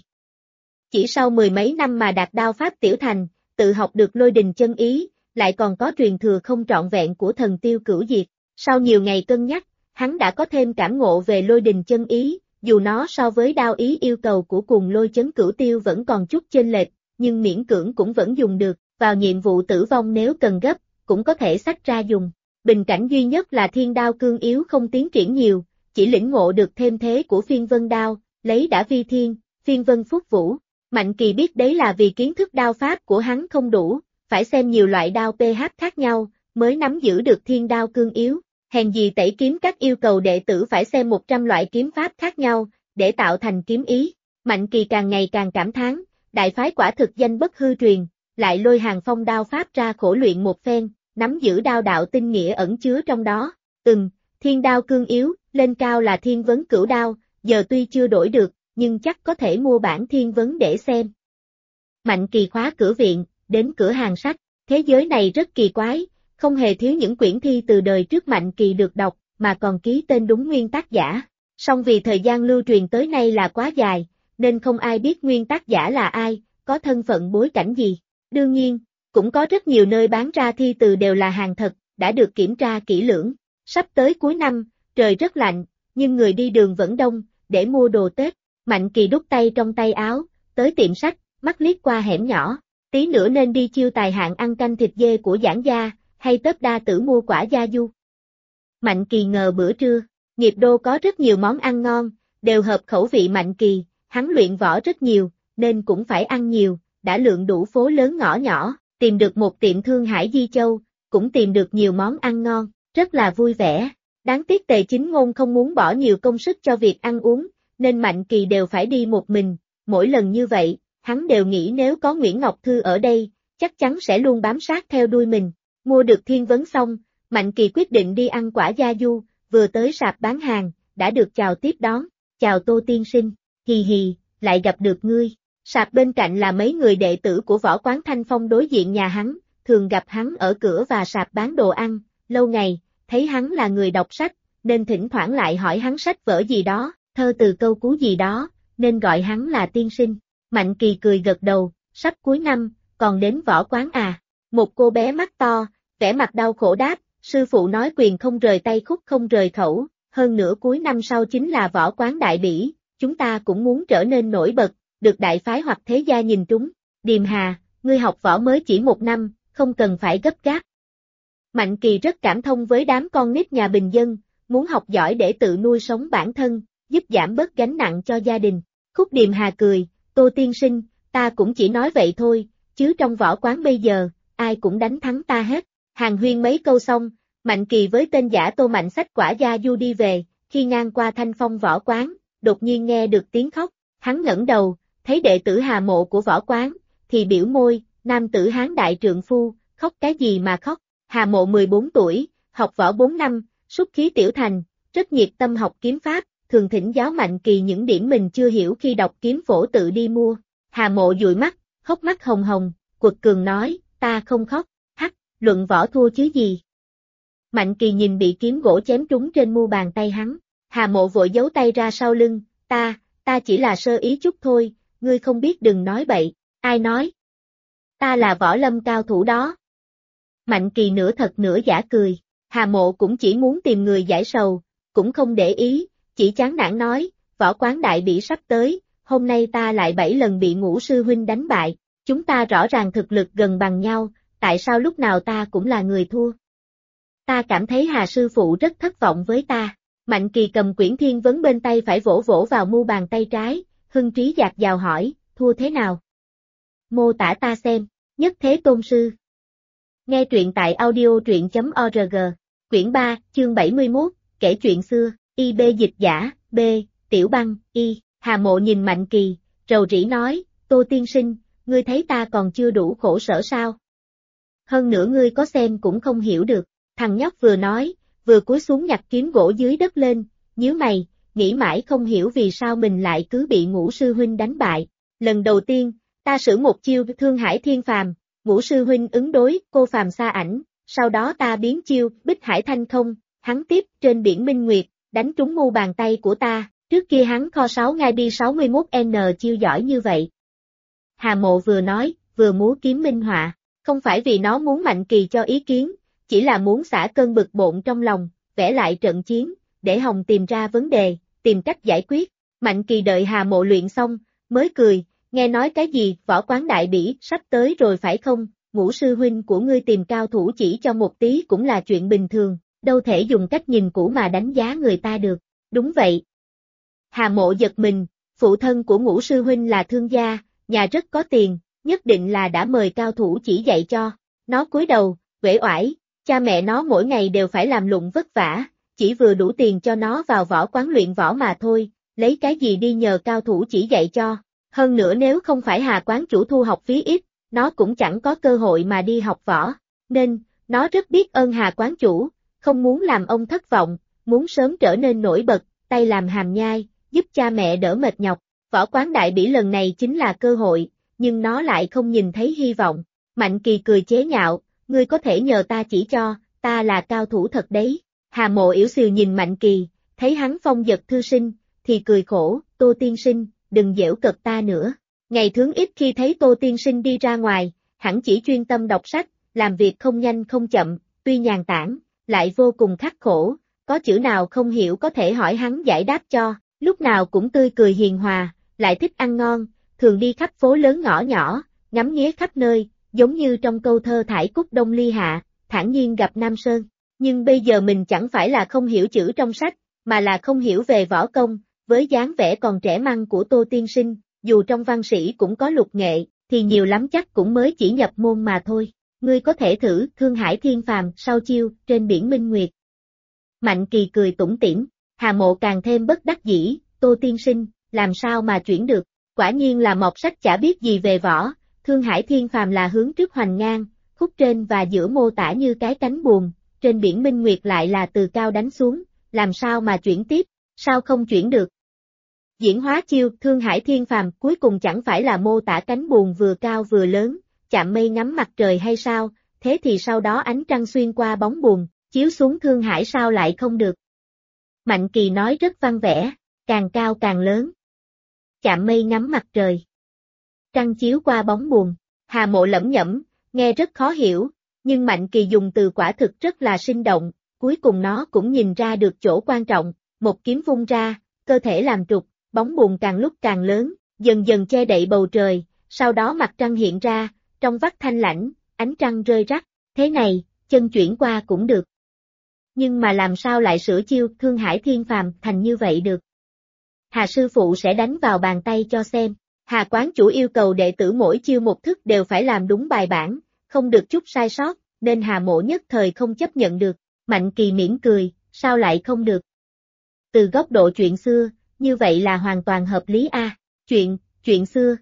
Speaker 1: Chỉ sau 10 mấy năm mà đạt đao pháp tiểu thành, tự học được Lôi Đình chân ý, lại còn có truyền thừa không trọn vẹn của Thần Tiêu Cửu Diệt. Sau nhiều ngày cân nhắc, hắn đã có thêm cảm ngộ về Lôi Đình chân ý, dù nó so với đao ý yêu cầu của cùng Lôi Chấn Cửu Tiêu vẫn còn chút chênh lệch, nhưng miễn cưỡng cũng vẫn dùng được, vào nhiệm vụ tử vong nếu cần gấp, cũng có thể xách ra dùng. Bình cảnh duy nhất là Thiên Đao cương yếu không tiến triển nhiều, chỉ lĩnh ngộ được thêm thế của Phiên Vân Đao, lấy đã vi thiên, Phiên Vân Phúc Vũ. Mạnh Kỳ biết đấy là vì kiến thức đao pháp của hắn không đủ, phải xem nhiều loại đao PH khác nhau, mới nắm giữ được Thiên Đao cương yếu. Hèn gì tẩy kiếm các yêu cầu đệ tử phải xem 100 loại kiếm pháp khác nhau, để tạo thành kiếm ý. Mạnh Kỳ càng ngày càng cảm thán, đại phái quả thực danh bất hư truyền, lại lôi Hàng Phong đao pháp ra khổ luyện một phen, nắm giữ đao đạo tinh nghĩa ẩn chứa trong đó. Thiên Đao cương yếu, lên cao là Thiên Vấn Cửu Đao, giờ tuy chưa đổi được, nhưng chắc có thể mua bản Thiên Vấn để xem. Mạnh Kỳ khóa cửa viện, đến cửa hàng sách, thế giới này rất kỳ quái, không hề thiếu những quyển thi từ đời trước Mạnh Kỳ được đọc, mà còn ký tên đúng nguyên tác giả. Song vì thời gian lưu truyền tới nay là quá dài, nên không ai biết nguyên tác giả là ai, có thân phận bối cảnh gì. Đương nhiên, cũng có rất nhiều nơi bán ra thi từ đều là hàng thật, đã được kiểm tra kỹ lưỡng. Sắp tới cuối năm, trời rất lạnh, nhưng người đi đường vẫn đông, để mua đồ Tết. Mạnh Kỳ đút tay trong tay áo, tới tiệm sách, mắt liếc qua hẻm nhỏ, tí nữa nên đi chiêu tài hạng ăn canh thịt dê của Giảng Gia, hay tớp đa tử mua quả gia du. Mạnh Kỳ ngờ bữa trưa, Nghiệp Đô có rất nhiều món ăn ngon, đều hợp khẩu vị Mạnh Kỳ, hắn luyện võ rất nhiều, nên cũng phải ăn nhiều, đã lượn đủ phố lớn ngõ nhỏ, tìm được một tiệm Thương Hải Di Châu, cũng tìm được nhiều món ăn ngon, rất là vui vẻ. Đáng tiếc Tề Chính Ngôn không muốn bỏ nhiều công sức cho việc ăn uống, nên Mạnh Kỳ đều phải đi một mình, mỗi lần như vậy, hắn đều nghĩ nếu có Nguyễn Ngọc Thư ở đây, chắc chắn sẽ luôn bám sát theo đuôi mình. Mua được Thiên Vấn xong, Mạnh Kỳ quyết định đi ăn quả gia du, vừa tới sạp bán hàng, đã được chào tiếp đón, chào Tô tiên sinh, hì hì, lại gặp được ngươi. Sạp bên cạnh là mấy người đệ tử của võ quán Thanh Phong đối diện nhà hắn, thường gặp hắn ở cửa và sạp bán đồ ăn, lâu ngày, thấy hắn là người đọc sách, nên thỉnh thoảng lại hỏi hắn sách vở gì đó, thơ từ câu cú gì đó, nên gọi hắn là tiên sinh. Mạnh Kỳ cười gật đầu, sắp cuối năm, còn đến võ quán à? Một cô bé mắt to, vẻ mặt đau khổ đáp, sư phụ nói quyền không rời tay khúc không rời khẩu, hơn nữa cuối năm sau chính là võ quán đại bỉ, chúng ta cũng muốn trở nên nổi bật, được đại phái hoặc thế gia nhìn trúng. Điềm Hà, ngươi học võ mới chỉ 1 năm, không cần phải gấp gáp. Mạnh Kỳ rất cảm thông với đám con nít nhà bình dân, muốn học giỏi để tự nuôi sống bản thân, giúp giảm bớt gánh nặng cho gia đình. Khúc Điềm Hà cười, Tô tiên sinh, ta cũng chỉ nói vậy thôi, chứ trong võ quán bây giờ, ai cũng đánh thắng ta hết. Hàn huyên mấy câu xong, Mạnh Kỳ với tên giả Tô Mạnh xách quả gia du đi về, khi ngang qua Thanh Phong võ quán, đột nhiên nghe được tiếng khóc, hắn ngẩng đầu, thấy đệ tử Hà Mộ của võ quán, thì biểu môi, nam tử hán đại trượng phu, khóc cái gì mà khóc. Hà Mộ 14 tuổi, học võ 4 năm, xuất khí tiểu thành, rất nhiệt tâm học kiếm pháp, thường thỉnh giáo Mạnh Kỳ những điểm mình chưa hiểu khi đọc kiếm phổ tự đi mua. Hà Mộ dụi mắt, hốc mắt hồng hồng, quật cường nói, ta không khóc, hắc, luận võ thua chứ gì. Mạnh Kỳ nhìn bị kiếm gỗ chém trúng trên mu bàn tay hắn, Hà Mộ vội giấu tay ra sau lưng, ta chỉ là sơ ý chút thôi, ngươi không biết đừng nói bậy, ai nói? Ta là võ lâm cao thủ đó. Mạnh Kỳ nửa thật nửa giả cười, Hà Mộ cũng chỉ muốn tìm người giải sầu, cũng không để ý, chỉ chán nản nói, võ quán đại bỉ sắp tới, hôm nay ta lại 7 lần bị Ngũ sư huynh đánh bại, chúng ta rõ ràng thực lực gần bằng nhau, tại sao lúc nào ta cũng là người thua? Ta cảm thấy Hà sư phụ rất thất vọng với ta. Mạnh Kỳ cầm quyển thiên vấn bên tay phải vỗ vỗ vào mu bàn tay trái, hưng trí dạt dào hỏi, thua thế nào? Mô tả ta xem, Nhất Thế Tôn sư. Nghe truyện tại audio.org, quyển 3, chương 71, kể chuyện xưa, IB dịch giả, B, Tiểu Băng, Y, Hà Mộ nhìn Mạnh Kỳ, rầu rĩ nói, Tô tiên sinh, ngươi thấy ta còn chưa đủ khổ sở sao? Hơn nữa ngươi có xem cũng không hiểu được, thằng nhóc vừa nói, vừa cúi xuống nhặt kiếm gỗ dưới đất lên, nhíu mày, nghĩ mãi không hiểu vì sao mình lại cứ bị Ngũ sư huynh đánh bại. Lần đầu tiên, ta sử một chiêu Thương Hải Thiên Phàm, Ngũ sư huynh ứng đối Cô Phàm Sa Ảnh, sau đó ta biến chiêu Bích Hải Thanh Không, hắn tiếp trên biển Minh Nguyệt, đánh trúng mu bàn tay của ta, trước kia hắn kho 6 ngay đi 61N chiêu giỏi như vậy. Hà Mộ vừa nói, vừa múa kiếm minh họa, không phải vì nó muốn Mạnh Kỳ cho ý kiến, chỉ là muốn xả cơn bực bội trong lòng, vẽ lại trận chiến, để Hồng tìm ra vấn đề, tìm cách giải quyết. Mạnh Kỳ đợi Hà Mộ luyện xong, mới cười, nghe nói cái gì, võ quán đại bỉ sắp tới rồi phải không, Ngũ sư huynh của ngươi tìm cao thủ chỉ cho một tí cũng là chuyện bình thường, đâu thể dùng cách nhìn cũ mà đánh giá người ta được. Đúng vậy. Hà Mộ giật mình, phụ thân của Ngũ sư huynh là thương gia, nhà rất có tiền, nhất định là đã mời cao thủ chỉ dạy cho. Nó cúi đầu, uể oải, cha mẹ nó mỗi ngày đều phải làm lụng vất vả, chỉ vừa đủ tiền cho nó vào võ quán luyện võ mà thôi, lấy cái gì đi nhờ cao thủ chỉ dạy cho. Hơn nữa nếu không phải Hà quán chủ thu học phí ít, nó cũng chẳng có cơ hội mà đi học võ, nên, nó rất biết ơn Hà quán chủ, không muốn làm ông thất vọng, muốn sớm trở nên nổi bật, tay làm hàm nhai, giúp cha mẹ đỡ mệt nhọc. Võ quán đại bỉ lần này chính là cơ hội, nhưng nó lại không nhìn thấy hy vọng. Mạnh Kỳ cười chế nhạo, ngươi có thể nhờ ta chỉ cho, ta là cao thủ thật đấy. Hà Mộ yểu xìu nhìn Mạnh Kỳ, thấy hắn phong dật thư sinh, thì cười khổ, Tô tiên sinh, đừng giễu cợt ta nữa. Ngày thường ít khi thấy Tô tiên sinh đi ra ngoài, hẳn chỉ chuyên tâm đọc sách, làm việc không nhanh không chậm, tuy nhàn tản, lại vô cùng khắc khổ, có chữ nào không hiểu có thể hỏi hắn giải đáp cho, lúc nào cũng tươi cười hiền hòa, lại thích ăn ngon, thường đi khắp phố lớn ngõ nhỏ, ngắm nghía khắp nơi, giống như trong câu thơ Thải Cúc Đông Ly Hạ, thản nhiên gặp Nam Sơn. Nhưng bây giờ mình chẳng phải là không hiểu chữ trong sách, mà là không hiểu về võ công, với dáng vẻ còn trẻ măng của Tô tiên sinh, dù trong văn sĩ cũng có lục nghệ, thì nhiều lắm chắc cũng mới chỉ nhập môn mà thôi. Ngươi có thể thử Thương Hải Thiên Phàm sau chiêu trên biển Minh Nguyệt. Mạnh Kỳ cười tủm tỉm, Hà Mộ càng thêm bất đắc dĩ, Tô tiên sinh, làm sao mà chuyển được, quả nhiên là mọt sách chả biết gì về võ. Thương Hải Thiên Phàm là hướng trước hoành ngang, khúc trên và giữa mô tả như cái cánh buồm, trên biển Minh Nguyệt lại là từ cao đánh xuống, làm sao mà chuyển tiếp, sao không chuyển được. Diễn hóa chiêu Thương Hải Thiên Phàm cuối cùng chẳng phải là mô tả cánh buồm vừa cao vừa lớn, chạm mây ngắm mặt trời hay sao, thế thì sau đó ánh trăng xuyên qua bóng buồm, chiếu xuống Thương Hải sao lại không được. Mạnh Kỳ nói rất văn vẻ, càng cao càng lớn. Chạm mây ngắm mặt trời. Trăng chiếu qua bóng buồn. Hà Mộ lẩm nhẩm, nghe rất khó hiểu, nhưng Mạnh Kỳ dùng từ quả thực rất là sinh động, cuối cùng nó cũng nhìn ra được chỗ quan trọng, một kiếm vung ra, cơ thể làm trục, bóng buồn càng lúc càng lớn, dần dần che đậy bầu trời, sau đó mặt trăng hiện ra, trong vắt thanh lãnh, ánh trăng rơi rắc, thế này, chân chuyển qua cũng được. Nhưng mà làm sao lại sửa chiêu Thương Hải Thiên Phàm thành như vậy được? Hà sư phụ sẽ đánh vào bàn tay cho xem. Hà quán chủ yêu cầu đệ tử mỗi chiêu một thức đều phải làm đúng bài bản, không được chút sai sót, nên Hà Mộ nhất thời không chấp nhận được. Mạnh Kỳ mỉm cười, sao lại không được? Từ góc độ chuyện xưa, như vậy là hoàn toàn hợp lý a. Chuyện xưa.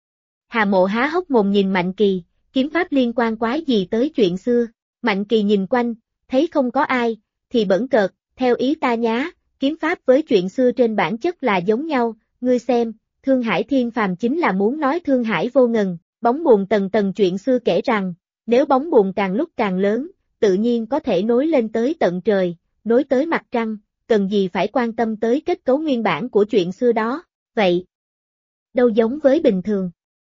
Speaker 1: Hà Mộ há hốc mồm nhìn Mạnh Kỳ, kiếm pháp liên quan quái gì tới chuyện xưa? Mạnh Kỳ nhìn quanh, thấy không có ai, thì bẩn cợt, theo ý ta nhá, kiếm pháp với chuyện xưa trên bản chất là giống nhau, ngươi xem. Thương Hải Thiên Phàm chính là muốn nói Thương Hải vô ngần, bóng buồn tầng tầng chuyện xưa kể rằng, nếu bóng buồn càng lúc càng lớn, tự nhiên có thể nối lên tới tận trời, nối tới mặt trăng, cần gì phải quan tâm tới kết cấu nguyên bản của chuyện xưa đó, vậy đâu giống với bình thường.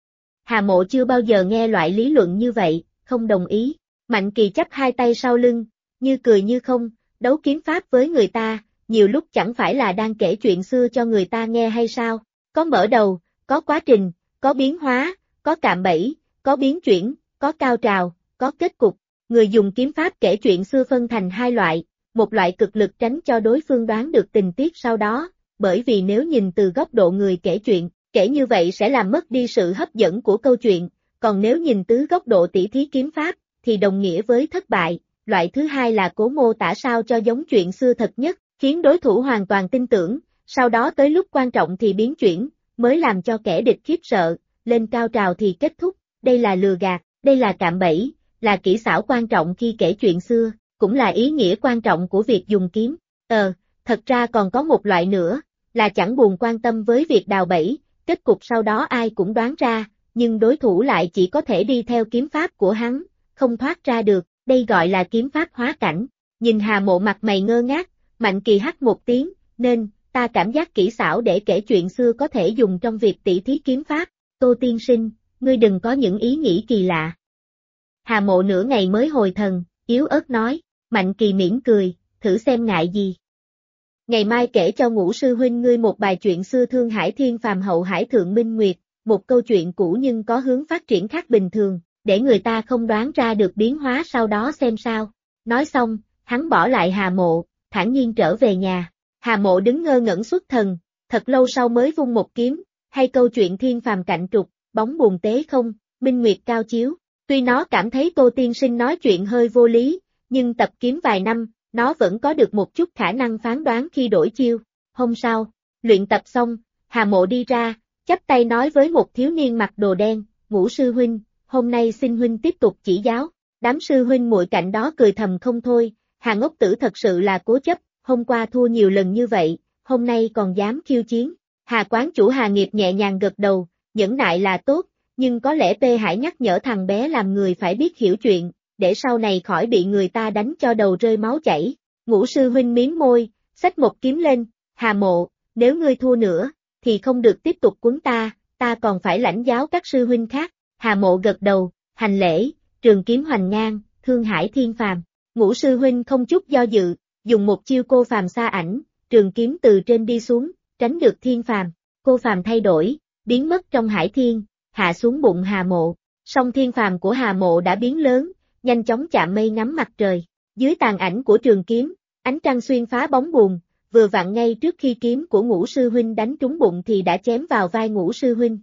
Speaker 1: Hà Mộ chưa bao giờ nghe loại lý luận như vậy, không đồng ý. Mạnh Kỳ chắp hai tay sau lưng, như cười như không, đấu kiếm pháp với người ta, nhiều lúc chẳng phải là đang kể chuyện xưa cho người ta nghe hay sao? Có mở đầu, có quá trình, có biến hóa, có cạm bẫy, có biến chuyển, có cao trào, có kết cục. Người dùng kiếm pháp kể chuyện xưa phân thành hai loại, một loại cực lực tránh cho đối phương đoán được tình tiết sau đó, bởi vì nếu nhìn từ góc độ người kể chuyện, kể như vậy sẽ làm mất đi sự hấp dẫn của câu chuyện, còn nếu nhìn từ góc độ tỉ thí kiếm pháp, thì đồng nghĩa với thất bại. Loại thứ hai là cố mô tả sao cho giống chuyện xưa thật nhất, khiến đối thủ hoàn toàn tin tưởng, sau đó tới lúc quan trọng thì biến chuyển, mới làm cho kẻ địch khiếp sợ, lên cao trào thì kết thúc, đây là lừa gạt, đây là cạm bẫy, là kỹ xảo quan trọng khi kể chuyện xưa, cũng là ý nghĩa quan trọng của việc dùng kiếm. Thật ra còn có một loại nữa, là chẳng buồn quan tâm với việc đào bẫy, kết cục sau đó ai cũng đoán ra, nhưng đối thủ lại chỉ có thể đi theo kiếm pháp của hắn, không thoát ra được, đây gọi là kiếm pháp hóa cảnh. Nhìn Hà Mộ mặt mày ngơ ngác, Mạnh Kỳ hắt một tiếng, nên, ta cảm giác kỹ xảo để kể chuyện xưa có thể dùng trong việc tỉ thí kiếm pháp. Tô tiên sinh, ngươi đừng có những ý nghĩ kỳ lạ. Hà Mộ nửa ngày mới hồi thần, yếu ớt nói. Mạnh Kỳ mỉm cười, thử xem ngại gì. Ngày mai kể cho Ngũ sư huynh ngươi một bài chuyện xưa Thương Hải Thiên Phàm hậu hải thượng minh nguyệt, một câu chuyện cũ nhưng có hướng phát triển khác bình thường, để người ta không đoán ra được biến hóa sau đó xem sao. Nói xong, hắn bỏ lại Hà Mộ, thản nhiên trở về nhà. Hà Mộ đứng ngơ ngẩn xuất thần, thật lâu sau mới vung một kiếm, hay câu chuyện thiên phàm cạnh trục, bóng buồn tế không, minh nguyệt cao chiếu. Tuy nó cảm thấy Tô tiên sinh nói chuyện hơi vô lý, nhưng tập kiếm vài năm, nó vẫn có được một chút khả năng phán đoán khi đổi chiêu. Hôm sau, luyện tập xong, Hà Mộ đi ra, chắp tay nói với một thiếu niên mặc đồ đen, Ngũ sư huynh, hôm nay xin huynh tiếp tục chỉ giáo. Đám sư huynh muội cạnh đó cười thầm không thôi, Hà ngốc tử thật sự là cố chấp, hôm qua thua nhiều lần như vậy, hôm nay còn dám khiêu chiến. Hà quán chủ Hà Nghiệp nhẹ nhàng gật đầu, nhẫn nại là tốt, nhưng có lẽ Tê Hải nhắc nhở thằng bé làm người phải biết hiểu chuyện, để sau này khỏi bị người ta đánh cho đầu rơi máu chảy. Ngũ sư huynh miếm môi, xách một kiếm lên, Hà Mộ, nếu ngươi thua nữa, thì không được tiếp tục quấn ta còn phải lãnh giáo các sư huynh khác. Hà Mộ gật đầu, hành lễ, trường kiếm hoành ngang, Thương Hải Thiên Phàm. Ngũ sư huynh không chút do dự, dùng một chiêu cô phàm xa ảnh, trường kiếm từ trên đi xuống, tránh được Thiên Phàm. Cô phàm thay đổi, biến mất trong hải thiên, hạ xuống bụng Hà Mộ. Song Thiên Phàm của Hà Mộ đã biến lớn, nhanh chóng chạm mây ngắm mặt trời. Dưới tàn ảnh của trường kiếm, ánh trăng xuyên phá bóng buồn, vừa vặn ngay trước khi kiếm của Ngũ sư huynh đánh trúng bụng thì đã chém vào vai Ngũ sư huynh.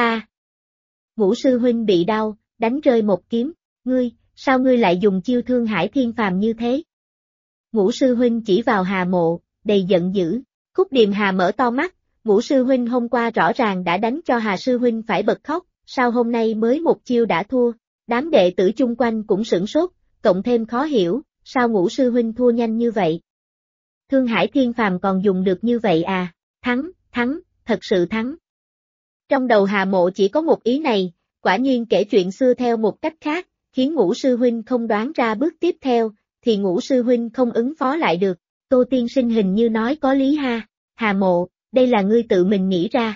Speaker 1: Ngũ sư huynh bị đau, đánh rơi một kiếm. Sao ngươi lại dùng chiêu Thương Hải Thiên Phàm như thế? Ngũ sư huynh chỉ vào Hà Mộ, đầy giận dữ. Khúc Điềm Hà mở to mắt, Ngũ sư huynh hôm qua rõ ràng đã đánh cho Hà sư huynh phải bật khóc, sao hôm nay mới một chiêu đã thua? Đám đệ tử chung quanh cũng sửng sốt, cộng thêm khó hiểu, sao Ngũ sư huynh thua nhanh như vậy? Thương Hải Thiên Phàm còn dùng được như vậy à? Thắng, thật sự thắng. Trong đầu Hà Mộ chỉ có một ý này, quả nhiên kể chuyện xưa theo một cách khác, khiến Ngũ sư huynh không đoán ra bước tiếp theo, thì Ngũ sư huynh không ứng phó lại được. Tô tiên sinh hình như nói có lý ha. Hà Mộ, đây là ngươi tự mình nghĩ ra.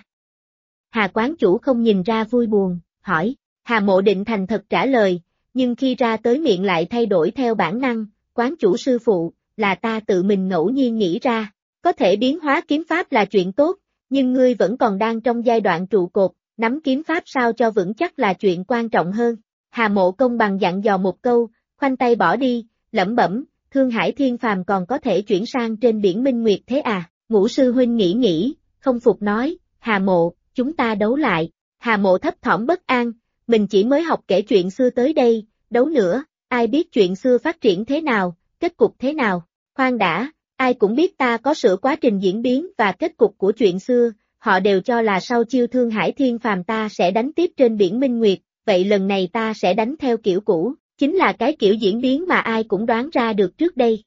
Speaker 1: Hà quán chủ không nhìn ra vui buồn, hỏi. Hà Mộ định thành thật trả lời, nhưng khi ra tới miệng lại thay đổi theo bản năng, quán chủ sư phụ, là ta tự mình ngẫu nhiên nghĩ ra. Có thể biến hóa kiếm pháp là chuyện tốt, nhưng ngươi vẫn còn đang trong giai đoạn trụ cột, nắm kiếm pháp sao cho vững chắc là chuyện quan trọng hơn. Hà Mộ công bằng dặn dò một câu, khoanh tay bỏ đi, lẩm bẩm, Thương Hải Thiên Phàm còn có thể chuyển sang trên biển Minh Nguyệt thế à? Ngũ sư huynh nghĩ, không phục nói, Hà Mộ, chúng ta đấu lại. Hà Mộ thấp thỏm bất an, mình chỉ mới học kể chuyện xưa tới đây, đấu nữa, ai biết chuyện xưa phát triển thế nào, kết cục thế nào. Khoan đã, ai cũng biết ta có sửa quá trình diễn biến và kết cục của chuyện xưa, họ đều cho là sau chiêu Thương Hải Thiên Phàm ta sẽ đánh tiếp trên biển Minh Nguyệt, vậy lần này ta sẽ đánh theo kiểu cũ, chính là cái kiểu diễn biến mà ai cũng đoán ra được trước đây.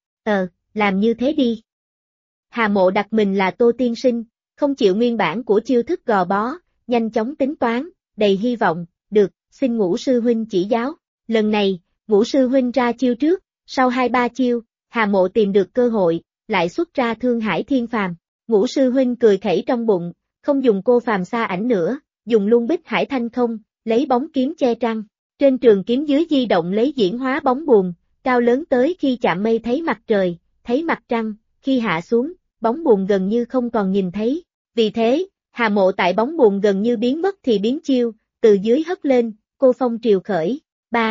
Speaker 1: Làm như thế đi. Hà Mộ đặt mình là Tô tiên sinh, không chịu nguyên bản của chiêu thức gò bó, nhanh chóng tính toán, đầy hy vọng, được, xin Ngũ sư huynh chỉ giáo. Lần này, Ngũ sư huynh ra chiêu trước, sau 2-3 chiêu, Hà Mộ tìm được cơ hội, lại xuất ra Thương Hải Thiên Phàm. Ngũ sư huynh cười khẩy trong bụng, không dùng cô phàm xa ảnh nữa, dùng luôn Bích Hải Thanh Không, lấy bóng kiếm che trăng. Trên trường kiếm dưới di động lấy diễn hóa bóng buồn, cao lớn tới khi chạm mây thấy mặt trời, thấy mặt trăng, khi hạ xuống, bóng buồn gần như không còn nhìn thấy. Vì thế, Hà Mộ tại bóng buồn gần như biến mất thì biến chiêu, từ dưới hất lên, cô phong triều khởi.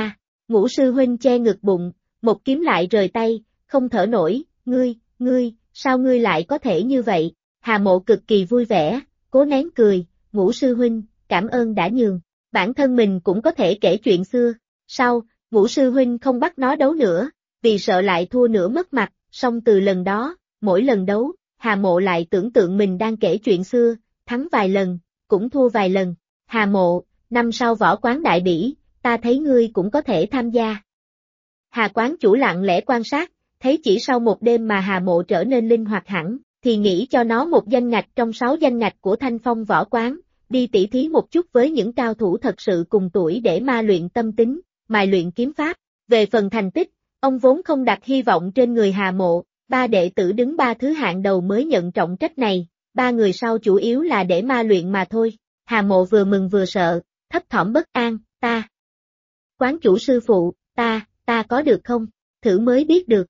Speaker 1: Ngũ sư huynh che ngực bụng, một kiếm lại rời tay, không thở nổi, ngươi, sao ngươi lại có thể như vậy? Hà Mộ cực kỳ vui vẻ, cố nén cười, Ngũ sư huynh, cảm ơn đã nhường. Bản thân mình cũng có thể kể chuyện xưa. Sau, Ngũ sư huynh không bắt nó đấu nữa, vì sợ lại thua nữa mất mặt, song từ lần đó, mỗi lần đấu, Hà Mộ lại tưởng tượng mình đang kể chuyện xưa, thắng vài lần, cũng thua vài lần. Hà Mộ, năm sau võ quán đại bỉ, ta thấy ngươi cũng có thể tham gia. Hà quán chủ lặng lẽ quan sát, thấy chỉ sau một đêm mà Hà Mộ trở nên linh hoạt hẳn, thì nghĩ cho nó một danh ngạch trong 6 danh ngạch của Thanh Phong võ quán, đi tỉ thí một chút với những cao thủ thật sự cùng tuổi để ma luyện tâm tính, mài luyện kiếm pháp. Về phần thành tích, ông vốn không đặt hy vọng trên người Hà Mộ, 3 đệ tử đứng 3 thứ hạng đầu mới nhận trọng trách này, 3 người sau chủ yếu là để ma luyện mà thôi. Hà Mộ vừa mừng vừa sợ, thấp thỏm bất an, ta. Quán chủ sư phụ, ta có được không? Thử mới biết được.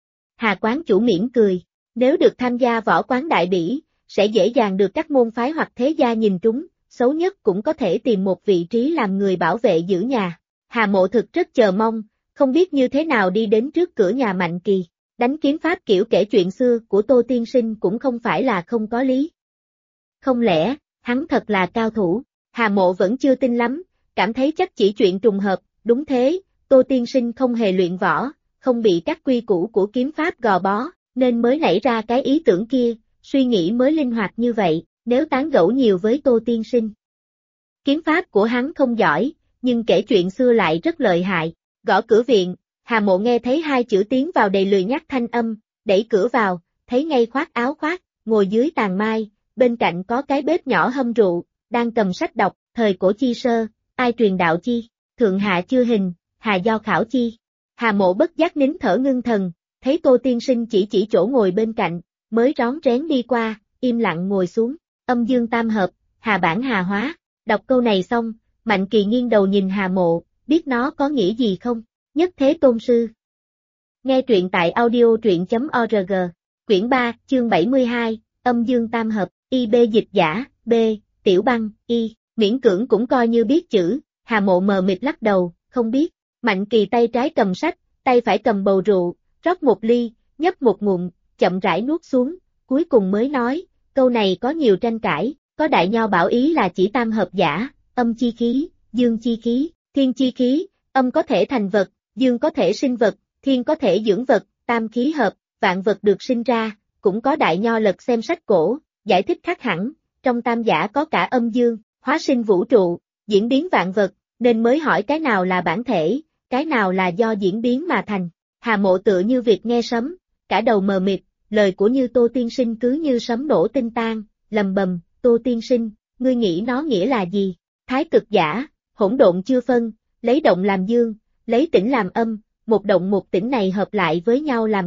Speaker 1: Hà quán chủ mỉm cười, nếu được tham gia võ quán đại bỉ, sẽ dễ dàng được các môn phái hoặc thế gia nhìn trúng, xấu nhất cũng có thể tìm một vị trí làm người bảo vệ giữ nhà. Hà Mộ thực rất chờ mong, không biết như thế nào đi đến trước cửa nhà Mạnh Kỳ. Đánh kiếm pháp kiểu kể chuyện xưa của Tô tiên sinh cũng không phải là không có lý. Không lẽ, hắn thật là cao thủ? Hà Mộ vẫn chưa tin lắm, cảm thấy chắc chỉ chuyện trùng hợp. Đúng thế, Tô tiên sinh không hề luyện võ, không bị các quy củ của kiếm pháp gò bó, nên mới nảy ra cái ý tưởng kia, suy nghĩ mới linh hoạt như vậy, nếu tán gẫu nhiều với Tô tiên sinh. Kiếm pháp của hắn không giỏi, nhưng kể chuyện xưa lại rất lợi hại. Gõ cửa viện, Hà Mộ nghe thấy 2 chữ tiến vào đầy lười nhác thanh âm, đẩy cửa vào, thấy ngay khoác áo khoác, ngồi dưới tàn mai, bên cạnh có cái bếp nhỏ hâm rượu, đang cầm sách đọc, thời cổ chi sơ, ai truyền đạo chi, thượng hạ chưa hình, hà do khảo chi. Hà Mộ bất giác nín thở ngưng thần, thấy Tô tiên sinh chỉ chỗ ngồi bên cạnh, mới rón rén đi qua, im lặng ngồi xuống, âm dương tam hợp, hà bản hà hóa. Đọc câu này xong, Mạnh Kỳ nghiêng đầu nhìn Hà Mộ, biết nó có nghĩa gì không? Nhất thế tôn sư. Nghe truyện tại audio.truyện.org, quyển 3, chương 72, âm dương tam hợp, IB dịch giả, B, Tiểu Băng, Y, miễn cưỡng cũng coi như biết chữ. Hà Mộ mờ mịt lắc đầu, không biết. Mạnh Kỳ tay trái cầm sách, tay phải cầm bầu rượu, rót một ly, nhấp một ngụm, chậm rãi nuốt xuống, cuối cùng mới nói, câu này có nhiều tranh cãi, có đại nho bảo ý là chỉ tam hợp giả, âm chi khí, dương chi khí, thiên chi khí, âm có thể thành vật, dương có thể sinh vật, thiên có thể dưỡng vật, tam khí hợp, vạn vật được sinh ra. Cũng có đại nho lật xem sách cổ, giải thích khác hẳn, trong tam giả có cả âm dương, hóa sinh vũ trụ, diễn biến vạn vật, nên mới hỏi cái nào là bản thể, cái nào là do diễn biến mà thành. Hà Mộ tựa như việc nghe sấm, cả đầu mờ mịt, lời của Như Tô tiên sinh cứ như sấm nổ tinh tan, lầm bầm, Tô tiên sinh, ngươi nghĩ nó nghĩa là gì? Thái cực giả, hỗn độn chưa phân, lấy động làm dương, lấy tĩnh làm âm, một động một tĩnh này hợp lại với nhau làm gốc,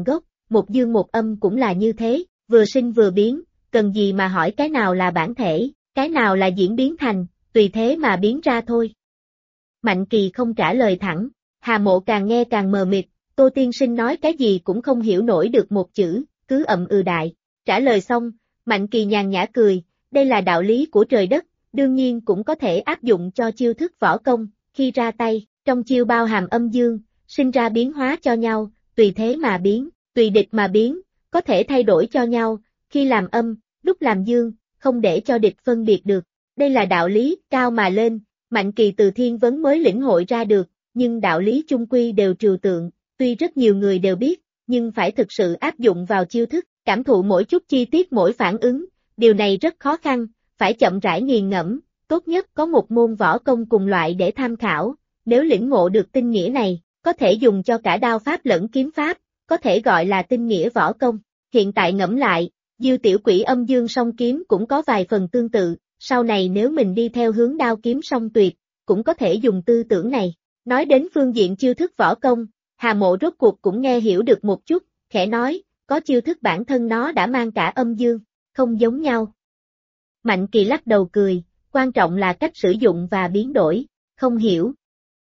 Speaker 1: một dương một âm cũng là như thế, vừa sinh vừa biến, cần gì mà hỏi cái nào là bản thể, cái nào là diễn biến thành, tùy thế mà biến ra thôi. Mạnh Kỳ không trả lời thẳng, Hà Mộ càng nghe càng mờ mịt, Tô tiên sinh nói cái gì cũng không hiểu nổi được một chữ, cứ ậm ừ đại. Trả lời xong, Mạnh Kỳ nhàn nhã cười, đây là đạo lý của trời đất, đương nhiên cũng có thể áp dụng cho chiêu thức võ công, khi ra tay, trong chiêu bao hàm âm dương, sinh ra biến hóa cho nhau, tùy thế mà biến, tùy địch mà biến, có thể thay đổi cho nhau, khi làm âm, lúc làm dương, không để cho địch phân biệt được. Đây là đạo lý cao mà lên, Mạnh Kỳ từ thiên vấn mới lĩnh hội ra được, nhưng đạo lý chung quy đều trừu tượng, tuy rất nhiều người đều biết, nhưng phải thực sự áp dụng vào chiêu thức, cảm thụ mỗi chút chi tiết mỗi phản ứng, điều này rất khó khăn, phải chậm rãi nghiền ngẫm, tốt nhất có một môn võ công cùng loại để tham khảo, nếu lĩnh ngộ được tinh nghĩa này, có thể dùng cho cả đao pháp lẫn kiếm pháp, có thể gọi là tinh nghĩa võ công. Hiện tại ngẫm lại, Diêu Tiểu Quỷ âm dương song kiếm cũng có vài phần tương tự, sau này nếu mình đi theo hướng đao kiếm song tuyệt, cũng có thể dùng tư tưởng này. Nói đến phương diện chiêu thức võ công, Hà Mộ rốt cuộc cũng nghe hiểu được một chút, khẽ nói, có chiêu thức bản thân nó đã mang cả âm dương, không giống nhau. Mạnh Kỳ lắc đầu cười, quan trọng là cách sử dụng và biến đổi, không hiểu.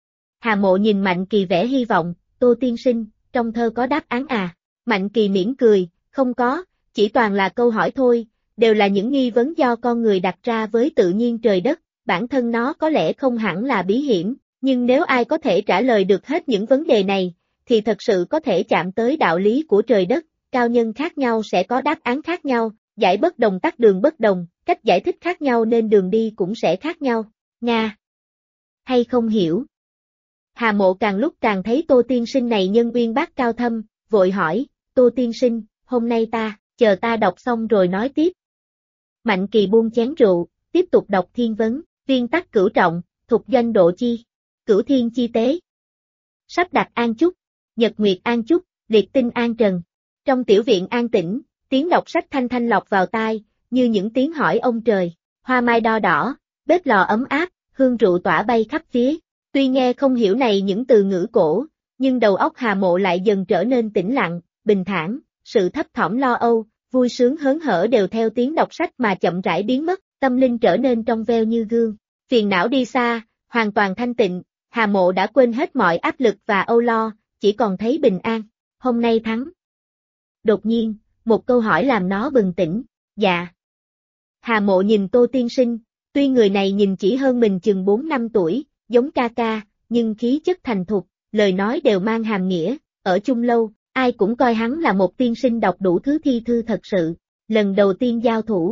Speaker 1: Hà Mộ nhìn Mạnh Kỳ vẻ hy vọng, Tô tiên sinh, trong thơ có đáp án à? Mạnh Kỳ mỉm cười, không có, chỉ toàn là câu hỏi thôi, đều là những nghi vấn do con người đặt ra với tự nhiên trời đất, bản thân nó có lẽ không hẳn là bí hiểm, nhưng nếu ai có thể trả lời được hết những vấn đề này, thì thật sự có thể chạm tới đạo lý của trời đất, cao nhân khác nhau sẽ có đáp án khác nhau, giải bất đồng tắc đường bất đồng, cách giải thích khác nhau nên đường đi cũng sẽ khác nhau. Nga. Hay không hiểu? Hà Mộ càng lúc càng thấy Tô tiên sinh này nhân uyên bác cao thâm, vội hỏi, Tô tiên sinh, hôm nay chờ ta đọc xong rồi nói tiếp. Mạnh Kỳ buông chén rượu, tiếp tục đọc thiên vấn, viên tắc cửu trọng, thục doanh độ chi, cửu thiên chi tế. Sắp đặt an chúc, nhật nguyệt an chúc, liệt tinh an trần. Trong tiểu viện an tĩnh, tiếng đọc sách thanh thanh lọc vào tai, như những tiếng hỏi ông trời, hoa mai đo đỏ, bếp lò ấm áp, hương rượu tỏa bay khắp phía. Tuy nghe không hiểu này những từ ngữ cổ, nhưng đầu óc Hà Mộ lại dần trở nên tĩnh lặng, bình thản, sự thấp thỏm lo âu, vui sướng hớn hở đều theo tiếng đọc sách mà chậm rãi biến mất, tâm linh trở nên trong veo như gương. Phiền não đi xa, hoàn toàn thanh tịnh, Hà Mộ đã quên hết mọi áp lực và âu lo, chỉ còn thấy bình an. Hôm nay thắng. Đột nhiên, một câu hỏi làm nó bừng tỉnh, dạ. Hà Mộ nhìn Tô tiên sinh, tuy người này nhìn chỉ hơn mình chừng 4 năm tuổi, giống ca ca, nhưng khí chất thành thục, lời nói đều mang hàm nghĩa, ở chung lâu, ai cũng coi hắn là một tiên sinh đọc đủ thứ thi thư thật sự, lần đầu tiên giao thủ.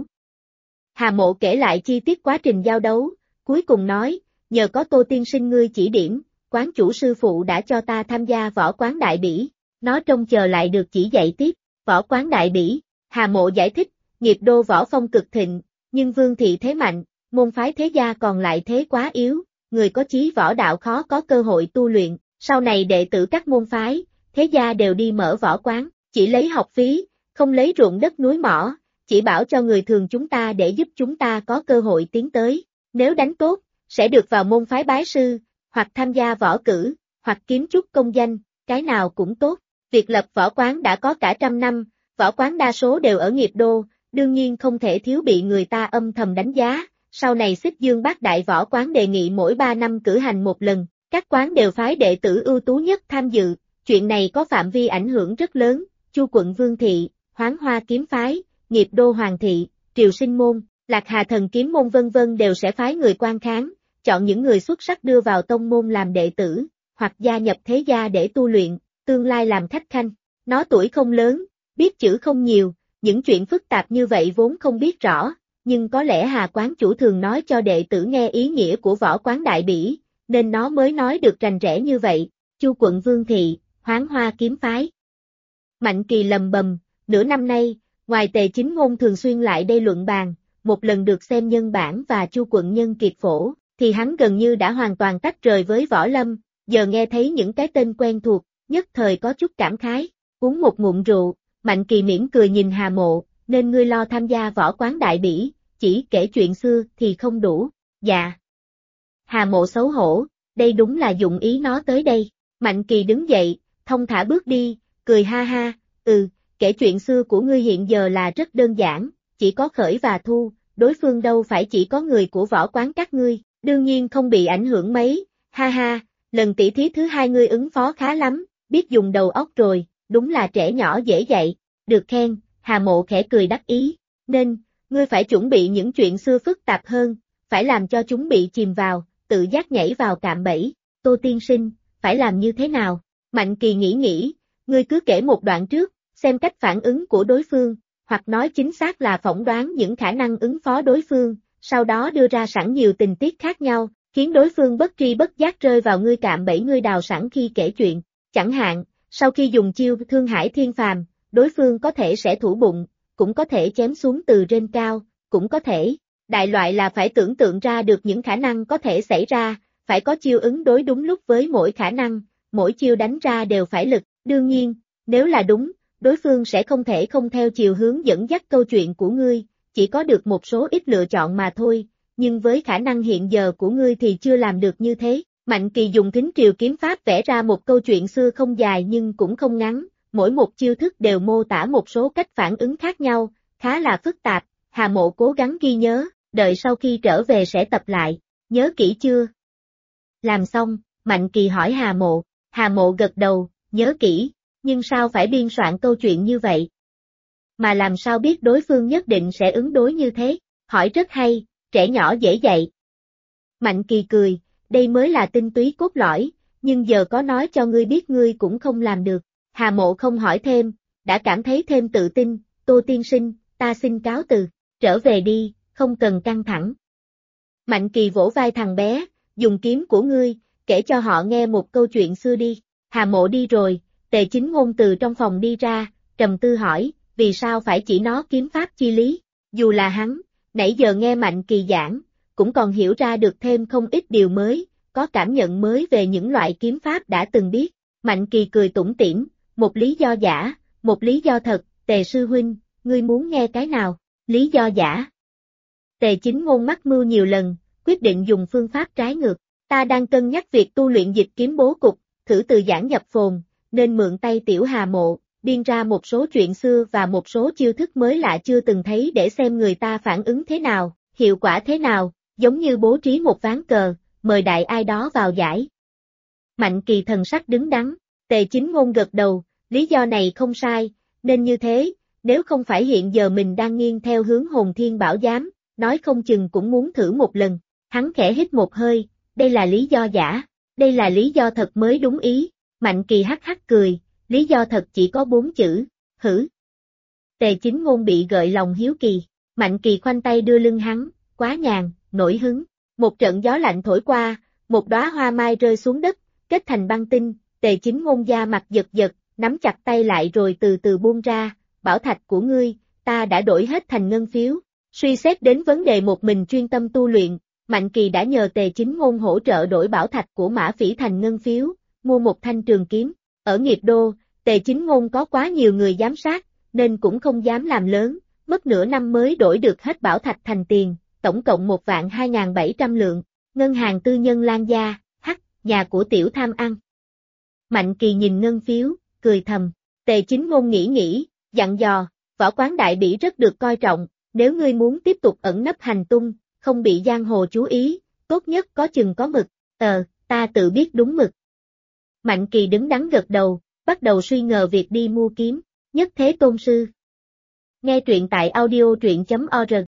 Speaker 1: Hà Mộ kể lại chi tiết quá trình giao đấu, cuối cùng nói, nhờ có Tô tiên sinh ngươi chỉ điểm, quán chủ sư phụ đã cho ta tham gia võ quán đại bỉ, nó trông chờ lại được chỉ dạy tiếp, võ quán đại bỉ. Hà Mộ giải thích, nghiệp đô võ phong cực thịnh, nhưng vương thị thế mạnh, môn phái thế gia còn lại thế quá yếu, người có chí võ đạo khó có cơ hội tu luyện, sau này đệ tử các môn phái, thế gia đều đi mở võ quán, chỉ lấy học phí, không lấy ruộng đất núi mỏ, chỉ bảo cho người thường chúng ta để giúp chúng ta có cơ hội tiến tới, nếu đánh tốt, sẽ được vào môn phái bái sư, hoặc tham gia võ cử, hoặc kiếm chút công danh, cái nào cũng tốt. Việc lập võ quán đã có cả 100 năm, võ quán đa số đều ở nghiệp đô, đương nhiên không thể thiếu bị người ta âm thầm đánh giá. Sau này Xích Dương Bát Đại Võ Quán đề nghị mỗi 3 năm cử hành một lần, các quán đều phái đệ tử ưu tú nhất tham dự, chuyện này có phạm vi ảnh hưởng rất lớn, Chu quận Vương Thị, Hoáng Hoa Kiếm Phái, Nghiệp Đô Hoàng Thị, Triều Sinh Môn, Lạc Hà Thần Kiếm Môn vân vân đều sẽ phái người quan kháng, chọn những người xuất sắc đưa vào tông môn làm đệ tử, hoặc gia nhập thế gia để tu luyện, tương lai làm khách khanh. Nó tuổi không lớn, biết chữ không nhiều, những chuyện phức tạp như vậy vốn không biết rõ. Nhưng có lẽ Hà quán chủ thường nói cho đệ tử nghe ý nghĩa của võ quán đại bỉ, nên nó mới nói được rành rẽ như vậy, Chu quận Vương Thị, Hoáng Hoa Kiếm Phái. Mạnh Kỳ lầm bầm, nửa năm nay, ngoài Tề Chính Ngôn thường xuyên lại đây luận bàn, một lần được xem Nhân Bản và Chu quận Nhân Kiệt Phổ, thì hắn gần như đã hoàn toàn tách rời với võ lâm, giờ nghe thấy những cái tên quen thuộc, nhất thời có chút cảm khái, uống một ngụm rượu, Mạnh Kỳ mỉm cười nhìn Hà Mộ, nên ngươi lo tham gia võ quán đại bỉ, chỉ kể chuyện xưa thì không đủ, dạ. Hà Mộ xấu hổ, đây đúng là dụng ý nó tới đây. Mạnh Kỳ đứng dậy, thong thả bước đi, cười ha ha, kể chuyện xưa của ngươi hiện giờ là rất đơn giản, chỉ có khởi và thu, đối phương đâu phải chỉ có người của võ quán các ngươi, đương nhiên không bị ảnh hưởng mấy, ha ha, lần tỉ thí thứ hai ngươi ứng phó khá lắm, biết dùng đầu óc rồi, đúng là trẻ nhỏ dễ dạy, được khen, Hà Mộ khẽ cười đắc ý, nên, ngươi phải chuẩn bị những chuyện xưa phức tạp hơn, phải làm cho chúng bị chìm vào, tự giác nhảy vào cạm bẫy, Tô tiên sinh, phải làm như thế nào? Mạnh Kỳ nghĩ, ngươi cứ kể một đoạn trước, xem cách phản ứng của đối phương, hoặc nói chính xác là phỏng đoán những khả năng ứng phó đối phương, sau đó đưa ra sẵn nhiều tình tiết khác nhau, khiến đối phương bất tri bất giác rơi vào ngươi cạm bẫy ngươi đào sẵn khi kể chuyện. Chẳng hạn, sau khi dùng chiêu Thương Hải Thiên Phàm, đối phương có thể sẽ thủ bụng, cũng có thể chém xuống từ trên cao, cũng có thể. Đại loại là phải tưởng tượng ra được những khả năng có thể xảy ra, phải có chiêu ứng đối đúng lúc với mỗi khả năng, mỗi chiêu đánh ra đều phải lực. Đương nhiên, nếu là đúng, đối phương sẽ không thể không theo chiều hướng dẫn dắt câu chuyện của ngươi, chỉ có được một số ít lựa chọn mà thôi, nhưng với khả năng hiện giờ của ngươi thì chưa làm được như thế. Mạnh Kỳ dùng Thính Triều kiếm pháp vẽ ra một câu chuyện xưa không dài nhưng cũng không ngắn, mỗi một chiêu thức đều mô tả một số cách phản ứng khác nhau, khá là phức tạp. Hà Mộ cố gắng ghi nhớ, đợi sau khi trở về sẽ tập lại, nhớ kỹ chưa? Làm xong, Mạnh Kỳ hỏi Hà Mộ gật đầu, nhớ kỹ, nhưng sao phải biên soạn câu chuyện như vậy? Mà làm sao biết đối phương nhất định sẽ ứng đối như thế? Hỏi rất hay, trẻ nhỏ dễ dạy. Mạnh Kỳ cười, đây mới là tinh túy cốt lõi, nhưng giờ có nói cho ngươi biết ngươi cũng không làm được. Hà Mộ không hỏi thêm, đã cảm thấy thêm tự tin, Tô tiên sinh, ta xin cáo từ, trở về đi, không cần căng thẳng. Mạnh Kỳ vỗ vai thằng bé, dùng kiếm của ngươi, kể cho họ nghe một câu chuyện xưa đi. Hà Mộ đi rồi, Tề Chính Ngôn từ trong phòng đi ra, trầm tư hỏi, vì sao phải chỉ nó kiếm pháp chi lý? Dù là hắn, nãy giờ nghe Mạnh Kỳ giảng, cũng còn hiểu ra được thêm không ít điều mới, có cảm nhận mới về những loại kiếm pháp đã từng biết. Mạnh Kỳ cười tủm tỉm, một lý do giả, một lý do thật, Tề sư huynh, ngươi muốn nghe cái nào? Lý do giả. Tề Chính Ngôn mắc mưu nhiều lần, quyết định dùng phương pháp trái ngược. Ta đang cân nhắc việc tu luyện dịch kiếm bố cục, thử từ giảng nhập phồn, nên mượn tay tiểu Hà Mộ, biên ra một số chuyện xưa và một số chiêu thức mới lạ chưa từng thấy để xem người ta phản ứng thế nào, hiệu quả thế nào, giống như bố trí một ván cờ, mời đại ai đó vào giải. Mạnh Kỳ thần sắc đứng đắn, Tề Chính Ngôn gật đầu, lý do này không sai, nên như thế, nếu không phải hiện giờ mình đang nghiêng theo hướng Hồn Thiên Bảo Giám, nói không chừng cũng muốn thử một lần. Hắn khẽ hít một hơi, đây là lý do giả, đây là lý do thật mới đúng ý. Mạnh Kỳ hắc hắc cười, lý do thật chỉ có 4 chữ, hử. Tề Chính Ngôn bị gợi lòng hiếu kỳ, Mạnh Kỳ khoanh tay đưa lưng hắn, quá nhàn, nổi hứng. Một trận gió lạnh thổi qua, một đóa hoa mai rơi xuống đất, kết thành băng tinh, Tề Chính Ngôn da mặt giật giật, nắm chặt tay lại rồi từ từ buông ra, bảo thạch của ngươi, ta đã đổi hết thành ngân phiếu. Suy xét đến vấn đề một mình chuyên tâm tu luyện, Mạnh Kỳ đã nhờ Tề Chính Ngôn hỗ trợ đổi bảo thạch của Mã Phỉ thành ngân phiếu, mua một thanh trường kiếm. Ở Nghiệp Đô, Tề Chính Ngôn có quá nhiều người giám sát, nên cũng không dám làm lớn, mất nửa năm mới đổi được hết bảo thạch thành tiền, tổng cộng 1.2700 lượng. Ngân hàng tư nhân Lan Gia, nhà của tiểu tham ăn. Mạnh Kỳ nhìn ngân phiếu, cười thầm. Tề Chính Ngôn nghĩ, dặn dò, võ quán đại bỉ rất được coi trọng, nếu ngươi muốn tiếp tục ẩn nấp hành tung, không bị giang hồ chú ý, tốt nhất có chừng có mực. Ta tự biết đúng mực. Mạnh Kỳ đứng đắn gật đầu, bắt đầu suy ngờ việc đi mua kiếm. Nhất Thế Tôn Sư. Nghe truyện tại audio truyện.org